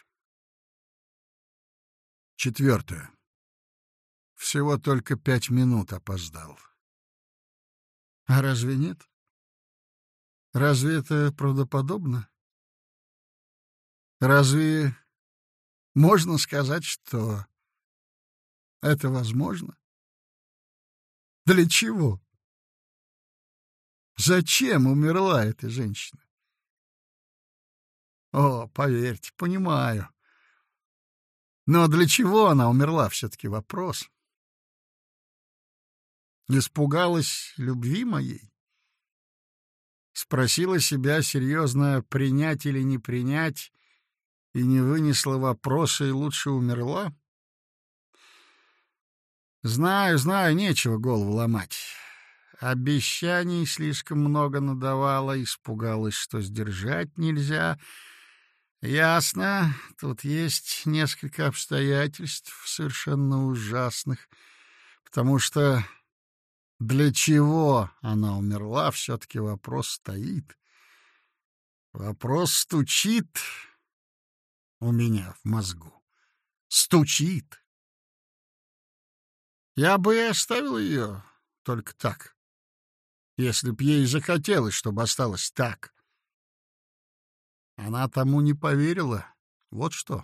Четвертое. Всего только пять минут опоздал. А разве нет? Разве это правдоподобно? Разве можно сказать, что это возможно? Для чего? Зачем умерла эта женщина? О, поверьте, понимаю. Но для чего она умерла, все-таки вопрос. Испугалась любви моей? Спросила себя серьезно, принять или не принять, и не вынесла вопроса и лучше умерла? Знаю, знаю, нечего голову ломать. Обещаний слишком много надавала, испугалась, что сдержать нельзя. Ясно, тут есть несколько обстоятельств совершенно ужасных, потому что для чего она умерла, все-таки вопрос стоит. Вопрос стучит у меня в мозгу. Стучит. Я бы и оставил ее только так, если б ей захотелось, чтобы осталось так. Она тому не поверила. Вот что.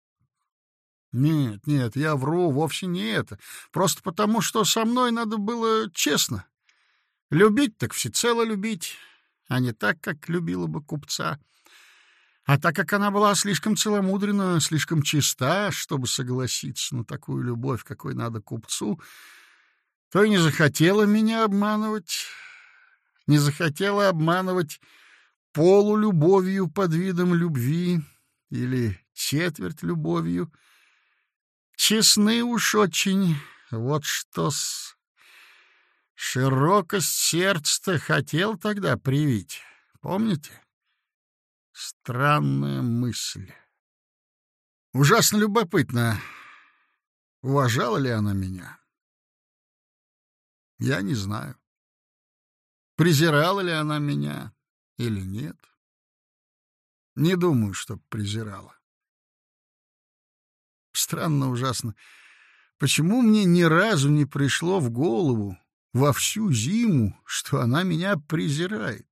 Нет, нет, я вру, вовсе не это. Просто потому, что со мной надо было честно. Любить так всецело любить, а не так, как любила бы купца. А так как она была слишком целомудренна, слишком чиста, чтобы согласиться на такую любовь, какой надо купцу, то и не захотела меня обманывать, не захотела обманывать полулюбовью под видом любви или четверть любовью. Честны уж очень, вот что-с. Широкость сердца хотел тогда привить, помните? Странная мысль. Ужасно любопытно, уважала ли она меня? Я не знаю. Презирала ли она меня или нет? Не думаю, что презирала. Странно ужасно. Почему мне ни разу не пришло в голову во всю зиму, что она меня презирает?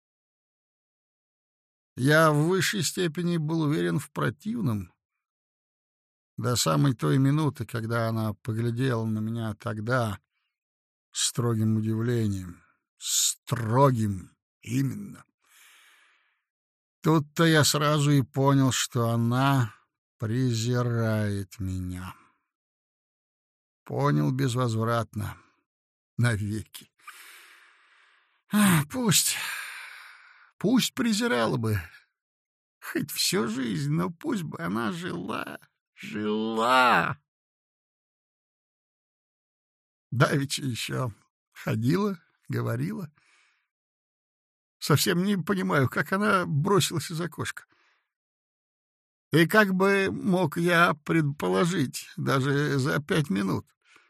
Я в высшей степени был уверен в противном. До самой той минуты, когда она поглядела на меня тогда с строгим удивлением, строгим Именно. Тут-то я сразу и понял, что она презирает меня. Понял безвозвратно, навеки. А, пусть, пусть презирала бы, хоть всю жизнь, но пусть бы она жила, жила. Давеча еще ходила, говорила. Совсем не понимаю, как она бросилась из окошка. И как бы мог я предположить, даже за пять минут.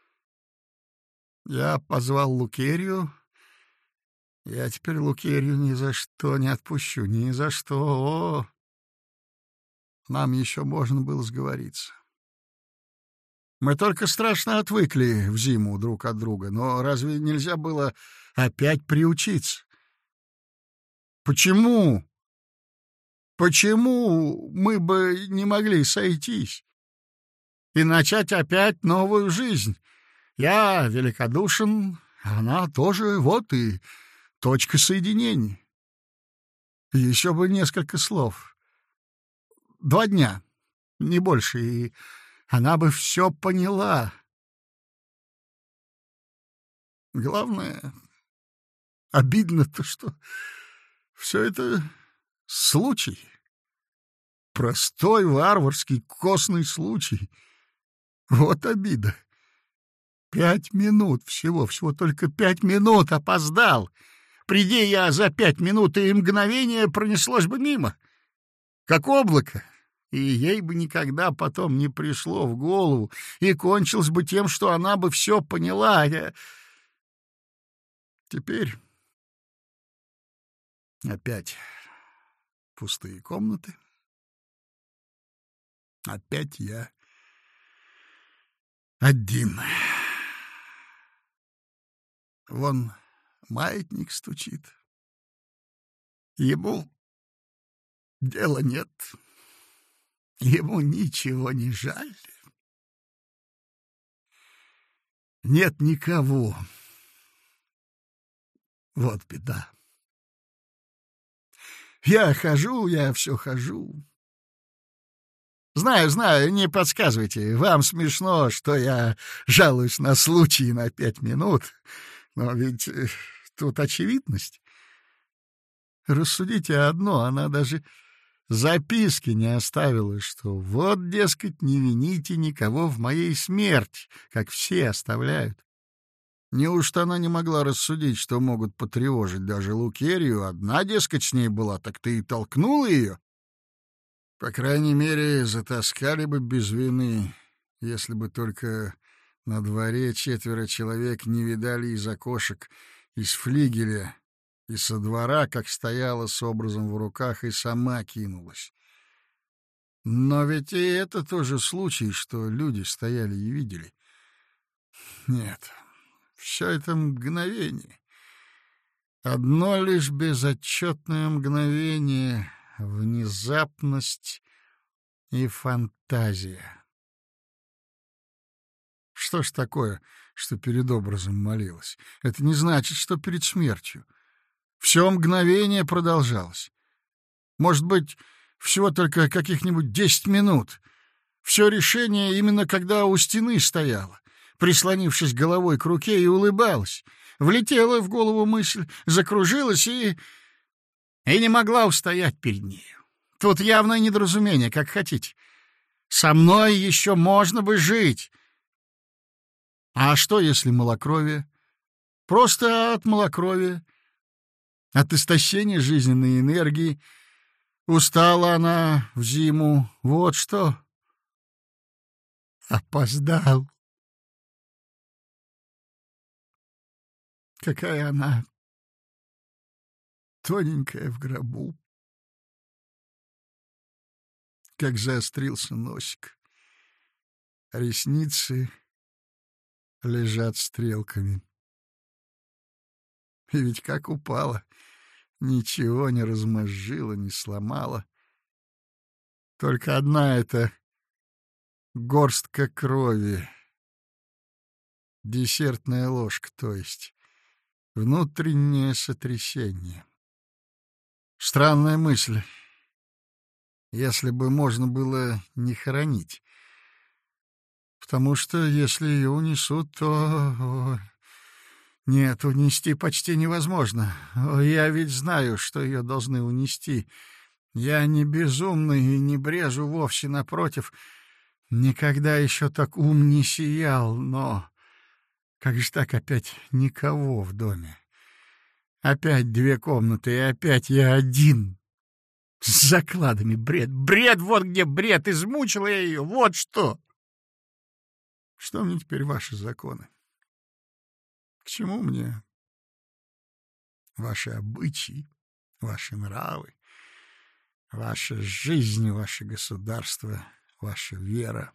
Я позвал Лукерью. Я теперь Лукерью ни за что не отпущу, ни за что. О! Нам еще можно было сговориться. Мы только страшно отвыкли в зиму друг от друга, но разве нельзя было опять приучиться? Почему? Почему мы бы не могли сойтись и начать опять новую жизнь? Я великодушен, она тоже, вот и точка соединения. Еще бы несколько слов. Два дня, не больше, и она бы все поняла. Главное, обидно то, что все это случай. Простой, варварский, костный случай. Вот обида. Пять минут всего, всего только пять минут опоздал. Приди я за пять минут, и мгновение пронеслось бы мимо, как облако, и ей бы никогда потом не пришло в голову, и кончилось бы тем, что она бы все поняла. Я... Теперь опять пустые комнаты. Опять я один. Вон маятник стучит. Ему дела нет. Ему ничего не жаль. Нет никого. Вот беда. Я хожу, я все хожу. Знаю, знаю, не подсказывайте. Вам смешно, что я жалуюсь на случай на пять минут. Но ведь э, тут очевидность. Рассудите одно, она даже записки не оставила, что вот, дескать, не вините никого в моей смерти, как все оставляют. Неужто она не могла рассудить, что могут потревожить даже Лукерью? Одна, дескать, с ней была, так ты и толкнула ее? По крайней мере, затаскали бы без вины, если бы только на дворе четверо человек не видали из окошек, из флигеля и со двора, как стояла с образом в руках и сама кинулась. Но ведь и это тоже случай, что люди стояли и видели. Нет, все это мгновение. Одно лишь безотчетное мгновение, внезапность и фантазия. Что ж такое, что перед образом молилась? Это не значит, что перед смертью. Все мгновение продолжалось. Может быть, всего только каких-нибудь десять минут. Все решение именно когда у стены стояла, прислонившись головой к руке, и улыбалась. Влетела в голову мысль, закружилась и... и не могла устоять перед нею. Тут явное недоразумение, как хотите. Со мной еще можно бы жить. А что, если малокровие? Просто от малокровия, от истощения жизненной энергии. Устала она в зиму, вот что. Опоздал. Какая она тоненькая в гробу. Как заострился носик. Ресницы лежат стрелками. И ведь как упала, ничего не размозжила, не сломала. Только одна эта горстка крови, десертная ложка, то есть внутреннее сотрясение. Странная мысль. Если бы можно было не хоронить. Потому что если ее унесут, то... О, нет, унести почти невозможно. О, я ведь знаю, что ее должны унести. Я не безумный и не брежу вовсе, напротив. Никогда еще так ум не сиял, но... Как же так опять никого в доме? Опять две комнаты, и опять я один. С закладами бред. Бред, вот где бред. Измучила я ее, вот что. Что мне теперь ваши законы? К чему мне ваши обычаи, ваши нравы, ваша жизнь, ваше государство, ваша вера?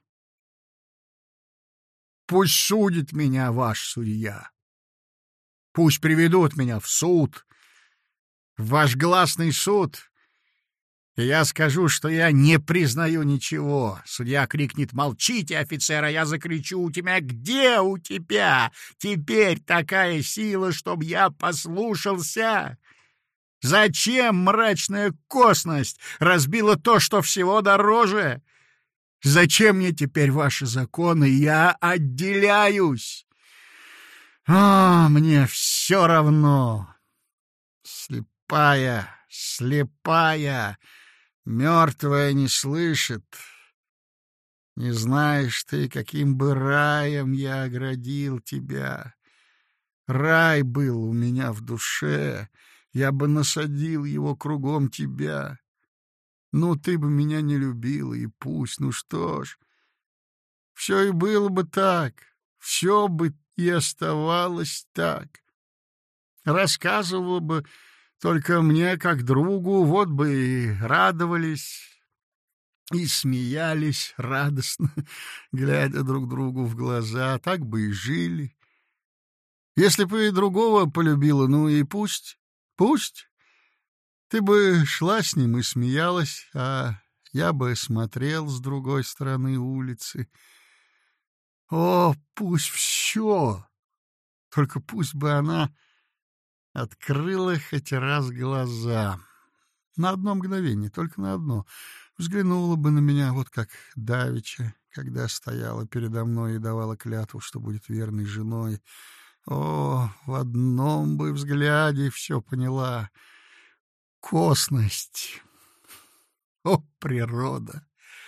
Пусть судит меня ваш судья. Пусть приведут меня в суд, в ваш гласный суд, и я скажу, что я не признаю ничего. Судья крикнет: «Молчите, офицер!» А я закричу: «У тебя где у тебя теперь такая сила, чтоб я послушался? Зачем мрачная косность разбила то, что всего дороже? Зачем мне теперь ваши законы? Я отделяюсь. А, мне все равно. Слепая, слепая, мертвая не слышит. Не знаешь ты, каким бы раем я оградил тебя. Рай был у меня в душе, я бы насадил его кругом тебя. Ну, ты бы меня не любила, и пусть, ну что ж, все и было бы так, все бы и оставалось так. Рассказывала бы только мне как другу, вот бы и радовались, и смеялись радостно, глядя друг другу в глаза, так бы и жили. Если бы и другого полюбила, ну и пусть, пусть. Ты бы шла с ним и смеялась, а я бы смотрел с другой стороны улицы. О, пусть все, только пусть бы она открыла хоть раз глаза. На одно мгновение, только на одно. Взглянула бы на меня, вот как давеча, когда стояла передо мной и давала клятву, что будет верной женой. О, в одном бы взгляде все поняла. Косность. О, природа!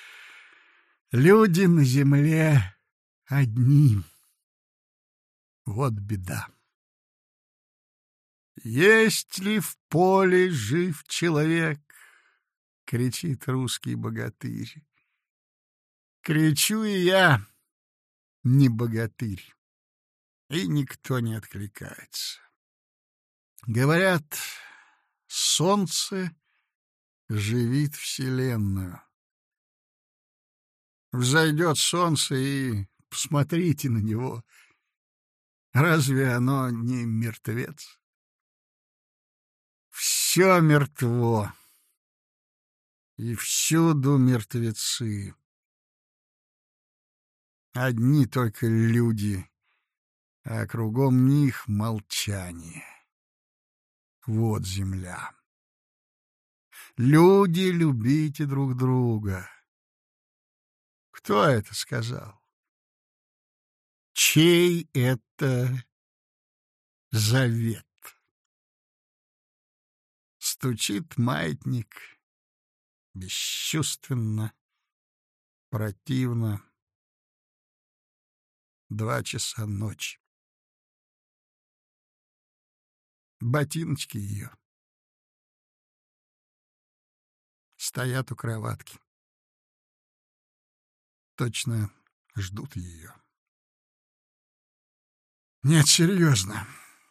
Люди на земле одни. Вот беда. Есть ли в поле жив человек? Кричит русский богатырь. Кричу и я, не богатырь. И никто не откликается. Говорят, солнце живит вселенную. Взойдет солнце, и посмотрите на него. Разве оно не мертвец? Все мертво, и всюду мертвецы. Одни только люди, а кругом них молчание. Вот земля. Люди, любите друг друга. Кто это сказал? Чей это завет? Стучит маятник бесчувственно, противно. Два часа ночи. Ботиночки ее стоят у кроватки. Точно ждут ее. Нет, серьезно.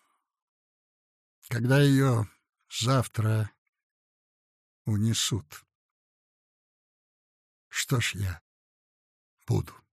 Когда ее завтра унесут, что ж я буду?